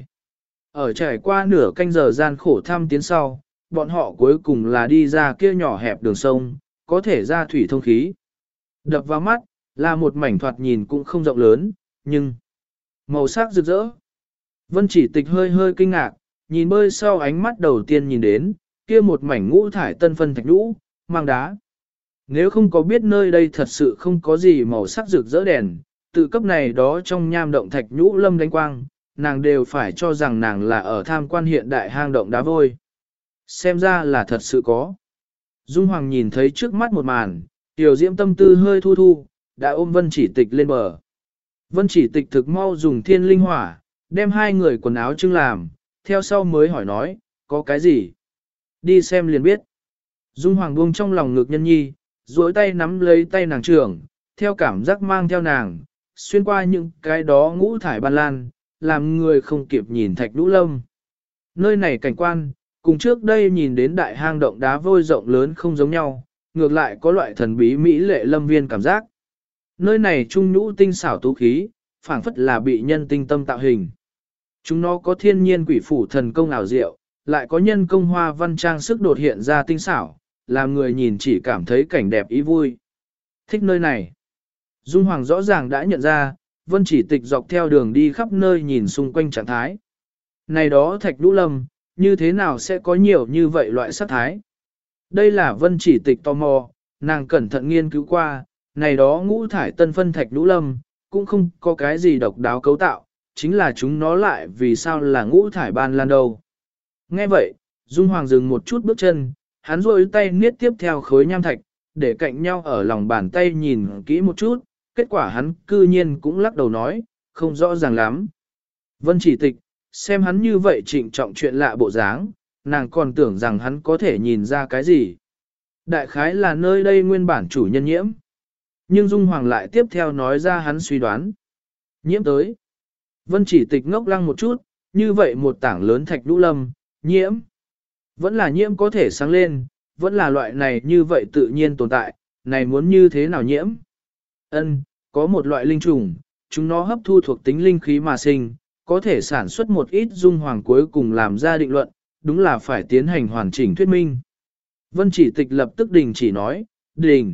Ở trải qua nửa canh giờ gian khổ thăm tiến sau, bọn họ cuối cùng là đi ra kia nhỏ hẹp đường sông, có thể ra thủy thông khí. Đập vào mắt, là một mảnh thoạt nhìn cũng không rộng lớn, nhưng màu sắc rực rỡ. Vân Chỉ Tịch hơi hơi kinh ngạc, nhìn bơi sau ánh mắt đầu tiên nhìn đến, kia một mảnh ngũ thải tân phân thạch nhũ, mang đá. Nếu không có biết nơi đây thật sự không có gì màu sắc rực rỡ đèn, tự cấp này đó trong nham động thạch nhũ lâm đánh quang, nàng đều phải cho rằng nàng là ở tham quan hiện đại hang động đá vôi. Xem ra là thật sự có. Dung Hoàng nhìn thấy trước mắt một màn, tiểu diễm tâm tư hơi thu thu, đã ôm Vân Chỉ Tịch lên bờ. Vân Chỉ Tịch thực mau dùng thiên linh hỏa, đem hai người quần áo trưng làm, theo sau mới hỏi nói, có cái gì? Đi xem liền biết. Dung Hoàng buông trong lòng ngực nhân nhi, duỗi tay nắm lấy tay nàng trưởng, theo cảm giác mang theo nàng, xuyên qua những cái đó ngũ thải ban lan, làm người không kịp nhìn thạch lũ lâm. Nơi này cảnh quan, cùng trước đây nhìn đến đại hang động đá vôi rộng lớn không giống nhau, ngược lại có loại thần bí mỹ lệ lâm viên cảm giác. Nơi này trung nhũ tinh xảo tú khí, phảng phất là bị nhân tinh tâm tạo hình. Chúng nó có thiên nhiên quỷ phủ thần công ảo diệu, lại có nhân công hoa văn trang sức đột hiện ra tinh xảo, làm người nhìn chỉ cảm thấy cảnh đẹp ý vui. Thích nơi này. Dung Hoàng rõ ràng đã nhận ra, Vân Chỉ Tịch dọc theo đường đi khắp nơi nhìn xung quanh trạng thái. Này đó thạch lũ lâm, như thế nào sẽ có nhiều như vậy loại sắc thái? Đây là Vân Chỉ Tịch tò mò, nàng cẩn thận nghiên cứu qua, này đó ngũ thải tân phân thạch lũ lâm, cũng không có cái gì độc đáo cấu tạo, chính là chúng nó lại vì sao là ngũ thải ban lan đâu. Nghe vậy, Dung Hoàng dừng một chút bước chân, hắn rôi tay niết tiếp theo khối nham thạch, để cạnh nhau ở lòng bàn tay nhìn kỹ một chút, kết quả hắn cư nhiên cũng lắc đầu nói, không rõ ràng lắm. Vân Chỉ Tịch, xem hắn như vậy trịnh trọng chuyện lạ bộ dáng, nàng còn tưởng rằng hắn có thể nhìn ra cái gì. Đại khái là nơi đây nguyên bản chủ nhân nhiễm. Nhưng Dung Hoàng lại tiếp theo nói ra hắn suy đoán. Nhiễm tới. Vân Chỉ Tịch ngốc lăng một chút, như vậy một tảng lớn thạch lũ lâm, nhiễm. Vẫn là nhiễm có thể sáng lên, vẫn là loại này như vậy tự nhiên tồn tại, này muốn như thế nào nhiễm. Ân, có một loại linh trùng, chúng nó hấp thu thuộc tính linh khí mà sinh, có thể sản xuất một ít Dung Hoàng cuối cùng làm ra định luận, đúng là phải tiến hành hoàn chỉnh thuyết minh. Vân Chỉ Tịch lập tức đình chỉ nói, đình.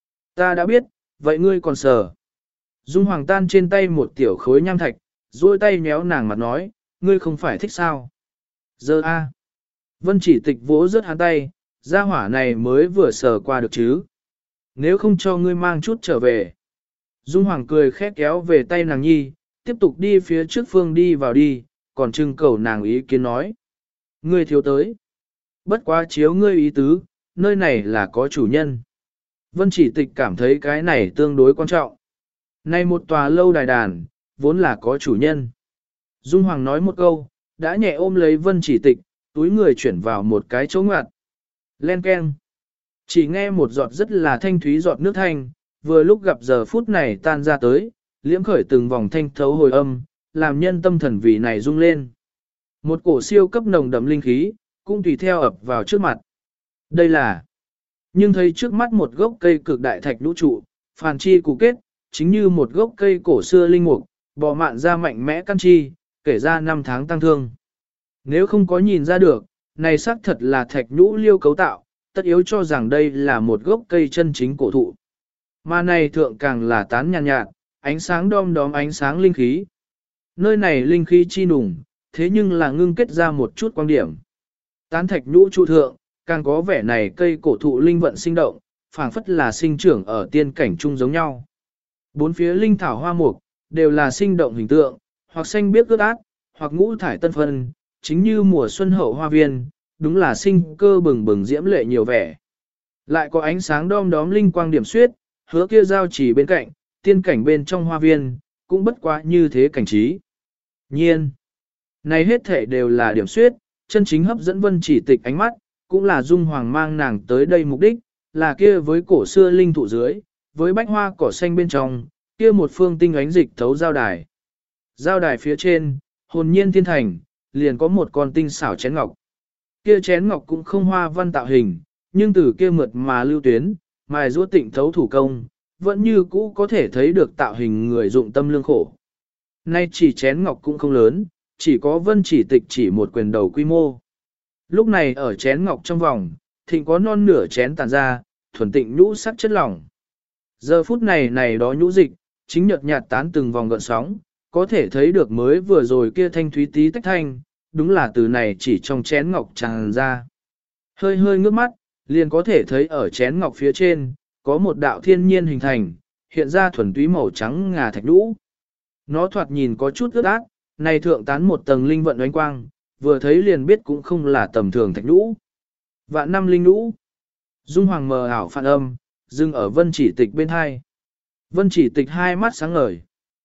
Ta đã biết, vậy ngươi còn sờ. Dung Hoàng tan trên tay một tiểu khối nham thạch, duỗi tay méo nàng mặt nói, ngươi không phải thích sao. Giờ a. Vân Chỉ Tịch vỗ rớt hắn tay, gia hỏa này mới vừa sờ qua được chứ. Nếu không cho ngươi mang chút trở về. Dung Hoàng cười khét kéo về tay nàng nhi, tiếp tục đi phía trước phương đi vào đi, còn trưng cầu nàng ý kiến nói. Ngươi thiếu tới. Bất quá chiếu ngươi ý tứ, nơi này là có chủ nhân. Vân Chỉ Tịch cảm thấy cái này tương đối quan trọng. Này một tòa lâu đài đàn, vốn là có chủ nhân. Dung Hoàng nói một câu, đã nhẹ ôm lấy Vân Chỉ Tịch, túi người chuyển vào một cái chỗ ngoặt. Len keng. Chỉ nghe một giọt rất là thanh thúy giọt nước thanh, vừa lúc gặp giờ phút này tan ra tới, liễm khởi từng vòng thanh thấu hồi âm, làm nhân tâm thần vì này rung lên. Một cổ siêu cấp nồng đậm linh khí, cũng tùy theo ập vào trước mặt. Đây là, nhưng thấy trước mắt một gốc cây cực đại thạch lũ trụ, phàn chi cụ kết, chính như một gốc cây cổ xưa linh mục, bò mạn ra mạnh mẽ căn chi, kể ra năm tháng tăng thương. Nếu không có nhìn ra được, này xác thật là thạch nhũ liêu cấu tạo, tất yếu cho rằng đây là một gốc cây chân chính cổ thụ. Mà này thượng càng là tán nhàn nhạt, ánh sáng đom đóm ánh sáng linh khí. Nơi này linh khí chi nùng, thế nhưng là ngưng kết ra một chút quan điểm. Tán thạch nhũ trụ thượng, càng có vẻ này cây cổ thụ linh vận sinh động, phảng phất là sinh trưởng ở tiên cảnh chung giống nhau. Bốn phía linh thảo hoa mục, đều là sinh động hình tượng, hoặc xanh biếc ướt át, hoặc ngũ thải tân phân, chính như mùa xuân hậu hoa viên, đúng là sinh cơ bừng bừng diễm lệ nhiều vẻ. Lại có ánh sáng đom đóm linh quang điểm xuyết, hứa kia giao chỉ bên cạnh, tiên cảnh bên trong hoa viên, cũng bất quá như thế cảnh trí. Nhiên, này hết thể đều là điểm xuyết, chân chính hấp dẫn Vân Chỉ Tịch ánh mắt, cũng là Dung Hoàng mang nàng tới đây mục đích, là kia với cổ xưa linh thụ dưới, với bách hoa cỏ xanh bên trong, kia một phương tinh ánh dịch thấu giao đài. Giao đài phía trên, hồn nhiên thiên thành, liền có một con tinh xảo chén ngọc. Kia chén ngọc cũng không hoa văn tạo hình, nhưng từ kia mượt mà lưu tuyến, mài rũa tịnh thấu thủ công, vẫn như cũ có thể thấy được tạo hình người dụng tâm lương khổ. Nay chỉ chén ngọc cũng không lớn, chỉ có Vân Chỉ Tịch chỉ một quyền đầu quy mô. Lúc này ở chén ngọc trong vòng, thịnh có non nửa chén tàn ra, thuần tịnh nhũ sắc chất lỏng. Giờ phút này này đó nhũ dịch, chính nhợt nhạt tán từng vòng gợn sóng, có thể thấy được mới vừa rồi kia thanh thúy tí tách thanh, đúng là từ này chỉ trong chén ngọc tràn ra. Hơi hơi ngước mắt, liền có thể thấy ở chén ngọc phía trên, có một đạo thiên nhiên hình thành, hiện ra thuần túy màu trắng ngà thạch nhũ. Nó thoạt nhìn có chút ướt át, này thượng tán một tầng linh vận ánh quang, vừa thấy liền biết cũng không là tầm thường thạch nhũ. Vạn năm linh nhũ. Dung Hoàng mờ ảo phản âm, dừng ở Vân Chỉ Tịch bên hai. Vân Chỉ Tịch hai mắt sáng ngời.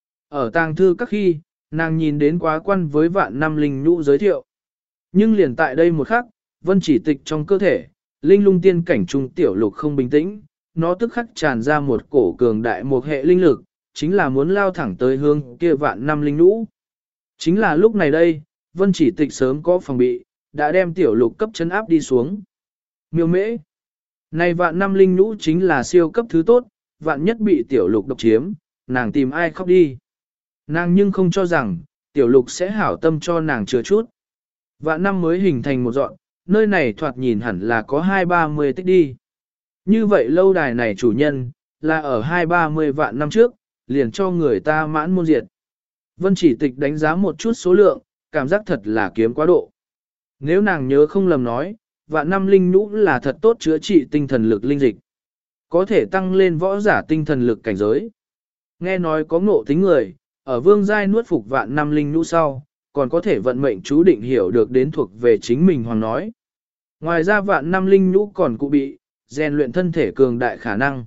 Ở tàng thư các khi, nàng nhìn đến quá quan với vạn năm linh nhũ giới thiệu. Nhưng liền tại đây một khắc, Vân Chỉ Tịch trong cơ thể, linh lung tiên cảnh trung tiểu lục không bình tĩnh, nó tức khắc tràn ra một cổ cường đại một hệ linh lực, chính là muốn lao thẳng tới hướng kia vạn năm linh nhũ. Chính là lúc này đây, Vân Chỉ Tịch sớm có phòng bị, đã đem tiểu lục cấp chấn áp đi xuống. Miêu mễ. Này vạn năm linh nhũ chính là siêu cấp thứ tốt, vạn nhất bị tiểu lục độc chiếm, nàng tìm ai khóc đi. Nàng nhưng không cho rằng, tiểu lục sẽ hảo tâm cho nàng chứa chút. Vạn năm mới hình thành một dọn, nơi này thoạt nhìn hẳn là có 2-30 tích đi. Như vậy lâu đài này chủ nhân, là ở 2-30 vạn năm trước, liền cho người ta mãn môn diệt. Vân Chỉ Tịch đánh giá một chút số lượng, cảm giác thật là kiếm quá độ. Nếu nàng nhớ không lầm nói, vạn năm linh nhũ là thật tốt chữa trị tinh thần lực linh dịch. Có thể tăng lên võ giả tinh thần lực cảnh giới. Nghe nói có ngộ tính người, ở vương giai nuốt phục vạn năm linh nhũ sau, còn có thể vận mệnh chú định hiểu được đến thuộc về chính mình hoàng nói. Ngoài ra vạn năm linh nhũ còn cụ bị, rèn luyện thân thể cường đại khả năng.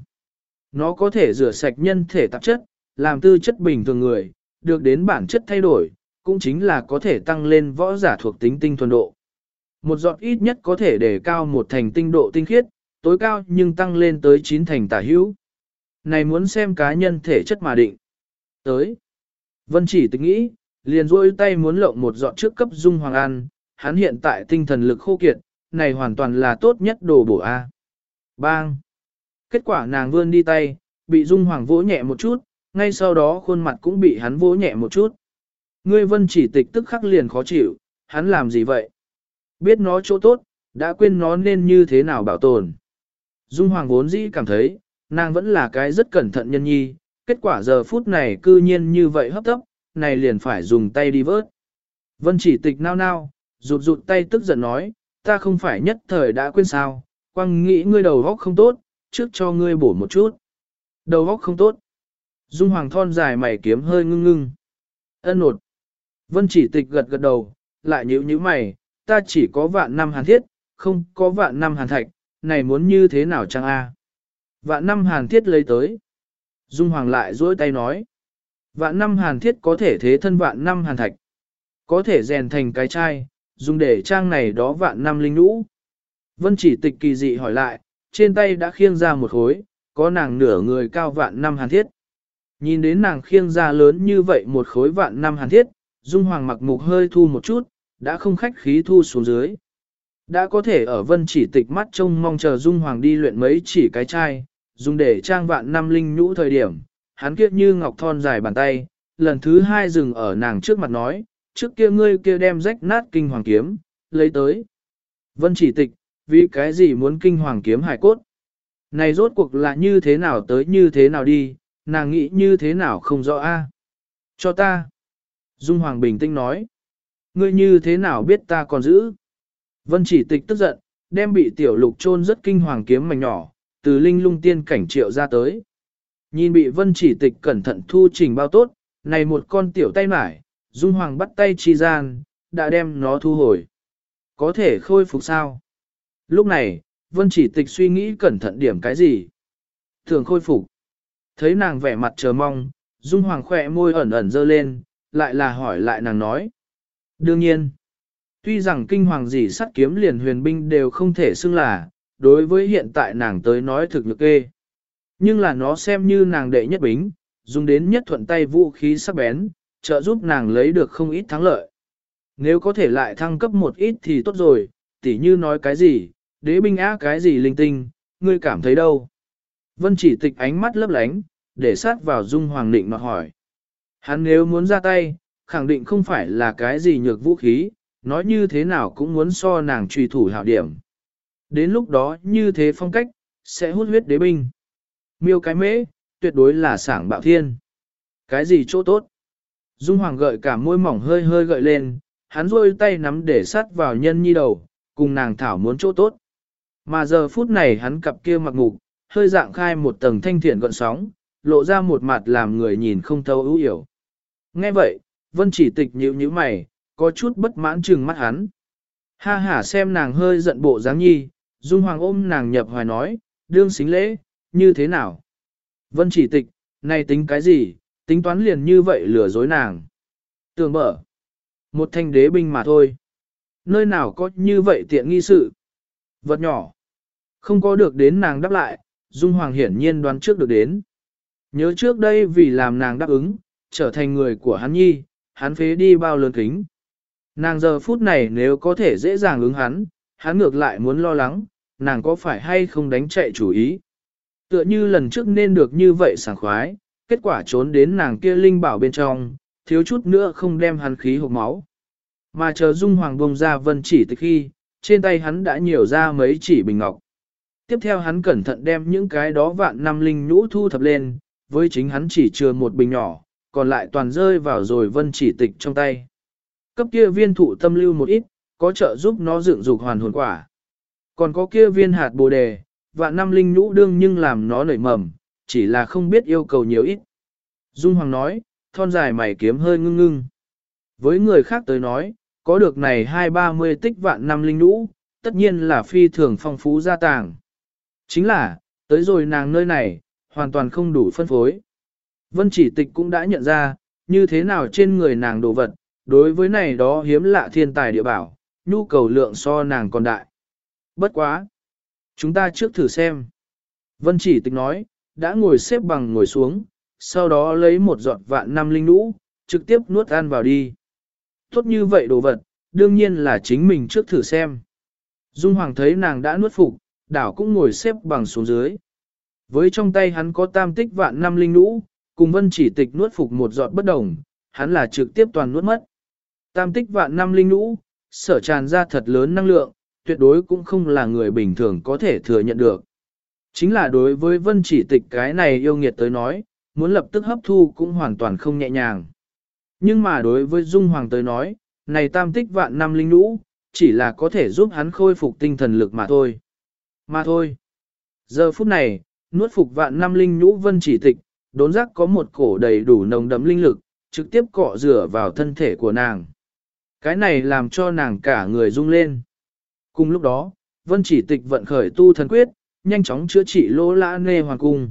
Nó có thể rửa sạch nhân thể tạp chất, làm tư chất bình thường người, được đến bản chất thay đổi, cũng chính là có thể tăng lên võ giả thuộc tính tinh thuần độ. Một giọt ít nhất có thể để cao một thành tinh độ tinh khiết, tối cao nhưng tăng lên tới 9 thành tả hữu. Này muốn xem cá nhân thể chất mà định. Tới. Vân Chỉ Tịch nghĩ, liền rôi tay muốn lộng một giọt trước cấp Dung Hoàng ăn, hắn hiện tại tinh thần lực khô kiệt, này hoàn toàn là tốt nhất đồ bổ A. Bang! Kết quả nàng vươn đi tay, bị Dung Hoàng vỗ nhẹ một chút, ngay sau đó khuôn mặt cũng bị hắn vỗ nhẹ một chút. Ngươi Vân Chỉ Tịch tức khắc liền khó chịu, hắn làm gì vậy? Biết nó chỗ tốt, đã quên nó nên như thế nào bảo tồn. Dung Hoàng vốn dĩ cảm thấy, nàng vẫn là cái rất cẩn thận nhân nhi, kết quả giờ phút này cư nhiên như vậy hấp tấp, này liền phải dùng tay đi vớt. Vân Chỉ Tịch nao nao, rụt rụt tay tức giận nói, ta không phải nhất thời đã quên sao, quăng nghĩ ngươi đầu óc không tốt, trước cho ngươi bổ một chút. Đầu óc không tốt. Dung Hoàng thon dài mày kiếm hơi ngưng ngưng. Ân nột. Vân Chỉ Tịch gật gật đầu, lại nhíu nhíu mày, ta chỉ có vạn năm hàn thiết, không có vạn năm hàn thạch, này muốn như thế nào chăng a? Vạn năm hàn thiết lấy tới. Dung Hoàng lại duỗi tay nói. Vạn năm hàn thiết có thể thế thân vạn năm hàn thạch. Có thể rèn thành cái chai, dùng để trang này đó vạn năm linh nhũ. Vân Chỉ Tịch kỳ dị hỏi lại, trên tay đã khiêng ra một khối, có nàng nửa người cao vạn năm hàn thiết. Nhìn đến nàng khiêng ra lớn như vậy một khối vạn năm hàn thiết, Dung Hoàng mặc mục hơi thu một chút, đã không khách khí thu xuống dưới. Đã có thể ở Vân Chỉ Tịch mắt trông mong chờ Dung Hoàng đi luyện mấy chỉ cái chai, dùng để trang vạn năm linh nhũ thời điểm, hắn kiết như ngọc thon dài bàn tay, lần thứ hai dừng ở nàng trước mặt nói, trước kia ngươi kia đem rách nát kinh hoàng kiếm, lấy tới. Vân Chỉ Tịch, vì cái gì muốn kinh hoàng kiếm hải cốt? Này rốt cuộc là như thế nào tới như thế nào đi, nàng nghĩ như thế nào không rõ a? Cho ta. Dung Hoàng bình tĩnh nói. Ngươi như thế nào biết ta còn giữ? Vân Chỉ Tịch tức giận, đem bị tiểu lục chôn rất kinh hoàng kiếm mảnh nhỏ, từ linh lung tiên cảnh triệu ra tới. Nhìn bị Vân Chỉ Tịch cẩn thận thu trình bao tốt, này một con tiểu tay mải, Dung Hoàng bắt tay chi gian, đã đem nó thu hồi. Có thể khôi phục sao? Lúc này, Vân Chỉ Tịch suy nghĩ cẩn thận điểm cái gì? Thường khôi phục. Thấy nàng vẻ mặt chờ mong, Dung Hoàng khỏe môi ẩn ẩn dơ lên, lại là hỏi lại nàng nói. Đương nhiên, tuy rằng kinh hoàng gì sắt kiếm liền huyền binh đều không thể xưng là, đối với hiện tại nàng tới nói thực lực kê. Nhưng là nó xem như nàng đệ nhất bính, dùng đến nhất thuận tay vũ khí sắc bén, trợ giúp nàng lấy được không ít thắng lợi. Nếu có thể lại thăng cấp một ít thì tốt rồi, tỉ như nói cái gì, đế binh á cái gì linh tinh, ngươi cảm thấy đâu? Vân Chỉ Tịch ánh mắt lấp lánh, để sát vào Dung Hoàng định nọt hỏi. Hắn nếu muốn ra tay, khẳng định không phải là cái gì nhược vũ khí, nói như thế nào cũng muốn so nàng truy thủ hảo điểm. Đến lúc đó như thế phong cách, sẽ hút huyết đế binh. Miêu cái mễ, tuyệt đối là sảng bạo thiên. Cái gì chỗ tốt? Dung Hoàng gợi cả môi mỏng hơi hơi gợi lên, hắn rôi tay nắm để sát vào nhân nhi đầu, cùng nàng thảo muốn chỗ tốt. Mà giờ phút này hắn cặp kia mặc ngục, hơi dạng khai một tầng thanh thiện gọn sóng, lộ ra một mặt làm người nhìn không thấu ưu hiểu. Nghe vậy, Vân Chỉ Tịch nhíu nhíu mày, có chút bất mãn trừng mắt hắn. Ha hả xem nàng hơi giận bộ dáng nhi, Dung Hoàng ôm nàng nhập hoài nói, đương xính lễ, như thế nào? Vân Chỉ Tịch, này tính cái gì, tính toán liền như vậy lừa dối nàng. Tường bở, một thanh đế binh mà thôi. Nơi nào có như vậy tiện nghi sự. Vật nhỏ, không có được đến nàng đáp lại, Dung Hoàng hiển nhiên đoán trước được đến. Nhớ trước đây vì làm nàng đáp ứng, trở thành người của hắn nhi, hắn phế đi bao lớn kính. Nàng giờ phút này nếu có thể dễ dàng ứng hắn ngược lại muốn lo lắng, nàng có phải hay không đánh chạy chủ ý. Tựa như lần trước nên được như vậy sảng khoái, kết quả trốn đến nàng kia linh bảo bên trong, thiếu chút nữa không đem hắn khí hộp máu. Mà chờ Dung Hoàng bông ra Vân Chỉ Tịch khi, trên tay hắn đã nhiều ra mấy chỉ bình ngọc. Tiếp theo hắn cẩn thận đem những cái đó vạn năm linh nhũ thu thập lên, với chính hắn chỉ chừa một bình nhỏ, còn lại toàn rơi vào rồi Vân Chỉ Tịch trong tay. Cấp kia viên thụ tâm lưu một ít, có trợ giúp nó dựng dục hoàn hồn quả. Còn có kia viên hạt bồ đề, vạn năm linh nhũ đương nhưng làm nó nảy mầm, chỉ là không biết yêu cầu nhiều ít. Dung Hoàng nói, thon dài mày kiếm hơi ngưng ngưng. Với người khác tới nói, có được này 2-30 tích vạn năm linh nhũ, tất nhiên là phi thường phong phú gia tàng. Chính là, tới rồi nàng nơi này, hoàn toàn không đủ phân phối. Vân Chỉ Tịch cũng đã nhận ra, như thế nào trên người nàng đồ vật, đối với này đó hiếm lạ thiên tài địa bảo, nhu cầu lượng so nàng còn đại. Bất quá. Chúng ta trước thử xem. Vân Chỉ Tịch nói, đã ngồi xếp bằng ngồi xuống, sau đó lấy một giọt vạn năm linh nhũ, trực tiếp nuốt ăn vào đi. Tốt như vậy đồ vật, đương nhiên là chính mình trước thử xem. Dung Hoàng thấy nàng đã nuốt phục, đảo cũng ngồi xếp bằng xuống dưới. Với trong tay hắn có tam tích vạn năm linh nhũ, cùng Vân Chỉ Tịch nuốt phục một giọt bất đồng, hắn là trực tiếp toàn nuốt mất. Tam tích vạn năm linh nhũ, sở tràn ra thật lớn năng lượng, tuyệt đối cũng không là người bình thường có thể thừa nhận được. Chính là đối với Vân Chỉ Tịch cái này yêu nghiệt tới nói, muốn lập tức hấp thu cũng hoàn toàn không nhẹ nhàng. Nhưng mà đối với Dung Hoàng tới nói, này tam tích vạn năm linh nhũ, chỉ là có thể giúp hắn khôi phục tinh thần lực mà thôi. Mà thôi. Giờ phút này, nuốt phục vạn năm linh nhũ Vân Chỉ Tịch, đốn giác có một cổ đầy đủ nồng đậm linh lực, trực tiếp cọ rửa vào thân thể của nàng. Cái này làm cho nàng cả người rung lên. Cùng lúc đó, Vân Chỉ Tịch vận khởi tu thần quyết, nhanh chóng chữa trị lỗ lã nê hoàng cung.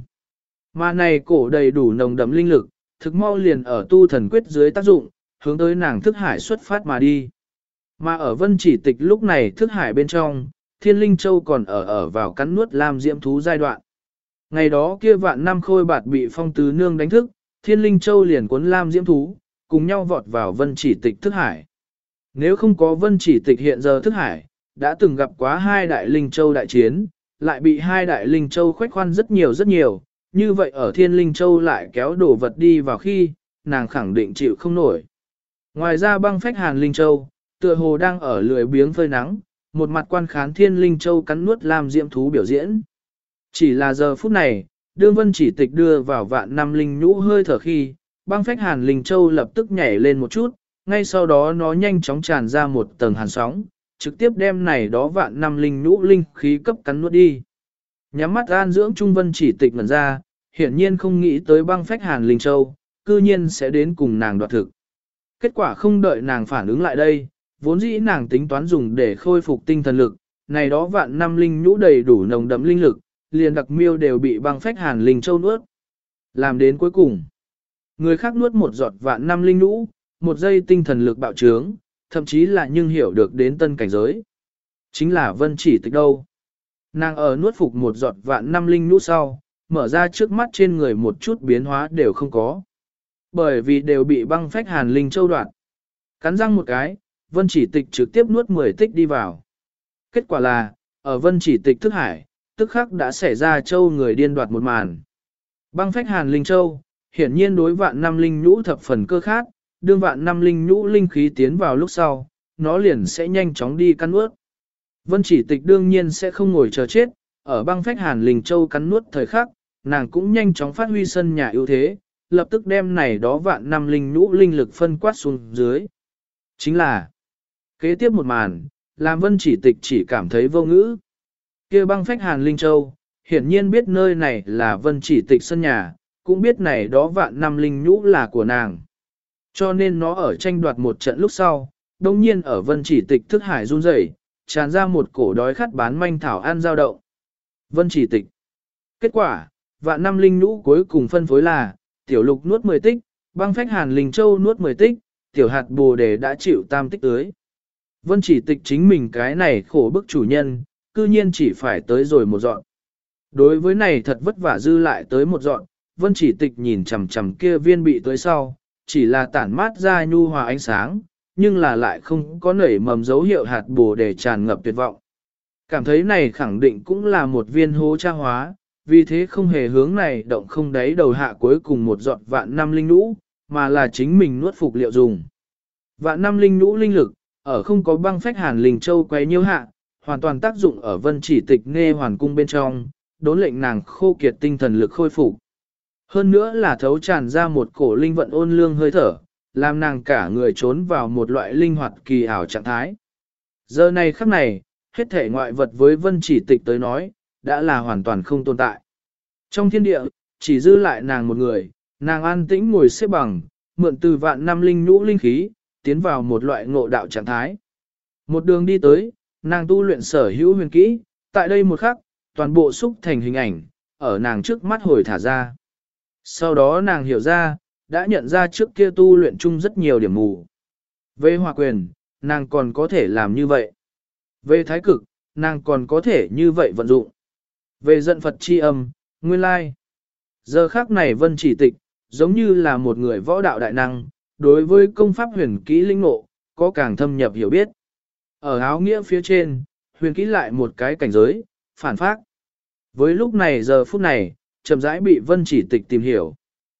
Mà này cổ đầy đủ nồng đậm linh lực, thực mau liền ở tu thần quyết dưới tác dụng, hướng tới nàng thức hải xuất phát mà đi. Mà ở Vân Chỉ Tịch lúc này thức hải bên trong, Thiên Linh Châu còn ở vào cắn nuốt lam diễm thú giai đoạn. Ngày đó kia vạn năm khôi bạt bị phong tứ nương đánh thức, Thiên Linh Châu liền cuốn lam diễm thú, cùng nhau vọt vào Vân Chỉ Tịch thức hải. Nếu không có Vân Chỉ Tịch hiện giờ thức hải, đã từng gặp quá hai đại Linh Châu đại chiến, lại bị hai đại Linh Châu khoách khoan rất nhiều, như vậy ở Thiên Linh Châu lại kéo đổ vật đi vào khi, nàng khẳng định chịu không nổi. Ngoài ra băng phách Hàn Linh Châu, tựa hồ đang ở lười biếng phơi nắng, một mặt quan khán Thiên Linh Châu cắn nuốt lam diễm thú biểu diễn. Chỉ là giờ phút này, đương Vân Chỉ Tịch đưa vào vạn năm linh nhũ hơi thở khi, băng phách Hàn Linh Châu lập tức nhảy lên một chút, ngay sau đó nó nhanh chóng tràn ra một tầng hàn sóng, trực tiếp đem này đó vạn năm linh nhũ linh khí cấp cắn nuốt đi. Nhắm mắt an dưỡng Trung Vân Chỉ Tịch ngẩn ra, hiển nhiên không nghĩ tới băng phách Hàn Linh Châu, cư nhiên sẽ đến cùng nàng đoạt thực. Kết quả không đợi nàng phản ứng lại đây, vốn dĩ nàng tính toán dùng để khôi phục tinh thần lực, này đó vạn năm linh nhũ đầy đủ nồng đậm linh lực, liền đặc miêu đều bị băng phách Hàn Linh Châu nuốt. Làm đến cuối cùng, người khác nuốt một giọt vạn năm linh nhũ, một giây tinh thần lực bạo trướng, thậm chí là nhưng hiểu được đến tân cảnh giới. Chính là Vân Chỉ Tịch đâu. Nàng ở nuốt phục một giọt vạn năm linh nhũ sau, mở ra trước mắt trên người một chút biến hóa đều không có. Bởi vì đều bị băng phách Hàn Linh Châu đoạt. Cắn răng một cái, Vân Chỉ Tịch trực tiếp nuốt 10 tích đi vào. Kết quả là, ở Vân Chỉ Tịch thức hải, tức khắc đã xảy ra châu người điên đoạt một màn. Băng phách Hàn Linh Châu, hiển nhiên đối vạn năm linh nhũ thập phần cơ khát, đương vạn năm linh nhũ linh khí tiến vào lúc sau, nó liền sẽ nhanh chóng đi cắn nuốt. Vân Chỉ Tịch đương nhiên sẽ không ngồi chờ chết, ở băng phách Hàn Linh Châu cắn nuốt thời khắc, nàng cũng nhanh chóng phát huy sân nhà ưu thế, lập tức đem này đó vạn năm linh nhũ linh lực phân quát xuống dưới. Chính là, kế tiếp một màn, làm Vân Chỉ Tịch chỉ cảm thấy vô ngữ. Kia băng phách Hàn Linh Châu, hiển nhiên biết nơi này là Vân Chỉ Tịch sân nhà, cũng biết này đó vạn năm linh nhũ là của nàng. Cho nên nó ở tranh đoạt một trận lúc sau, đồng nhiên ở Vân Chỉ Tịch thức hải run rẩy, tràn ra một cổ đói khát bán manh thảo ăn dao động. Vân Chỉ Tịch. Kết quả, vạn năm linh nhũ cuối cùng phân phối là, tiểu lục nuốt 10 tích, băng phách Hàn Linh Châu nuốt 10 tích, tiểu hạt bồ đề đã chịu tam tích tới. Vân Chỉ Tịch chính mình cái này khổ bức chủ nhân, cư nhiên chỉ phải tới rồi một dọn. Đối với này thật vất vả dư lại tới một dọn, Vân Chỉ Tịch nhìn chằm chằm kia viên bị tới sau, chỉ là tản mát ra nhu hòa ánh sáng, nhưng là lại không có nảy mầm dấu hiệu hạt bồ để tràn ngập tuyệt vọng. Cảm thấy này khẳng định cũng là một viên hố tra hóa, vì thế không hề hướng này động không đáy đầu hạ cuối cùng một giọt vạn năm linh nhũ, mà là chính mình nuốt phục liệu dùng. Vạn năm linh nhũ linh lực, ở không có băng phách Hàn Linh Châu quấy nhiêu hạ, hoàn toàn tác dụng ở Vân Chỉ Tịch nghe hoàn cung bên trong, đốn lệnh nàng khô kiệt tinh thần lực khôi phục. Hơn nữa là thấu tràn ra một cổ linh vận ôn lương hơi thở, làm nàng cả người trốn vào một loại linh hoạt kỳ ảo trạng thái. Giờ này khắc này, hết thể ngoại vật với Vân Chỉ Tịch tới nói, đã là hoàn toàn không tồn tại. Trong thiên địa, chỉ dư lại nàng một người, nàng an tĩnh ngồi xếp bằng, mượn từ vạn năm linh nhũ linh khí, tiến vào một loại ngộ đạo trạng thái. Một đường đi tới, nàng tu luyện sở hữu huyền kỹ, tại đây một khắc, toàn bộ xúc thành hình ảnh, ở nàng trước mắt hồi thả ra. Sau đó nàng hiểu ra, đã nhận ra trước kia tu luyện chung rất nhiều điểm mù. Về hòa quyền, nàng còn có thể làm như vậy. Về thái cực, nàng còn có thể như vậy vận dụng. Về giận Phật chi âm, nguyên lai. Giờ khác này Vân Chỉ Tịch, giống như là một người võ đạo đại năng, đối với công pháp huyền kỹ linh ngộ, có càng thâm nhập hiểu biết. Ở áo nghĩa phía trên, huyền kỹ lại một cái cảnh giới, phản phác. Với lúc này giờ phút này, chậm rãi bị Vân Chỉ Tịch tìm hiểu.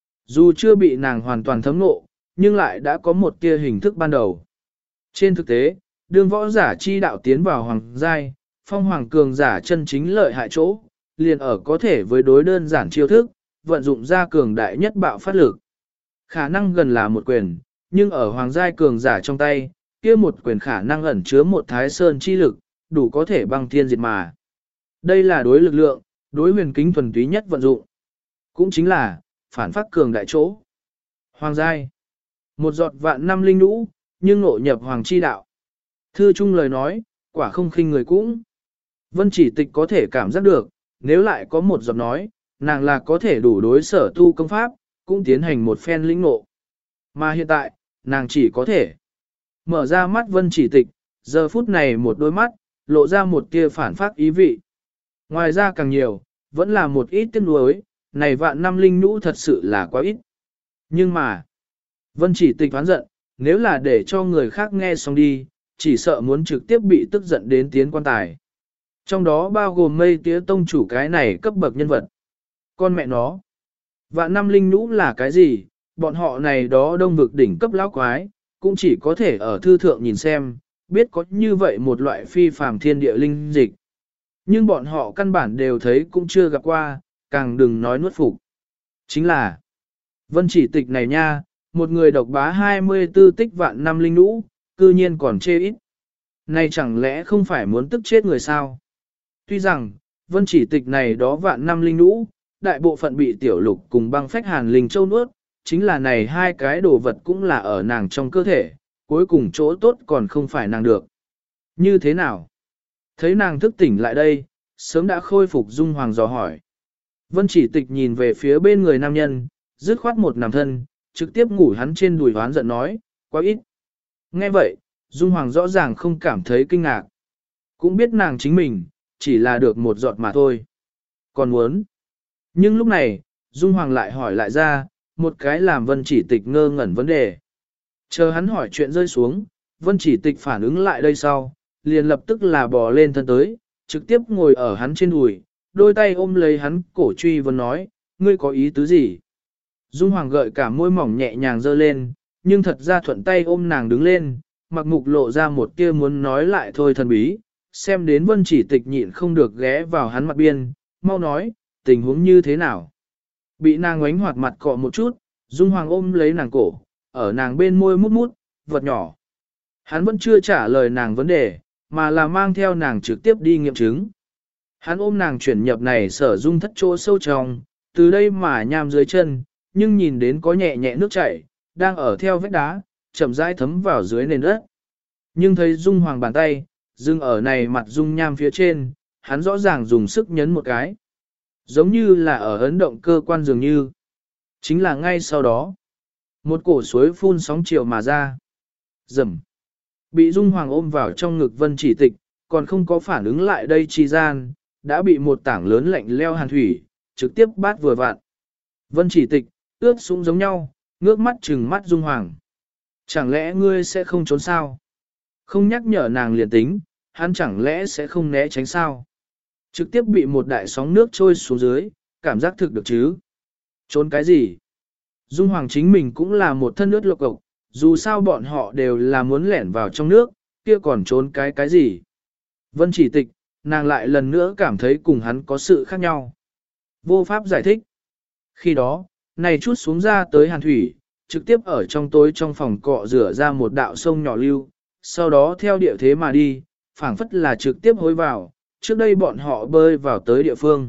Dù chưa bị nàng hoàn toàn thấm ngộ, nhưng lại đã có một tia hình thức ban đầu. Trên thực tế, đương võ giả chi đạo tiến vào hoàng giai, phong hoàng cường giả chân chính lợi hại chỗ, liền ở có thể với đối đơn giản chiêu thức, vận dụng ra cường đại nhất bạo phát lực. Khả năng gần là một quyền, nhưng ở hoàng giai cường giả trong tay, kia một quyền khả năng ẩn chứa một thái sơn chi lực, đủ có thể băng thiên diệt mà. Đây là đối lực lượng, đối huyền kính thuần túy nhất vận dụng. Cũng chính là, phản phát cường đại chỗ. Hoàng giai, một giọt vạn năm linh nhũ, nhưng ngộ nhập hoàng chi đạo. Thư chung lời nói, quả không khinh người cũng. Vân Chỉ Tịch có thể cảm giác được, nếu lại có một giọt nói, nàng là có thể đủ đối sở tu công pháp, cũng tiến hành một phen lĩnh ngộ. Mà hiện tại, nàng chỉ có thể mở ra mắt Vân Chỉ Tịch, giờ phút này một đôi mắt, lộ ra một tia phản phát ý vị. Ngoài ra càng nhiều, vẫn là một ít tiếc nuối, này vạn năm linh nhũ thật sự là quá ít. Nhưng mà, Vân Chỉ Tịch oán giận, nếu là để cho người khác nghe xong đi, chỉ sợ muốn trực tiếp bị tức giận đến tiến quan tài. Trong đó bao gồm Mây Tía Tông chủ cái này cấp bậc nhân vật. Con mẹ nó, vạn năm linh nhũ là cái gì? Bọn họ này đó đông vực đỉnh cấp lão quái, cũng chỉ có thể ở thư thượng nhìn xem, biết có như vậy một loại phi phàm thiên địa linh dịch. Nhưng bọn họ căn bản đều thấy cũng chưa gặp qua, càng đừng nói nuốt phục. Chính là, Vân Chỉ Tịch này nha, một người độc bá 24 tích vạn năm linh nhũ, cư nhiên còn chê ít. Này chẳng lẽ không phải muốn tức chết người sao? Tuy rằng, Vân Chỉ Tịch này đó vạn năm linh nhũ, đại bộ phận bị tiểu lục cùng băng phách hàn linh châu nuốt, chính là này hai cái đồ vật cũng là ở nàng trong cơ thể, cuối cùng chỗ tốt còn không phải nàng được. Như thế nào? Thấy nàng thức tỉnh lại đây, sớm đã khôi phục Dung Hoàng dò hỏi. Vân Chỉ Tịch nhìn về phía bên người nam nhân, dứt khoát một nằm thân, trực tiếp ngủ hắn trên đùi hoán giận nói, quá ít. Nghe vậy, Dung Hoàng rõ ràng không cảm thấy kinh ngạc. Cũng biết nàng chính mình, chỉ là được một giọt mà thôi. Còn muốn. Nhưng lúc này, Dung Hoàng lại hỏi lại ra, một cái làm Vân Chỉ Tịch ngơ ngẩn vấn đề. Chờ hắn hỏi chuyện rơi xuống, Vân Chỉ Tịch phản ứng lại đây sau, liền lập tức là bò lên thân tới, trực tiếp ngồi ở hắn trên đùi, đôi tay ôm lấy hắn cổ truy vấn nói, ngươi có ý tứ gì? Dung Hoàng gợi cả môi mỏng nhẹ nhàng dơ lên, nhưng thật ra thuận tay ôm nàng đứng lên, mặc mục lộ ra một tia muốn nói lại thôi thần bí, xem đến Vân Chỉ Tịch nhịn không được ghé vào hắn mặt biên, mau nói, tình huống như thế nào? Bị nàng oánh hoạt mặt cọ một chút, Dung Hoàng ôm lấy nàng cổ, ở nàng bên môi mút mút, vật nhỏ. Hắn vẫn chưa trả lời nàng vấn đề, mà là mang theo nàng trực tiếp đi nghiệm chứng. Hắn ôm nàng chuyển nhập này sở Dung thất chỗ sâu trong, từ đây mà nham dưới chân, nhưng nhìn đến có nhẹ nhẹ nước chảy, đang ở theo vách đá, chậm rãi thấm vào dưới nền đất. Nhưng thấy Dung Hoàng bàn tay, dừng ở này mặt Dung nham phía trên, hắn rõ ràng dùng sức nhấn một cái. Giống như là ở ấn động cơ quan dường như. Chính là ngay sau đó, một cổ suối phun sóng chiều mà ra. Rầm. Bị Dung Hoàng ôm vào trong ngực Vân Chỉ Tịch, còn không có phản ứng lại đây chi gian, đã bị một tảng lớn lạnh leo hàn thủy, trực tiếp bát vừa vạn. Vân Chỉ Tịch, ướt sũng giống nhau, ngước mắt trừng mắt Dung Hoàng. Chẳng lẽ ngươi sẽ không trốn sao? Không nhắc nhở nàng liền tính, hắn chẳng lẽ sẽ không né tránh sao? Trực tiếp bị một đại sóng nước trôi xuống dưới, cảm giác thực được chứ? Trốn cái gì? Dung Hoàng chính mình cũng là một thân ướt lộc cộc, dù sao bọn họ đều là muốn lẻn vào trong nước, kia còn trốn cái gì? Vân Chỉ Tịch, nàng lại lần nữa cảm thấy cùng hắn có sự khác nhau. Vô pháp giải thích. Khi đó, này chút xuống ra tới hàn thủy, trực tiếp ở trong tối trong phòng cọ rửa ra một đạo sông nhỏ lưu, sau đó theo địa thế mà đi, phảng phất là trực tiếp hối vào, trước đây bọn họ bơi vào tới địa phương.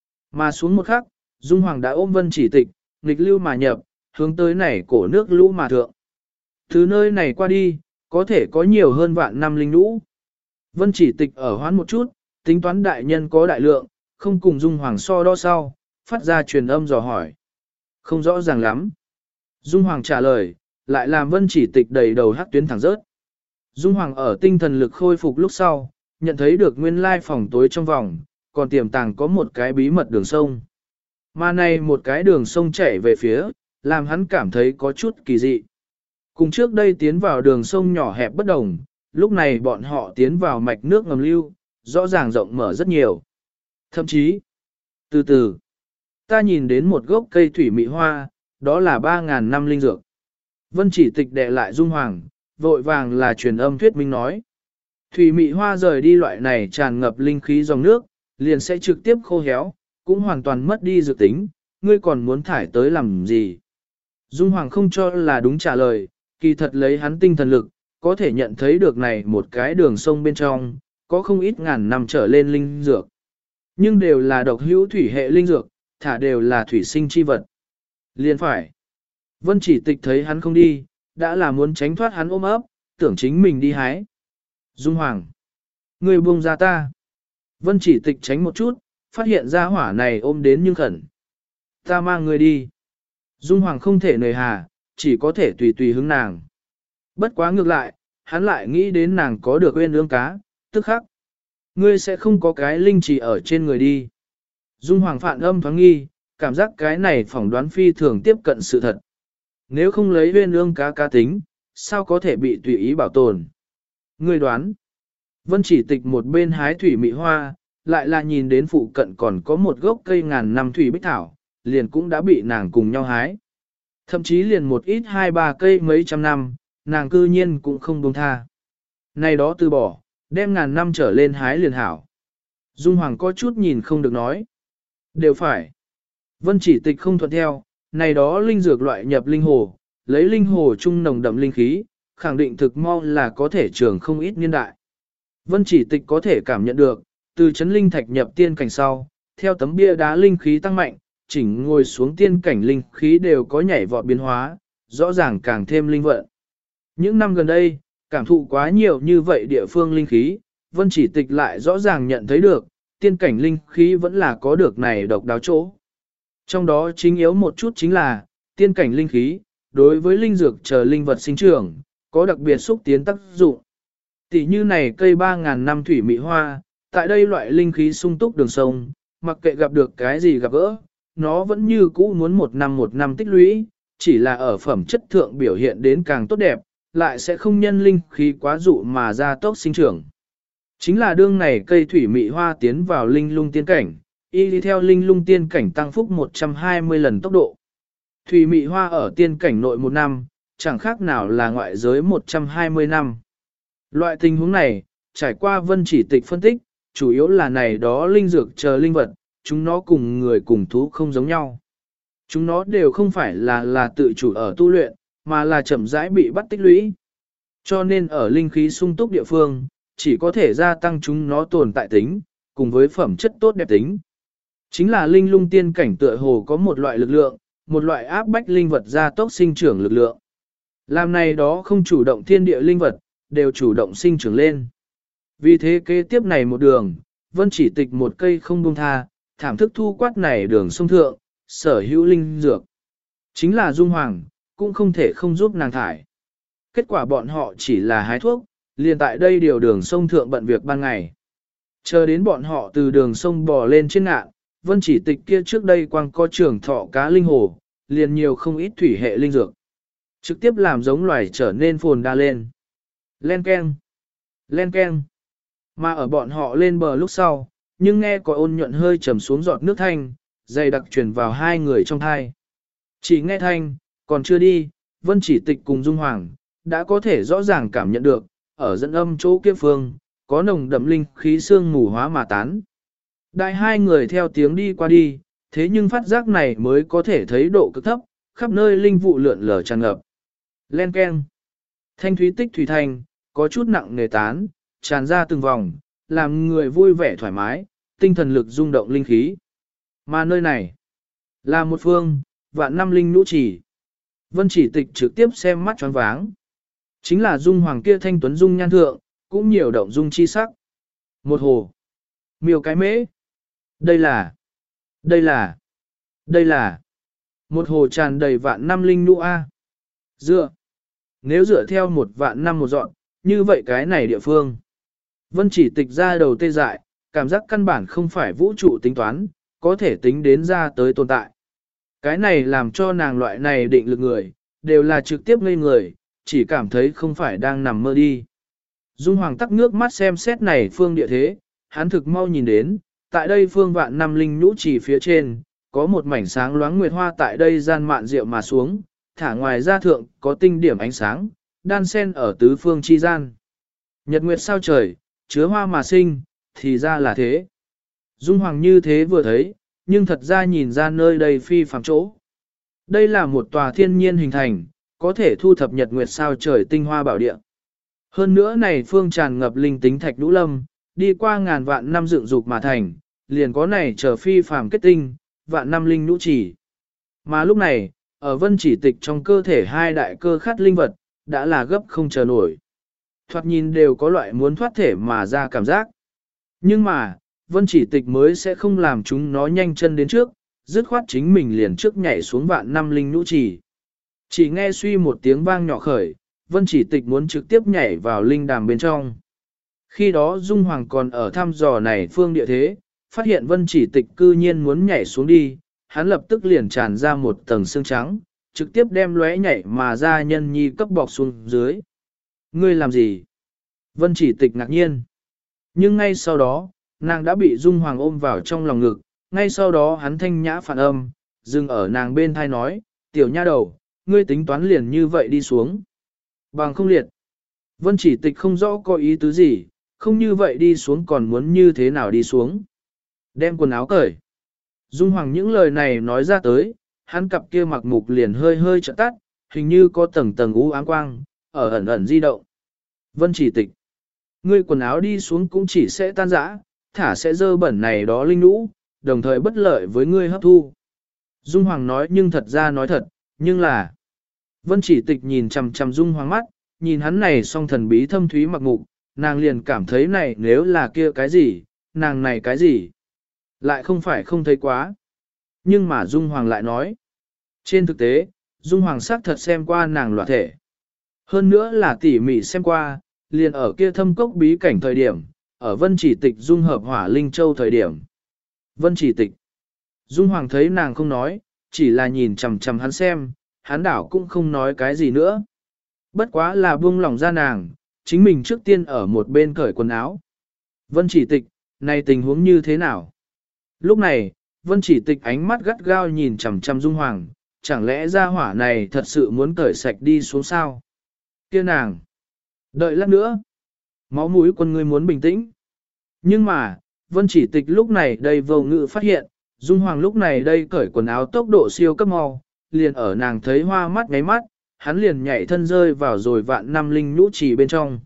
Mà xuống một khắc, Dung Hoàng đã ôm Vân Chỉ Tịch, nghịch lưu mà nhập, hướng tới này cổ nước lũ mà thượng. Từ nơi này qua đi, có thể có nhiều hơn vạn năm linh lũ. Vân Chỉ Tịch ở hoán một chút, tính toán đại nhân có đại lượng, không cùng Dung Hoàng so đo sau, phát ra truyền âm dò hỏi. Không rõ ràng lắm. Dung Hoàng trả lời, lại làm Vân Chỉ Tịch đầy đầu hắc tuyến thẳng rớt. Dung Hoàng ở tinh thần lực khôi phục lúc sau, nhận thấy được nguyên lai phòng tối trong vòng, còn tiềm tàng có một cái bí mật đường sông. Mà này một cái đường sông chảy về phía, làm hắn cảm thấy có chút kỳ dị. Cùng trước đây tiến vào đường sông nhỏ hẹp bất đồng, lúc này bọn họ tiến vào mạch nước ngầm lưu, rõ ràng rộng mở rất nhiều. Thậm chí, từ từ, ta nhìn đến một gốc cây thủy mị hoa, đó là 3.000 năm linh dược. Vân Chỉ Tịch đệ lại Dung Hoàng, vội vàng là truyền âm thuyết minh nói. Thủy mị hoa rời đi loại này tràn ngập linh khí dòng nước, liền sẽ trực tiếp khô héo, cũng hoàn toàn mất đi dược tính, ngươi còn muốn thải tới làm gì? Dung Hoàng không cho là đúng trả lời, kỳ thật lấy hắn tinh thần lực, có thể nhận thấy được này một cái đường sông bên trong, có không ít ngàn năm trở lên linh dược. Nhưng đều là độc hữu thủy hệ linh dược, thả đều là thủy sinh chi vật. Liền phải. Vân Chỉ Tịch thấy hắn không đi, đã là muốn tránh thoát hắn ôm ấp, tưởng chính mình đi hái. Dung Hoàng. Người buông ra ta. Vân Chỉ Tịch tránh một chút, phát hiện ra hỏa này ôm đến nhưng khẩn. Ta mang người đi. Dung Hoàng không thể nề hà, chỉ có thể tùy tùy hứng nàng. Bất quá ngược lại, hắn lại nghĩ đến nàng có được uyên ương cá, tức khắc. Ngươi sẽ không có cái linh chỉ ở trên người đi. Dung Hoàng phản âm thoáng nghi, cảm giác cái này phỏng đoán phi thường tiếp cận sự thật. Nếu không lấy uyên ương cá cá tính, sao có thể bị tùy ý bảo tồn? Ngươi đoán. Vân Chỉ Tịch một bên hái thủy mị hoa, lại là nhìn đến phụ cận còn có một gốc cây ngàn năm thủy bích thảo, liền cũng đã bị nàng cùng nhau hái. Thậm chí liền một ít 2-3 cây mấy trăm năm, nàng cư nhiên cũng không buông tha. Này đó từ bỏ, đem ngàn năm trở lên hái liền hảo. Dung Hoàng có chút nhìn không được nói. Đều phải. Vân Chỉ Tịch không thuận theo, này đó linh dược loại nhập linh hồ, lấy linh hồ chung nồng đậm linh khí, khẳng định thực mau là có thể trường không ít niên đại. Vân Chỉ Tịch có thể cảm nhận được, từ chấn linh thạch nhập tiên cảnh sau, theo tấm bia đá linh khí tăng mạnh, chỉnh ngồi xuống tiên cảnh linh khí đều có nhảy vọt biến hóa, rõ ràng càng thêm linh vận. Những năm gần đây, cảm thụ quá nhiều như vậy địa phương linh khí, Vân Chỉ Tịch lại rõ ràng nhận thấy được, tiên cảnh linh khí vẫn là có được này độc đáo chỗ. Trong đó chính yếu một chút chính là, tiên cảnh linh khí, đối với linh dược chờ linh vật sinh trưởng, có đặc biệt xúc tiến tác dụng. Tỷ như này cây 3.000 năm thủy mị hoa, tại đây loại linh khí sung túc đường sông, mặc kệ gặp được cái gì gặp gỡ, nó vẫn như cũ muốn một năm tích lũy, chỉ là ở phẩm chất thượng biểu hiện đến càng tốt đẹp, lại sẽ không nhân linh khí quá dụ mà ra tốc sinh trưởng. Chính là đương này cây thủy mị hoa tiến vào linh lung tiên cảnh, y đi theo linh lung tiên cảnh tăng phúc 120 lần tốc độ. Thủy mị hoa ở tiên cảnh nội 1 năm, chẳng khác nào là ngoại giới 120 năm. Loại tình huống này, trải qua Vân Chỉ Tịch phân tích, chủ yếu là này đó linh dược chờ linh vật, chúng nó cùng người cùng thú không giống nhau. Chúng nó đều không phải là tự chủ ở tu luyện, mà là chậm rãi bị bắt tích lũy. Cho nên ở linh khí sung túc địa phương, chỉ có thể gia tăng chúng nó tồn tại tính, cùng với phẩm chất tốt đẹp tính. Chính là linh lung tiên cảnh tựa hồ có một loại lực lượng, một loại áp bách linh vật gia tốc sinh trưởng lực lượng. Làm này đó không chủ động thiên địa linh vật, đều chủ động sinh trưởng lên. Vì thế kế tiếp này một đường, Vân Chỉ Tịch một cây không buông tha, thảm thức thu quát này đường sông thượng, sở hữu linh dược. Chính là Dung Hoàng, cũng không thể không giúp nàng thải. Kết quả bọn họ chỉ là hái thuốc, liền tại đây điều đường sông thượng bận việc ban ngày. Chờ đến bọn họ từ đường sông bò lên trên ngạn, Vân Chỉ Tịch kia trước đây quang có trưởng thọ cá linh hồ, liền nhiều không ít thủy hệ linh dược. Trực tiếp làm giống loài trở nên phồn đa lên. Len keng, len keng. Mà ở bọn họ lên bờ lúc sau, nhưng nghe có ôn nhuận hơi trầm xuống giọt nước thanh, dày đặc truyền vào hai người trong thai. Chỉ nghe thanh, còn chưa đi, Vân Chỉ Tịch cùng Dung Hoàng, đã có thể rõ ràng cảm nhận được, ở dẫn âm chỗ kia phương, có nồng đậm linh khí xương mù hóa mà tán. Đại hai người theo tiếng đi qua đi, thế nhưng phát giác này mới có thể thấy độ cực thấp, khắp nơi linh vụ lượn lờ tràn ngập. Len keng. Thanh thúy tích thủy thanh, có chút nặng nề tán, tràn ra từng vòng, làm người vui vẻ thoải mái, tinh thần lực rung động linh khí. Mà nơi này, là một phương, vạn năm linh nhũ chỉ. Vân Chỉ Tịch trực tiếp xem mắt choáng váng. Chính là Dung Hoàng kia thanh tuấn dung nhan thượng, cũng nhiều động dung chi sắc. Một hồ, miêu cái mễ. Đây là một hồ tràn đầy vạn năm linh nhũ A. Dựa, nếu dựa theo 1.000 năm một dọn, như vậy cái này địa phương. Vân Chỉ Tịch ra đầu tê dại, cảm giác căn bản không phải vũ trụ tính toán, có thể tính đến ra tới tồn tại. Cái này làm cho nàng loại này định lực người, đều là trực tiếp ngây người, chỉ cảm thấy không phải đang nằm mơ đi. Dung Hoàng tắc nước mắt xem xét này phương địa thế, hắn thực mau nhìn đến, tại đây phương vạn năm linh nhũ chỉ phía trên, có một mảnh sáng loáng nguyệt hoa tại đây gian mạn rượu mà xuống, thả ngoài ra thượng có tinh điểm ánh sáng, đan sen ở tứ phương chi gian. Nhật nguyệt sao trời, chứa hoa mà sinh, thì ra là thế. Dung Hoàng như thế vừa thấy, nhưng thật ra nhìn ra nơi đây phi phàm chỗ. Đây là một tòa thiên nhiên hình thành, có thể thu thập nhật nguyệt sao trời tinh hoa bảo địa. Hơn nữa này phương tràn ngập linh tính thạch nhũ lâm, đi qua ngàn vạn năm dựng dục mà thành, liền có này chờ phi phàm kết tinh, vạn năm linh nhũ chỉ. Mà lúc này, ở Vân Chỉ Tịch trong cơ thể hai đại cơ khát linh vật, đã là gấp không chờ nổi. Thoạt nhìn đều có loại muốn thoát thể mà ra cảm giác. Nhưng mà, Vân Chỉ Tịch mới sẽ không làm chúng nó nhanh chân đến trước, dứt khoát chính mình liền trước nhảy xuống vạn năm linh nhũ chỉ. Chỉ nghe suy một tiếng vang nhỏ khởi, Vân Chỉ Tịch muốn trực tiếp nhảy vào linh đàm bên trong. Khi đó Dung Hoàng còn ở thăm dò này phương địa thế, phát hiện Vân Chỉ Tịch cư nhiên muốn nhảy xuống đi, hắn lập tức liền tràn ra một tầng xương trắng, trực tiếp đem lóe nhảy mà ra nhân nhi cấp bọc xuống dưới. Ngươi làm gì? Vân Chỉ Tịch ngạc nhiên. Nhưng ngay sau đó, nàng đã bị Dung Hoàng ôm vào trong lòng ngực, ngay sau đó hắn thanh nhã phản âm, dừng ở nàng bên thai nói, tiểu nha đầu, ngươi tính toán liền như vậy đi xuống. Bằng không liệt. Vân Chỉ Tịch không rõ có ý tứ gì, không như vậy đi xuống còn muốn như thế nào đi xuống. Đem quần áo cởi. Dung Hoàng những lời này nói ra tới, hắn cặp kia mặc mục liền hơi hơi trợ tắt, hình như có tầng tầng u áng quang, ở ẩn ẩn di động. Vân Chỉ Tịch. Ngươi quần áo đi xuống cũng chỉ sẽ tan rã, thả sẽ dơ bẩn này đó linh lũ, đồng thời bất lợi với ngươi hấp thu. Dung Hoàng nói nhưng thật ra nói thật, nhưng là... Vân Chỉ Tịch nhìn chằm chằm Dung Hoàng mắt, nhìn hắn này song thần bí thâm thúy mặc mục, nàng liền cảm thấy này nếu là kia cái gì, nàng này cái gì. Lại không phải không thấy quá. Nhưng mà Dung Hoàng lại nói. Trên thực tế, Dung Hoàng xác thật xem qua nàng loạt thể. Hơn nữa là tỉ mỉ xem qua, liền ở kia thâm cốc bí cảnh thời điểm, ở Vân Chỉ Tịch dung hợp hỏa linh châu thời điểm. Vân Chỉ Tịch. Dung Hoàng thấy nàng không nói, chỉ là nhìn chằm chằm hắn xem, hắn đảo cũng không nói cái gì nữa. Bất quá là buông lỏng ra nàng, chính mình trước tiên ở một bên cởi quần áo. Vân Chỉ Tịch, này tình huống như thế nào? Lúc này, Vân Chỉ Tịch ánh mắt gắt gao nhìn chằm chằm Dung Hoàng, chẳng lẽ ra hỏa này thật sự muốn cởi sạch đi xuống sao? Kia nàng, đợi lát nữa, máu mũi con người muốn bình tĩnh. Nhưng mà, Vân Chỉ Tịch lúc này đây vô ngữ phát hiện, Dung Hoàng lúc này đây cởi quần áo tốc độ siêu cấp mau, liền ở nàng thấy hoa mắt ngáy mắt, hắn liền nhảy thân rơi vào rồi vạn năm linh nhũ chỉ bên trong.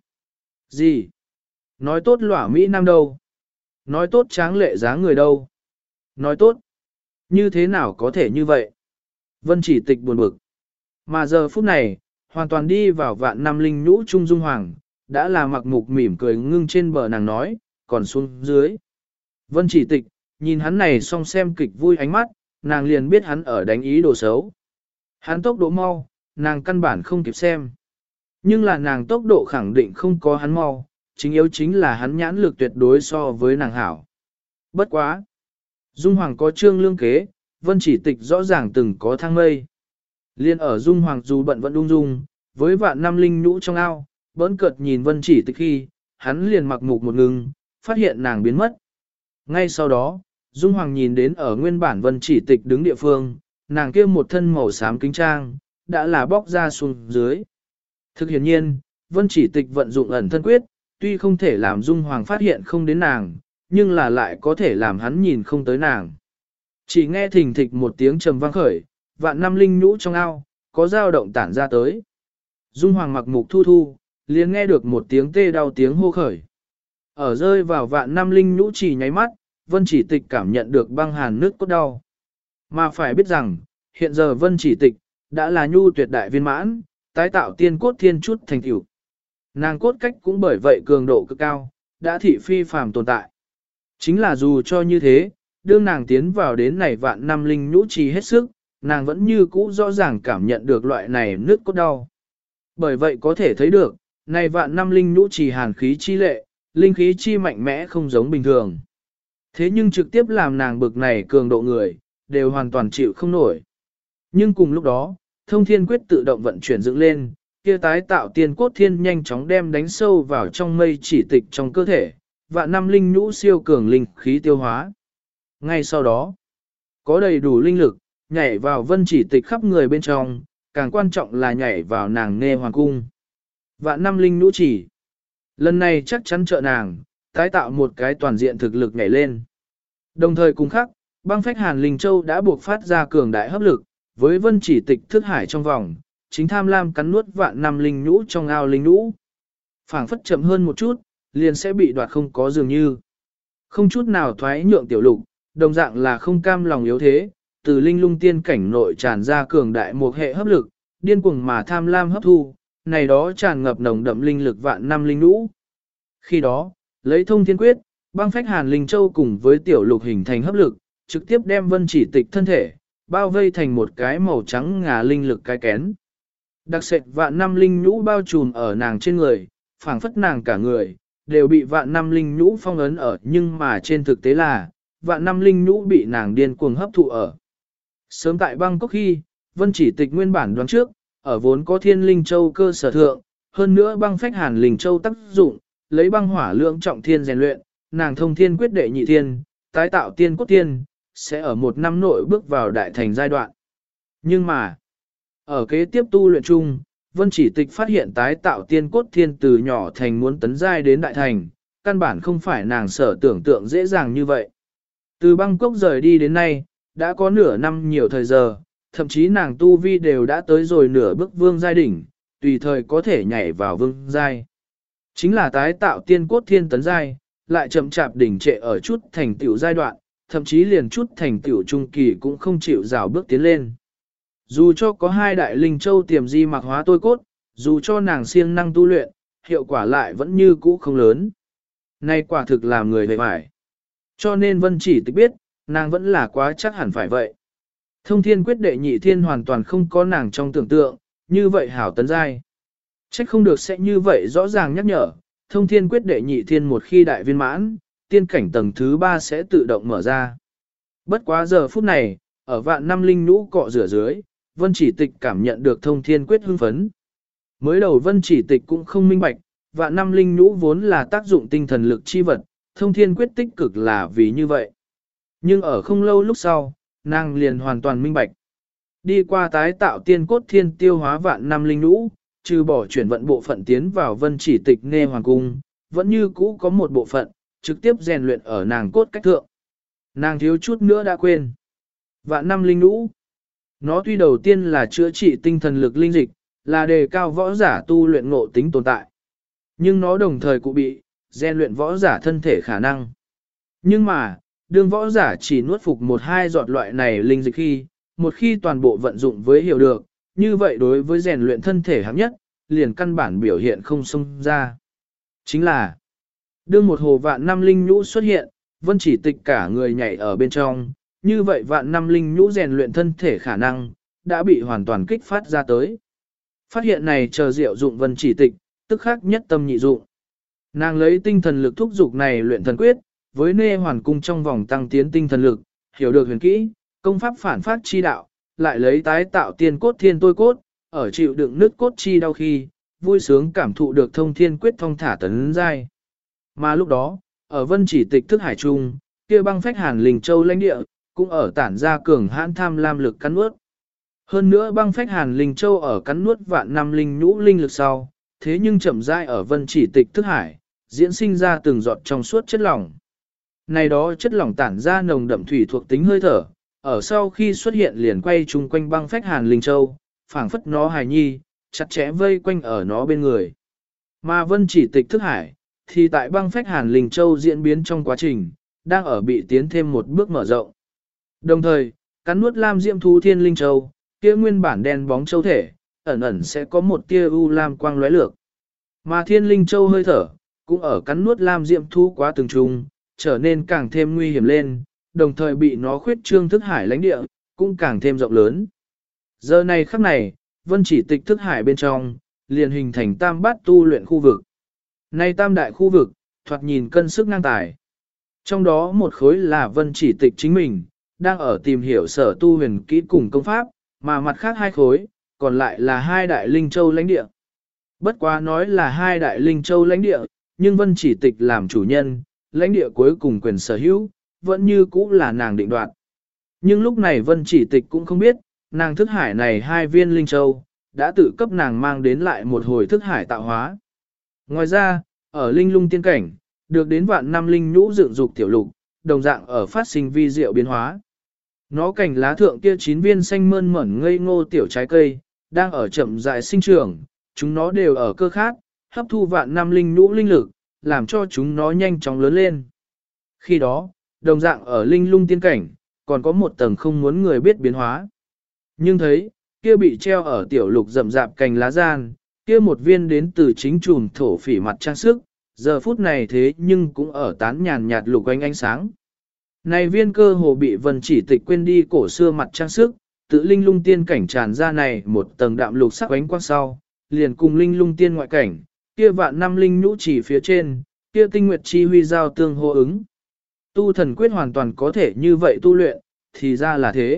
Gì? Nói tốt lỏa Mỹ Nam đâu? Nói tốt tráng lệ dáng người đâu? Nói tốt. Như thế nào có thể như vậy? Vân Chỉ Tịch buồn bực. Mà giờ phút này, hoàn toàn đi vào vạn năm linh nhũ trung Dung Hoàng, đã là mặc mục mỉm cười ngưng trên bờ nàng nói, còn xuống dưới. Vân Chỉ Tịch, nhìn hắn này xong xem kịch vui ánh mắt, nàng liền biết hắn ở đánh ý đồ xấu. Hắn tốc độ mau, nàng căn bản không kịp xem. Nhưng là nàng tốc độ khẳng định không có hắn mau, chính yếu chính là hắn nhãn lực tuyệt đối so với nàng hảo. Bất quá. Dung Hoàng có trương lương kế, Vân Chỉ Tịch rõ ràng từng có thang mây. Liên ở Dung Hoàng dù bận vẫn ung dung, với vạn năm linh nhũ trong ao, bỡn cợt nhìn Vân Chỉ Tịch khi, hắn liền mặc mục một ngừng, phát hiện nàng biến mất. Ngay sau đó, Dung Hoàng nhìn đến ở nguyên bản Vân Chỉ Tịch đứng địa phương, nàng kia một thân màu xám kính trang, đã là bóc ra xuống dưới. Thực hiện nhiên, Vân Chỉ Tịch vận dụng ẩn thân quyết, tuy không thể làm Dung Hoàng phát hiện không đến nàng, nhưng là lại có thể làm hắn nhìn không tới nàng. Chỉ nghe thình thịch một tiếng trầm vang khởi, vạn năm linh nhũ trong ao, có dao động tản ra tới. Dung Hoàng mặc mục thu thu, liền nghe được một tiếng tê đau tiếng hô khởi. Ở rơi vào vạn năm linh nhũ chỉ nháy mắt, Vân Chỉ Tịch cảm nhận được băng hàn nước cốt đau. Mà phải biết rằng, hiện giờ Vân Chỉ Tịch, đã là nhu tuyệt đại viên mãn, tái tạo tiên cốt thiên chút thành tựu. Nàng cốt cách cũng bởi vậy cường độ cực cao, đã thị phi phàm tồn tại. Chính là dù cho như thế, đương nàng tiến vào đến này vạn năm linh nhũ trì hết sức, nàng vẫn như cũ rõ ràng cảm nhận được loại này nước cốt đau. Bởi vậy có thể thấy được, này vạn năm linh nhũ chỉ hàn khí chi lệ, linh khí chi mạnh mẽ không giống bình thường. Thế nhưng trực tiếp làm nàng bực này cường độ người, đều hoàn toàn chịu không nổi. Nhưng cùng lúc đó, thông thiên quyết tự động vận chuyển dựng lên, kia tái tạo tiên cốt thiên nhanh chóng đem đánh sâu vào trong mây chỉ tịch trong cơ thể, vạn năm linh nhũ siêu cường linh khí tiêu hóa. Ngay sau đó, có đầy đủ linh lực, nhảy vào vân chỉ tịch khắp người bên trong, càng quan trọng là nhảy vào nàng nghe hoàng cung. Vạn năm linh nhũ chỉ. Lần này chắc chắn trợ nàng, tái tạo một cái toàn diện thực lực nhảy lên. Đồng thời cùng khắc, băng phách hàn linh châu đã buộc phát ra cường đại hấp lực, với vân chỉ tịch thức hải trong vòng, chính tham lam cắn nuốt vạn năm linh nhũ trong ao linh nhũ. Phảng phất chậm hơn một chút, liền sẽ bị đoạt không có dường như. Không chút nào thoái nhượng tiểu lục, đồng dạng là không cam lòng yếu thế, từ linh lung tiên cảnh nội tràn ra cường đại một hệ hấp lực, điên cuồng mà tham lam hấp thu, này đó tràn ngập nồng đậm linh lực vạn năm linh nhũ. Khi đó, lấy thông thiên quyết, băng phách hàn linh châu cùng với tiểu lục hình thành hấp lực, trực tiếp đem vân chỉ tịch thân thể, bao vây thành một cái màu trắng ngà linh lực cái kén. Đặc sệt vạn năm linh nhũ bao trùm ở nàng trên người, phảng phất nàng cả người, đều bị vạn năm linh nhũ phong ấn ở, nhưng mà trên thực tế là, vạn năm linh nhũ bị nàng điên cuồng hấp thụ ở. Sớm tại băng cốc khi, vân chỉ tịch nguyên bản đoán trước, ở vốn có thiên linh châu cơ sở thượng, hơn nữa băng phách hàn linh châu tác dụng, lấy băng hỏa lượng trọng thiên rèn luyện, nàng thông thiên quyết đệ nhị thiên, tái tạo tiên cốt tiên, sẽ ở một năm nội bước vào đại thành giai đoạn. Nhưng mà, ở kế tiếp tu luyện chung, vân chỉ tịch phát hiện tái tạo tiên cốt thiên từ nhỏ thành muốn tấn giai đến đại thành, căn bản không phải nàng sở tưởng tượng dễ dàng như vậy. Từ Bangkok rời đi đến nay, đã có nửa năm nhiều thời giờ, thậm chí nàng tu vi đều đã tới rồi nửa bước vương giai đỉnh, tùy thời có thể nhảy vào vương giai. Chính là tái tạo tiên cốt thiên tấn giai, lại chậm chạp đỉnh trệ ở chút thành tựu giai đoạn, thậm chí liền chút thành tựu trung kỳ cũng không chịu rào bước tiến lên. Dù cho có hai đại linh châu tiềm di mạc hóa tôi cốt, dù cho nàng siêng năng tu luyện, hiệu quả lại vẫn như cũ không lớn. Nay quả thực làm người về mải. Cho nên vân chỉ tịch biết, nàng vẫn là quá chắc hẳn phải vậy. Thông thiên quyết đệ nhị thiên hoàn toàn không có nàng trong tưởng tượng, như vậy hảo tấn giai. Trách không được sẽ như vậy rõ ràng nhắc nhở, thông thiên quyết đệ nhị thiên một khi đại viên mãn, tiên cảnh tầng thứ 3 sẽ tự động mở ra. Bất quá giờ phút này, ở vạn năm linh nhũ cọ rửa dưới, vân chỉ tịch cảm nhận được thông thiên quyết hưng phấn. Mới đầu vân chỉ tịch cũng không minh bạch, vạn năm linh nhũ vốn là tác dụng tinh thần lực chi vật, thông thiên quyết tích cực là vì như vậy. Nhưng ở không lâu lúc sau, nàng liền hoàn toàn minh bạch. Đi qua tái tạo tiên cốt thiên tiêu hóa vạn năm linh nhũ, trừ bỏ chuyển vận bộ phận tiến vào vân chỉ tịch nghe hoàng cung, vẫn như cũ có một bộ phận, trực tiếp rèn luyện ở nàng cốt cách thượng. Nàng thiếu chút nữa đã quên. Vạn năm linh nhũ. Nó tuy đầu tiên là chữa trị tinh thần lực linh dịch, là đề cao võ giả tu luyện ngộ tính tồn tại. Nhưng nó đồng thời cũng bị, rèn luyện võ giả thân thể khả năng. Nhưng mà, đương võ giả chỉ nuốt phục một hai giọt loại này linh dịch khi, một khi toàn bộ vận dụng với hiểu được, như vậy đối với rèn luyện thân thể hạng nhất, liền căn bản biểu hiện không xông ra. Chính là, đương một hồ vạn năm linh nhũ xuất hiện, vân chỉ tịch cả người nhảy ở bên trong, như vậy vạn năm linh nhũ rèn luyện thân thể khả năng, đã bị hoàn toàn kích phát ra tới. Phát hiện này chờ diệu dụng vân chỉ tịch, tức khắc nhất tâm nhị dụng. Nàng lấy tinh thần lực thúc dục này luyện thần quyết, với nê hoàn cung trong vòng tăng tiến tinh thần lực, hiểu được huyền kỹ, công pháp phản phát chi đạo, lại lấy tái tạo tiên cốt thiên tôi cốt, ở chịu đựng nứt cốt chi đau khi, vui sướng cảm thụ được thông thiên quyết thông thả tấn giai. Mà lúc đó, ở vân chỉ tịch thức hải trung, kia băng phách hàn linh châu lãnh địa, cũng ở tản ra cường hãn tham lam lực cắn nuốt. Hơn nữa băng phách hàn linh châu ở cắn nuốt vạn năm linh nhũ linh lực sau, thế nhưng chậm rãi ở vân chỉ tịch thức hải, diễn sinh ra từng giọt trong suốt chất lỏng. Này đó chất lỏng tản ra nồng đậm thủy thuộc tính hơi thở, ở sau khi xuất hiện liền quay chung quanh băng phách hàn linh châu, phảng phất nó hài nhi, chặt chẽ vây quanh ở nó bên người. Mà vân chỉ tịch thức hải, thì tại băng phách hàn linh châu diễn biến trong quá trình, đang ở bị tiến thêm một bước mở rộng. Đồng thời, cắn nuốt lam diễm thú thiên linh châu, kia nguyên bản đen bóng châu thể, ẩn ẩn sẽ có một tia u lam quang lóe lược. Mà thiên linh châu hơi thở, cũng ở cắn nuốt lam diễm thú quá từng trùng, trở nên càng thêm nguy hiểm lên, đồng thời bị nó khuyết trương thức hải lãnh địa, cũng càng thêm rộng lớn. Giờ này khắc này, vân chỉ tịch thức hải bên trong, liền hình thành tam bát tu luyện khu vực. Nay tam đại khu vực, thoạt nhìn cân sức ngang tài. Trong đó một khối là Vân Chỉ Tịch chính mình, đang ở tìm hiểu sở tu huyền kỹ cùng công pháp, mà mặt khác hai khối, còn lại là hai đại linh châu lãnh địa. Bất quá nói là hai đại linh châu lãnh địa, nhưng Vân Chỉ Tịch làm chủ nhân, lãnh địa cuối cùng quyền sở hữu, vẫn như cũ là nàng định đoạt. Nhưng lúc này Vân Chỉ Tịch cũng không biết, nàng thức hải này hai viên linh châu, đã tự cấp nàng mang đến lại một hồi thức hải tạo hóa. Ngoài ra, ở linh lung tiên cảnh, được đến vạn năm linh nhũ dựng dục tiểu lục, đồng dạng ở phát sinh vi diệu biến hóa. Nó cành lá thượng kia 9 viên xanh mơn mởn ngây ngô tiểu trái cây, đang ở chậm rãi sinh trưởng, chúng nó đều ở cơ khát, hấp thu vạn năm linh nhũ linh lực, làm cho chúng nó nhanh chóng lớn lên. Khi đó, đồng dạng ở linh lung tiên cảnh, còn có một tầng không muốn người biết biến hóa. Nhưng thấy, kia bị treo ở tiểu lục rậm rạp cành lá gian, kia một viên đến từ chính chùm thổ phỉ mặt trang sức, giờ phút này thế nhưng cũng ở tán nhàn nhạt lục ánh sáng. Này viên cơ hồ bị Vân Chỉ Tịch quên đi cổ xưa mặt trang sức, tự linh lung tiên cảnh tràn ra này một tầng đạm lục sắc ánh quang sau, liền cùng linh lung tiên ngoại cảnh, kia vạn năm linh nhũ chỉ phía trên, kia tinh nguyệt chi huy giao tương hô ứng. Tu thần quyết hoàn toàn có thể như vậy tu luyện, thì ra là thế.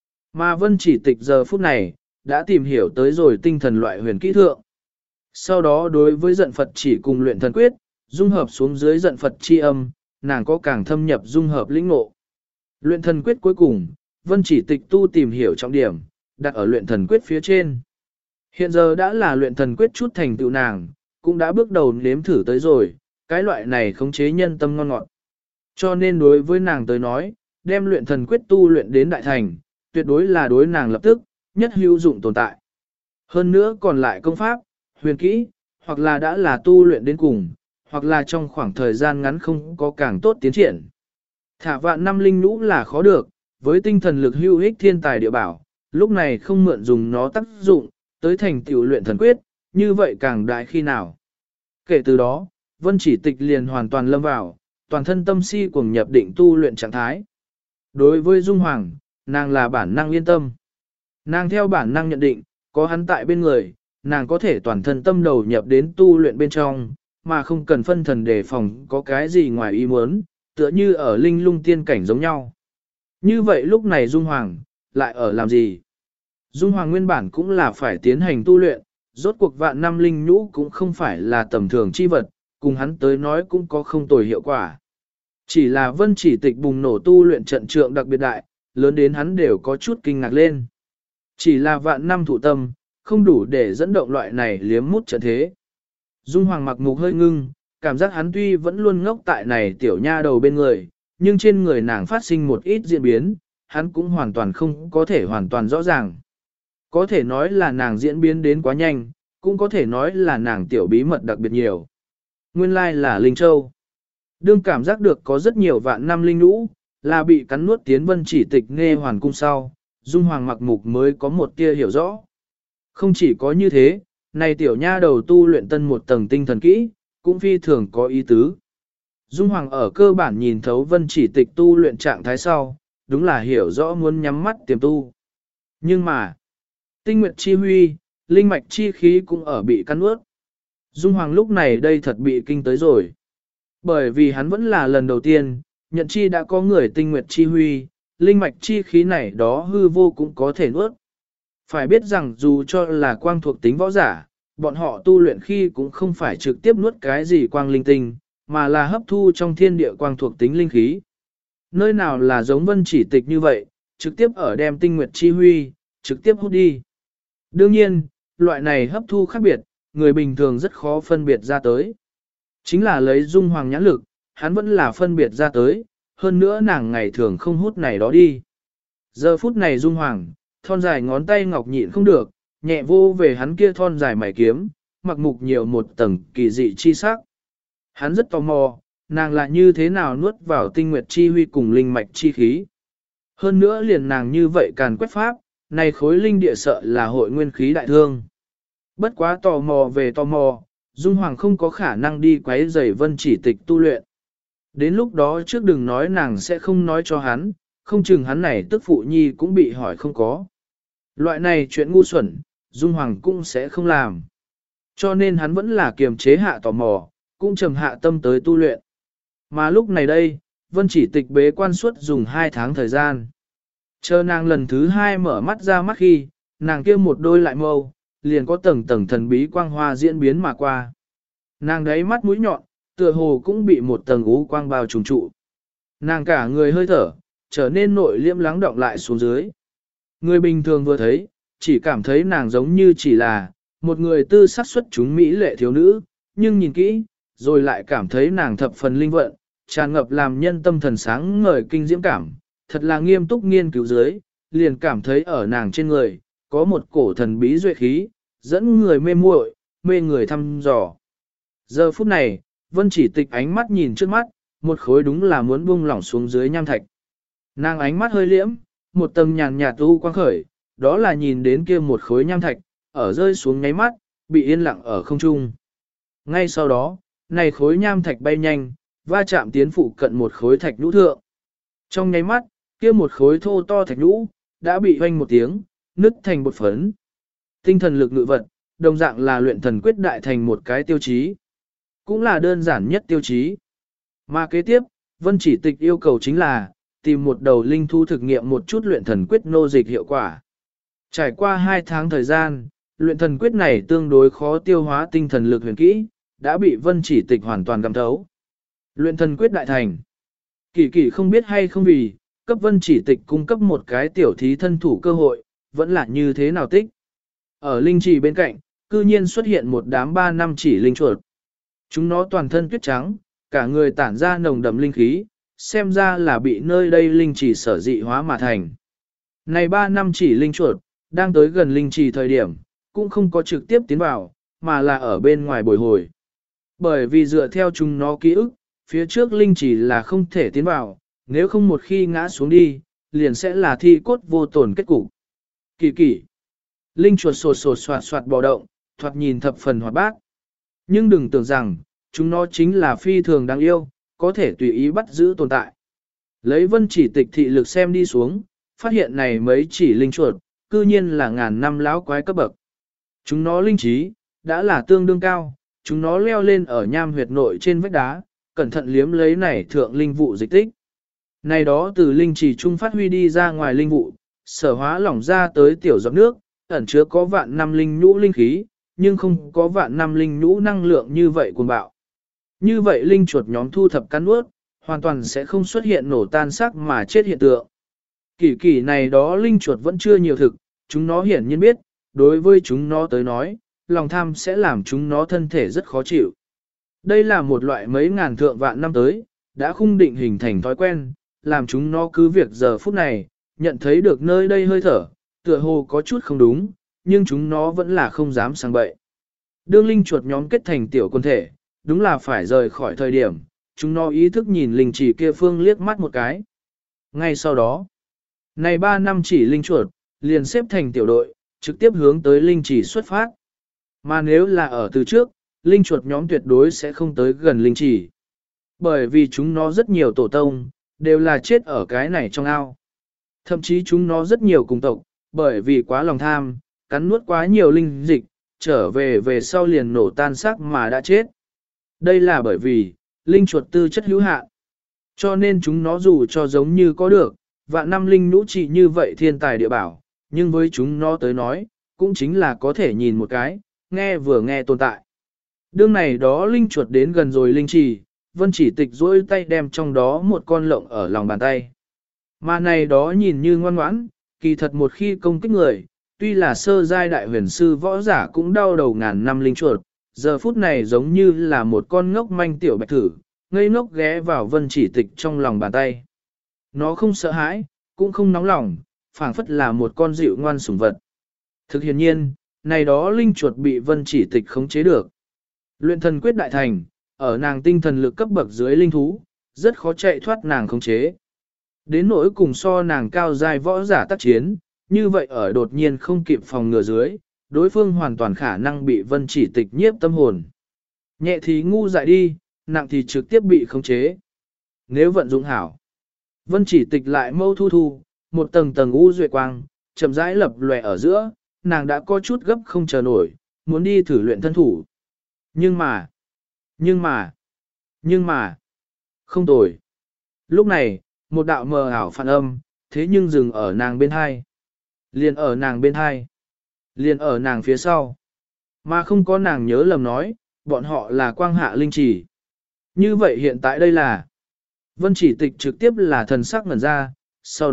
Mà Vân Chỉ Tịch giờ phút này, đã tìm hiểu tới rồi tinh thần loại huyền kỹ thượng. Sau đó đối với giận Phật chỉ cùng luyện thần quyết, dung hợp xuống dưới giận Phật chi âm, nàng có càng thâm nhập dung hợp lĩnh ngộ. Luyện thần quyết cuối cùng, Vân Chỉ Tịch tu tìm hiểu trọng điểm, đặt ở luyện thần quyết phía trên. Hiện giờ đã là luyện thần quyết chút thành tựu nàng, cũng đã bước đầu nếm thử tới rồi, cái loại này khống chế nhân tâm ngon ngọt. Cho nên đối với nàng tới nói, đem luyện thần quyết tu luyện đến đại thành, tuyệt đối là đối nàng lập tức, nhất hữu dụng tồn tại. Hơn nữa còn lại công pháp, huyền kỹ, hoặc là đã là tu luyện đến cùng, hoặc là trong khoảng thời gian ngắn không có càng tốt tiến triển. Thả vạn năm linh nhũ là khó được, với tinh thần lực hữu ích thiên tài địa bảo, lúc này không mượn dùng nó tác dụng, tới thành tiểu luyện thần quyết, như vậy càng đại khi nào. Kể từ đó, Vân Chỉ Tịch liền hoàn toàn lâm vào, toàn thân tâm si cuồng nhập định tu luyện trạng thái. Đối với Dung Hoàng, nàng là bản năng yên tâm. Nàng theo bản năng nhận định, có hắn tại bên người, nàng có thể toàn thân tâm đầu nhập đến tu luyện bên trong, mà không cần phân thần đề phòng có cái gì ngoài ý muốn, tựa như ở linh lung tiên cảnh giống nhau. Như vậy lúc này Dung Hoàng, lại ở làm gì? Dung Hoàng nguyên bản cũng là phải tiến hành tu luyện, rốt cuộc vạn năm linh nhũ cũng không phải là tầm thường chi vật, cùng hắn tới nói cũng có không tồi hiệu quả. Chỉ là Vân Chỉ Tịch bùng nổ tu luyện trận trượng đặc biệt đại, lớn đến hắn đều có chút kinh ngạc lên. Chỉ là vạn năm thụ tâm, không đủ để dẫn động loại này liếm mút trận thế. Dung Hoàng mặc mục hơi ngưng, cảm giác hắn tuy vẫn luôn ngốc tại này tiểu nha đầu bên người, nhưng trên người nàng phát sinh một ít diễn biến, hắn cũng hoàn toàn không có thể hoàn toàn rõ ràng. Có thể nói là nàng diễn biến đến quá nhanh, cũng có thể nói là nàng tiểu bí mật đặc biệt nhiều. Nguyên lai là Linh Châu. Đương cảm giác được có rất nhiều vạn năm linh nhũ, là bị cắn nuốt tiến Vân Chỉ Tịch nghe hoàn cung sau, Dung Hoàng mặc mục mới có một tia hiểu rõ. Không chỉ có như thế, này tiểu nha đầu tu luyện tân một tầng tinh thần kỹ, cũng phi thường có ý tứ. Dung Hoàng ở cơ bản nhìn thấu Vân Chỉ Tịch tu luyện trạng thái sau, đúng là hiểu rõ muốn nhắm mắt tiềm tu. Nhưng mà, tinh nguyệt chi huy, linh mạch chi khí cũng ở bị cắn nuốt. Dung Hoàng lúc này đây thật bị kinh tới rồi. Bởi vì hắn vẫn là lần đầu tiên, nhận chi đã có người tinh nguyệt chi huy, linh mạch chi khí này đó hư vô cũng có thể nuốt. Phải biết rằng dù cho là quang thuộc tính võ giả, bọn họ tu luyện khi cũng không phải trực tiếp nuốt cái gì quang linh tinh, mà là hấp thu trong thiên địa quang thuộc tính linh khí. Nơi nào là giống Vân Chỉ Tịch như vậy, trực tiếp ở đem tinh nguyệt chi huy, trực tiếp hút đi. Đương nhiên, loại này hấp thu khác biệt, người bình thường rất khó phân biệt ra tới. Chính là lấy Dung Hoàng nhãn lực, hắn vẫn là phân biệt ra tới, hơn nữa nàng ngày thường không hút này đó đi. Giờ phút này Dung Hoàng, thon dài ngón tay ngọc nhịn không được, nhẹ vô về hắn kia thon dài mày kiếm, mặc mục nhiều một tầng kỳ dị chi sắc. Hắn rất tò mò, nàng lại như thế nào nuốt vào tinh nguyệt chi huy cùng linh mạch chi khí. Hơn nữa liền nàng như vậy càn quét pháp, này khối linh địa sợ là hội nguyên khí đại thương. Bất quá tò mò về tò mò, Dung Hoàng không có khả năng đi quấy rầy Vân Chỉ Tịch tu luyện. Đến lúc đó trước đừng nói nàng sẽ không nói cho hắn, không chừng hắn này tức phụ nhi cũng bị hỏi không có. Loại này chuyện ngu xuẩn, Dung Hoàng cũng sẽ không làm. Cho nên hắn vẫn là kiềm chế hạ tò mò, cũng trầm hạ tâm tới tu luyện. Mà lúc này đây, Vân Chỉ Tịch bế quan suốt dùng 2 tháng thời gian. Chờ nàng lần thứ 2 mở mắt ra mắt khi, nàng kia một đôi lại mâu, liền có tầng tầng thần bí quang hoa diễn biến mà qua. Nàng đấy mắt mũi nhọn, tựa hồ cũng bị một tầng ú quang bao trùm trụ. Nàng cả người hơi thở, trở nên nội liễm lắng động lại xuống dưới. Người bình thường vừa thấy, chỉ cảm thấy nàng giống như chỉ là một người tư sắc xuất chúng mỹ lệ thiếu nữ, nhưng nhìn kỹ, rồi lại cảm thấy nàng thập phần linh vận, tràn ngập làm nhân tâm thần sáng ngời kinh diễm cảm, thật là nghiêm túc nghiên cứu dưới, liền cảm thấy ở nàng trên người, có một cổ thần bí duệ khí, dẫn người mê muội, mê người thăm dò. Giờ phút này, Vân Chỉ Tịch ánh mắt nhìn trước mắt, một khối đúng là muốn buông lỏng xuống dưới nham thạch. Nàng ánh mắt hơi liễm, một tầng nhàn nhạt u quang khởi, đó là nhìn đến kia một khối nham thạch, ở rơi xuống nháy mắt, bị yên lặng ở không trung. Ngay sau đó, này khối nham thạch bay nhanh, va chạm tiến phụ cận một khối thạch nhũ thượng. Trong nháy mắt, kia một khối thô to thạch nhũ, đã bị hoanh một tiếng, nứt thành bột phấn. Tinh thần lực ngự vật, đồng dạng là luyện thần quyết đại thành một cái tiêu chí. Cũng là đơn giản nhất tiêu chí. Mà kế tiếp, Vân Chỉ Tịch yêu cầu chính là, tìm một đầu linh thú thực nghiệm một chút luyện thần quyết nô dịch hiệu quả. Trải qua 2 tháng thời gian, luyện thần quyết này tương đối khó tiêu hóa tinh thần lực huyền kỹ, đã bị Vân Chỉ Tịch hoàn toàn gặm thấu. Luyện thần quyết đại thành. Kỳ kỳ không biết hay không vì, cấp Vân Chỉ Tịch cung cấp một cái tiểu thí thân thủ cơ hội, vẫn là như thế nào tích. Ở linh trì bên cạnh, cư nhiên xuất hiện một đám 3 năm chỉ linh chuột. Chúng nó toàn thân tuyết trắng, cả người tản ra nồng đậm linh khí, xem ra là bị nơi đây linh trì sở dị hóa mà thành. Này 3 năm chỉ linh chuột, đang tới gần linh trì thời điểm, cũng không có trực tiếp tiến vào, mà là ở bên ngoài bồi hồi. Bởi vì dựa theo chúng nó ký ức, phía trước linh trì là không thể tiến vào, nếu không một khi ngã xuống đi, liền sẽ là thi cốt vô tổn kết cục. Kỳ kỳ. Linh chuột sột sột soạt soạt bò động, thoạt nhìn thập phần hoạt bát. Nhưng đừng tưởng rằng, chúng nó chính là phi thường đáng yêu, có thể tùy ý bắt giữ tồn tại. Lấy Vân Chỉ Tịch thị lực xem đi xuống, phát hiện này mấy chỉ linh chuột, cư nhiên là ngàn năm lão quái cấp bậc. Chúng nó linh trí, đã là tương đương cao, chúng nó leo lên ở nham huyệt nội trên vách đá, cẩn thận liếm lấy này thượng linh vụ dịch tích. Này đó từ linh trì trung phát huy đi ra ngoài linh vụ, sở hóa lỏng ra tới tiểu giọt nước, ẩn chứa có vạn năm linh nhũ linh khí, nhưng không có vạn năm linh nhũ năng lượng như vậy cuồng bạo. Như vậy linh chuột nhóm thu thập cắn nuốt, hoàn toàn sẽ không xuất hiện nổ tan xác mà chết hiện tượng. Kỳ kỳ này đó linh chuột vẫn chưa nhiều thực, chúng nó hiển nhiên biết, đối với chúng nó tới nói, lòng tham sẽ làm chúng nó thân thể rất khó chịu. Đây là một loại mấy ngàn thượng vạn năm tới, đã khung định hình thành thói quen, làm chúng nó cứ việc giờ phút này, nhận thấy được nơi đây hơi thở, tựa hồ có chút không đúng, nhưng chúng nó vẫn là không dám sang bậy. Đương linh chuột nhóm kết thành tiểu quân thể, đúng là phải rời khỏi thời điểm, chúng nó ý thức nhìn linh chỉ kia phương liếc mắt một cái. Ngay sau đó, này 3 năm chỉ linh chuột, liền xếp thành tiểu đội, trực tiếp hướng tới linh chỉ xuất phát. Mà nếu là ở từ trước, linh chuột nhóm tuyệt đối sẽ không tới gần linh chỉ. Bởi vì chúng nó rất nhiều tổ tông, đều là chết ở cái này trong ao. Thậm chí chúng nó rất nhiều cùng tộc, bởi vì quá lòng tham, cắn nuốt quá nhiều linh dịch, trở về sau liền nổ tan xác mà đã chết. Đây là bởi vì, linh chuột tư chất hữu hạn. Cho nên chúng nó dù cho giống như có được, vạn năm linh nhũ trị như vậy thiên tài địa bảo, nhưng với chúng nó tới nói, cũng chính là có thể nhìn một cái, nghe vừa nghe tồn tại. Đương này đó linh chuột đến gần rồi linh trì, Vân Chỉ Tịch duỗi tay đem trong đó một con lộng ở lòng bàn tay. Mà này đó nhìn như ngoan ngoãn, kỳ thật một khi công kích người, tuy là sơ giai đại huyền sư võ giả cũng đau đầu ngàn năm linh chuột, giờ phút này giống như là một con ngốc manh tiểu bạch thử, ngây ngốc ghé vào Vân Chỉ Tịch trong lòng bàn tay. Nó không sợ hãi, cũng không nóng lòng, phảng phất là một con dịu ngoan sủng vật. Thực hiện nhiên, này đó linh chuột bị Vân Chỉ Tịch khống chế được. Luyện thần quyết đại thành, ở nàng tinh thần lực cấp bậc dưới linh thú, rất khó chạy thoát nàng khống chế. Đến nỗi cùng so nàng cao giai võ giả tác chiến, như vậy ở đột nhiên không kịp phòng ngừa dưới, đối phương hoàn toàn khả năng bị Vân Chỉ Tịch nhiếp tâm hồn. Nhẹ thì ngu dại đi, nặng thì trực tiếp bị khống chế. Nếu vận dụng hảo, Vân Chỉ Tịch lại mâu thu thu, một tầng tầng u duệ quang, chậm rãi lập lòe ở giữa, nàng đã có chút gấp không chờ nổi, muốn đi thử luyện thân thủ. Nhưng mà, không tồi. Lúc này, một đạo mờ ảo phản âm, thế nhưng dừng ở nàng bên hai. Liền ở nàng bên hai. Liền ở nàng phía sau. Mà không có nàng nhớ lầm nói, bọn họ là quang hạ linh chỉ. Như vậy hiện tại đây là Vân Chỉ Tịch trực tiếp là thần sắc ngẩn ra, sau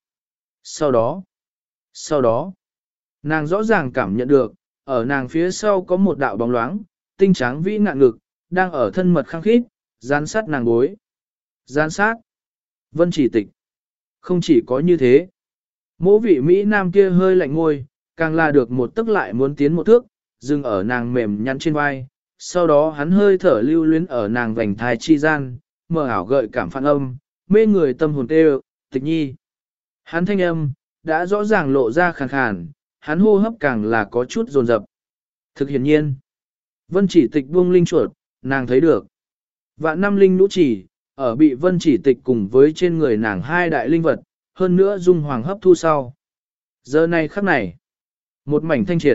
đó, nàng rõ ràng cảm nhận được, ở nàng phía sau có một đạo bóng loáng, tinh tráng vĩ ngạn ngực, đang ở thân mật khăng khít, gián sát nàng bối. Gián sát. Vân Chỉ Tịch. Không chỉ có như thế. Mỗ vị Mỹ Nam kia hơi lạnh ngôi, càng là được một tức lại muốn tiến một thước, dừng ở nàng mềm nhăn trên vai. Sau đó hắn hơi thở lưu luyến ở nàng vành thai chi gian, mờ ảo gợi cảm phản âm, mê người tâm hồn tê Tịch Nhi. Hắn thanh âm, đã rõ ràng lộ ra khàn khàn, hắn hô hấp càng là có chút dồn dập. Thực hiển nhiên, Vân Chỉ Tịch buông linh chuột, nàng thấy được. Vạn năm linh nũ chỉ, ở bị Vân Chỉ Tịch cùng với trên người nàng hai đại linh vật, hơn nữa dung hoàng hấp thu sau. Giờ này khắc này, một mảnh thanh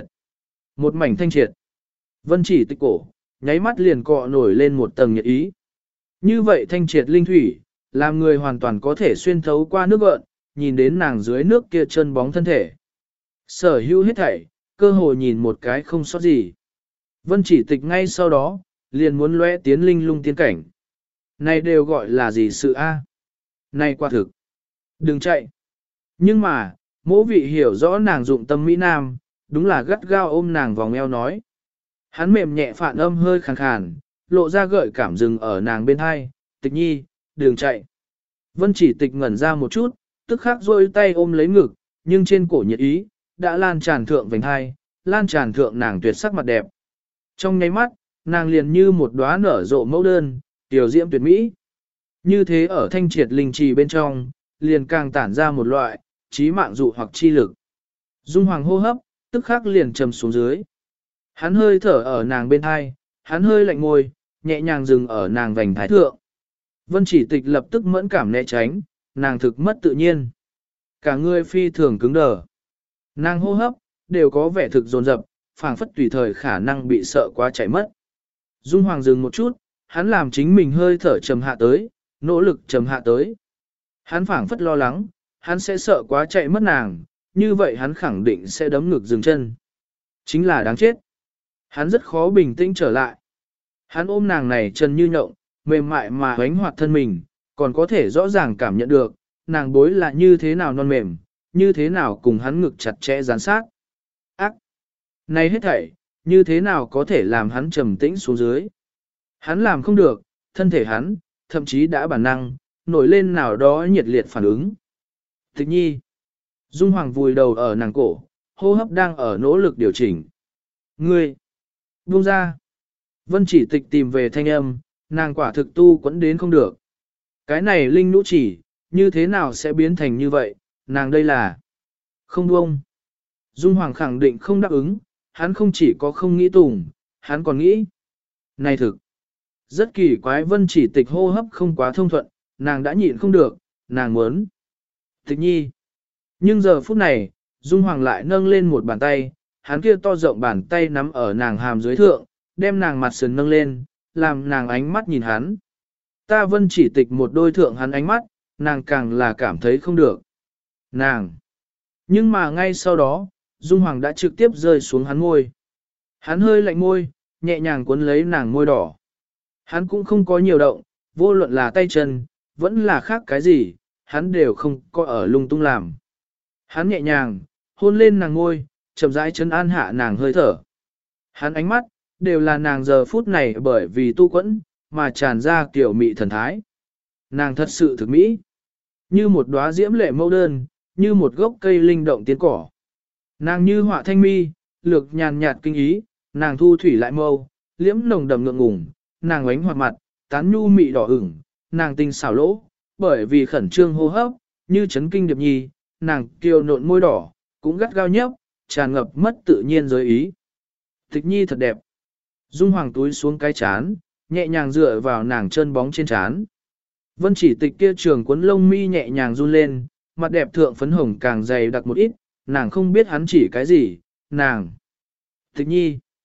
triệt. Vân Chỉ Tịch cổ, nháy mắt liền cọ nổi lên một tầng nhiệt ý. Như vậy thanh triệt linh thủy, làm người hoàn toàn có thể xuyên thấu qua nước gợn, nhìn đến nàng dưới nước kia chân bóng thân thể. Sở hữu hết thảy, cơ hồ nhìn một cái không sót gì. Vân Chỉ Tịch ngay sau đó, liền muốn lóe tiến linh lung tiên cảnh. Này đều gọi là gì sự a? Này quả thực. Đừng chạy. Nhưng mà, mỗ vị hiểu rõ nàng dụng tâm Mỹ Nam, đúng là gắt gao ôm nàng vòng eo nói. Hắn mềm nhẹ phản âm hơi khàn khàn, lộ ra gợi cảm dừng ở nàng bên hai, Tịch Nhi, đừng chạy. Vân Chỉ Tịch ngẩn ra một chút, tức khắc rôi tay ôm lấy ngực, nhưng trên cổ nhiệt ý, đã lan tràn thượng vành hai, lan tràn thượng nàng tuyệt sắc mặt đẹp. Trong nháy mắt, nàng liền như một đóa nở rộ mẫu đơn, tiểu diễm tuyệt mỹ. Như thế ở thanh triệt linh trì bên trong, liền càng tản ra một loại, trí mạng dụ hoặc chi lực. Dung hoàng hô hấp, tức khắc liền trầm xuống dưới. Hắn hơi thở ở nàng bên hai, hắn hơi lạnh môi, nhẹ nhàng dừng ở nàng vành thái thượng. Vân Chỉ Tịch lập tức mẫn cảm né tránh, nàng thực mất tự nhiên. Cả người phi thường cứng đờ. Nàng hô hấp, đều có vẻ thực dồn dập, phảng phất tùy thời khả năng bị sợ quá chạy mất. Dung Hoàng dừng một chút, hắn làm chính mình hơi thở trầm hạ tới, nỗ lực trầm hạ tới. Hắn phảng phất lo lắng, hắn sẽ sợ quá chạy mất nàng, như vậy hắn khẳng định sẽ đấm ngực dừng chân. Chính là đáng chết. Hắn rất khó bình tĩnh trở lại. Hắn ôm nàng này chân như nhộng, mềm mại mà hoánh hoạt thân mình, còn có thể rõ ràng cảm nhận được, nàng bối là như thế nào non mềm, như thế nào cùng hắn ngực chặt chẽ dán sát. Ác! Này hết thảy, như thế nào có thể làm hắn trầm tĩnh xuống dưới. Hắn làm không được, thân thể hắn, thậm chí đã bản năng, nổi lên nào đó nhiệt liệt phản ứng. Tịch Nhi! Dung Hoàng vùi đầu ở nàng cổ, hô hấp đang ở nỗ lực điều chỉnh. Ngươi! Buông ra! Vân Chỉ Tịch tìm về thanh âm, nàng quả thực tu quẫn đến không được. Cái này linh nũ chỉ, như thế nào sẽ biến thành như vậy, nàng đây là không buông. Dung Hoàng khẳng định không đáp ứng, hắn không chỉ có không nghĩ tùng, hắn còn nghĩ. Này thực, rất kỳ quái. Vân Chỉ Tịch hô hấp không quá thông thuận, nàng đã nhịn không được, nàng muốn. Tịch Nhi. Nhưng giờ phút này, Dung Hoàng lại nâng lên một bàn tay, hắn kia to rộng bàn tay nắm ở nàng hàm dưới thượng, đem nàng mặt sườn nâng lên, làm nàng ánh mắt nhìn hắn. Ta Vân Chỉ Tịch một đôi thượng hắn ánh mắt, nàng càng là cảm thấy không được. Nàng. Nhưng mà ngay sau đó, Dung Hoàng đã trực tiếp rơi xuống hắn môi. Hắn hơi lạnh môi, nhẹ nhàng cuốn lấy nàng môi đỏ. Hắn cũng không có nhiều động, vô luận là tay chân, vẫn là khác cái gì, hắn đều không có ở lung tung làm. Hắn nhẹ nhàng, hôn lên nàng môi, chậm rãi chân an hạ nàng hơi thở. Hắn ánh mắt, đều là nàng giờ phút này bởi vì tu quẫn, mà tràn ra kiểu mị thần thái. Nàng thật sự thực mỹ. Như một đóa diễm lệ mẫu đơn, như một gốc cây linh động tiến cỏ. Nàng như họa thanh mi, lược nhàn nhạt kinh ý, nàng thu thủy lại mâu, liễm nồng đầm ngượng ngùng, nàng ánh hoạt mặt, tán nhu mị đỏ ửng, nàng tinh xảo lỗ, bởi vì khẩn trương hô hấp, như chấn kinh điệp nhi, nàng kiều nộn môi đỏ, cũng gắt gao nhấp, tràn ngập mất tự nhiên giới ý. Tịch Nhi thật đẹp. Dung Hoàng túi xuống cái chán, nhẹ nhàng dựa vào nàng chân bóng trên chán. Vân Chỉ Tịch kia trường cuốn lông mi nhẹ nhàng run lên, mặt đẹp thượng phấn hồng càng dày đặc một ít, nàng không biết hắn chỉ cái gì, nàng. Tịch Nhi.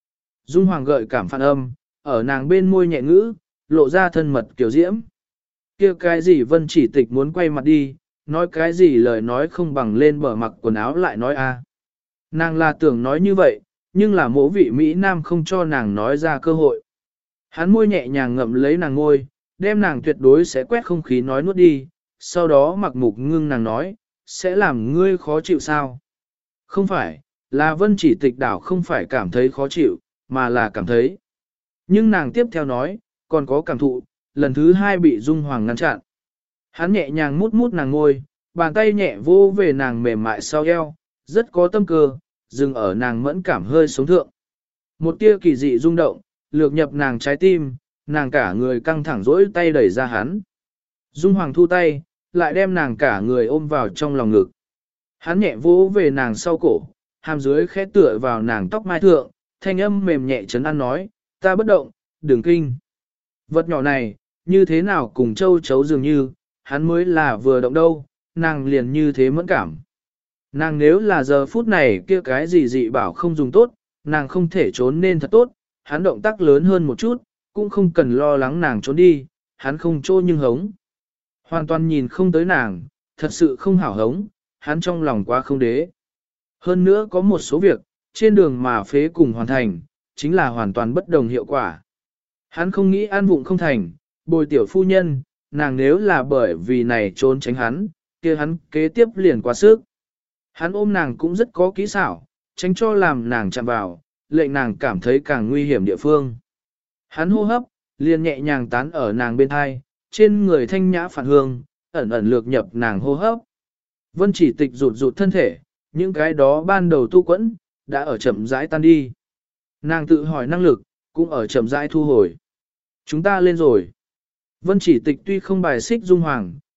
Dung Hoàng gợi cảm phản âm, ở nàng bên môi nhẹ ngữ, lộ ra thân mật kiểu diễm. Kia cái gì Vân Chỉ Tịch muốn quay mặt đi, nói cái gì lời nói không bằng lên bờ mặc quần áo lại nói a. Nàng là tưởng nói như vậy, nhưng là mỗ vị Mỹ Nam không cho nàng nói ra cơ hội. Hắn môi nhẹ nhàng ngậm lấy nàng ngôi, đem nàng tuyệt đối sẽ quét không khí nói nuốt đi, sau đó mặc mục ngưng nàng nói, sẽ làm ngươi khó chịu sao? Không phải, là Vân Chỉ Tịch đảo không phải cảm thấy khó chịu, mà là cảm thấy. Nhưng nàng tiếp theo nói, còn có cảm thụ, lần thứ hai bị Dung Hoàng ngăn chặn. Hắn nhẹ nhàng mút mút nàng ngôi, bàn tay nhẹ vô về nàng mềm mại sau eo, rất có tâm cơ, dừng ở nàng mẫn cảm hơi sống thượng. Một tia kỳ dị rung động, lược nhập nàng trái tim, nàng cả người căng thẳng rỗi tay đẩy ra hắn. Dung Hoàng thu tay, lại đem nàng cả người ôm vào trong lòng ngực. Hắn nhẹ vỗ về nàng sau cổ, hàm dưới khẽ tựa vào nàng tóc mai thượng, thanh âm mềm nhẹ trấn an nói, ta bất động, đừng kinh. Vật nhỏ này, như thế nào cùng châu chấu dường như, hắn mới là vừa động đâu, nàng liền như thế mẫn cảm. Nàng nếu là giờ phút này kia cái gì dị bảo không dùng tốt, nàng không thể trốn nên thật tốt, hắn động tác lớn hơn một chút, cũng không cần lo lắng nàng trốn đi, hắn không trô nhưng hống. Hoàn toàn nhìn không tới nàng, thật sự không hảo hống, hắn trong lòng quá không đế. Hơn nữa có một số việc, trên đường mà phế cùng hoàn thành, chính là hoàn toàn bất đồng hiệu quả. Hắn không nghĩ an vụng không thành, bồi tiểu phu nhân, nàng nếu là bởi vì này trốn tránh hắn, kia hắn kế tiếp liền quá sức. Hắn ôm nàng cũng rất có kỹ xảo, tránh cho làm nàng chạm vào, lệnh nàng cảm thấy càng nguy hiểm địa phương. Hắn hô hấp, liền nhẹ nhàng tán ở nàng bên hai, trên người thanh nhã phản hương, ẩn ẩn lược nhập nàng hô hấp. Vân Chỉ Tịch rụt rụt thân thể, những cái đó ban đầu tu quẫn, đã ở chậm rãi tan đi. Nàng tự hỏi năng lực, cũng ở chậm rãi thu hồi. Chúng ta lên rồi. Vân Chỉ Tịch tuy không bài xích Dung Hoàng,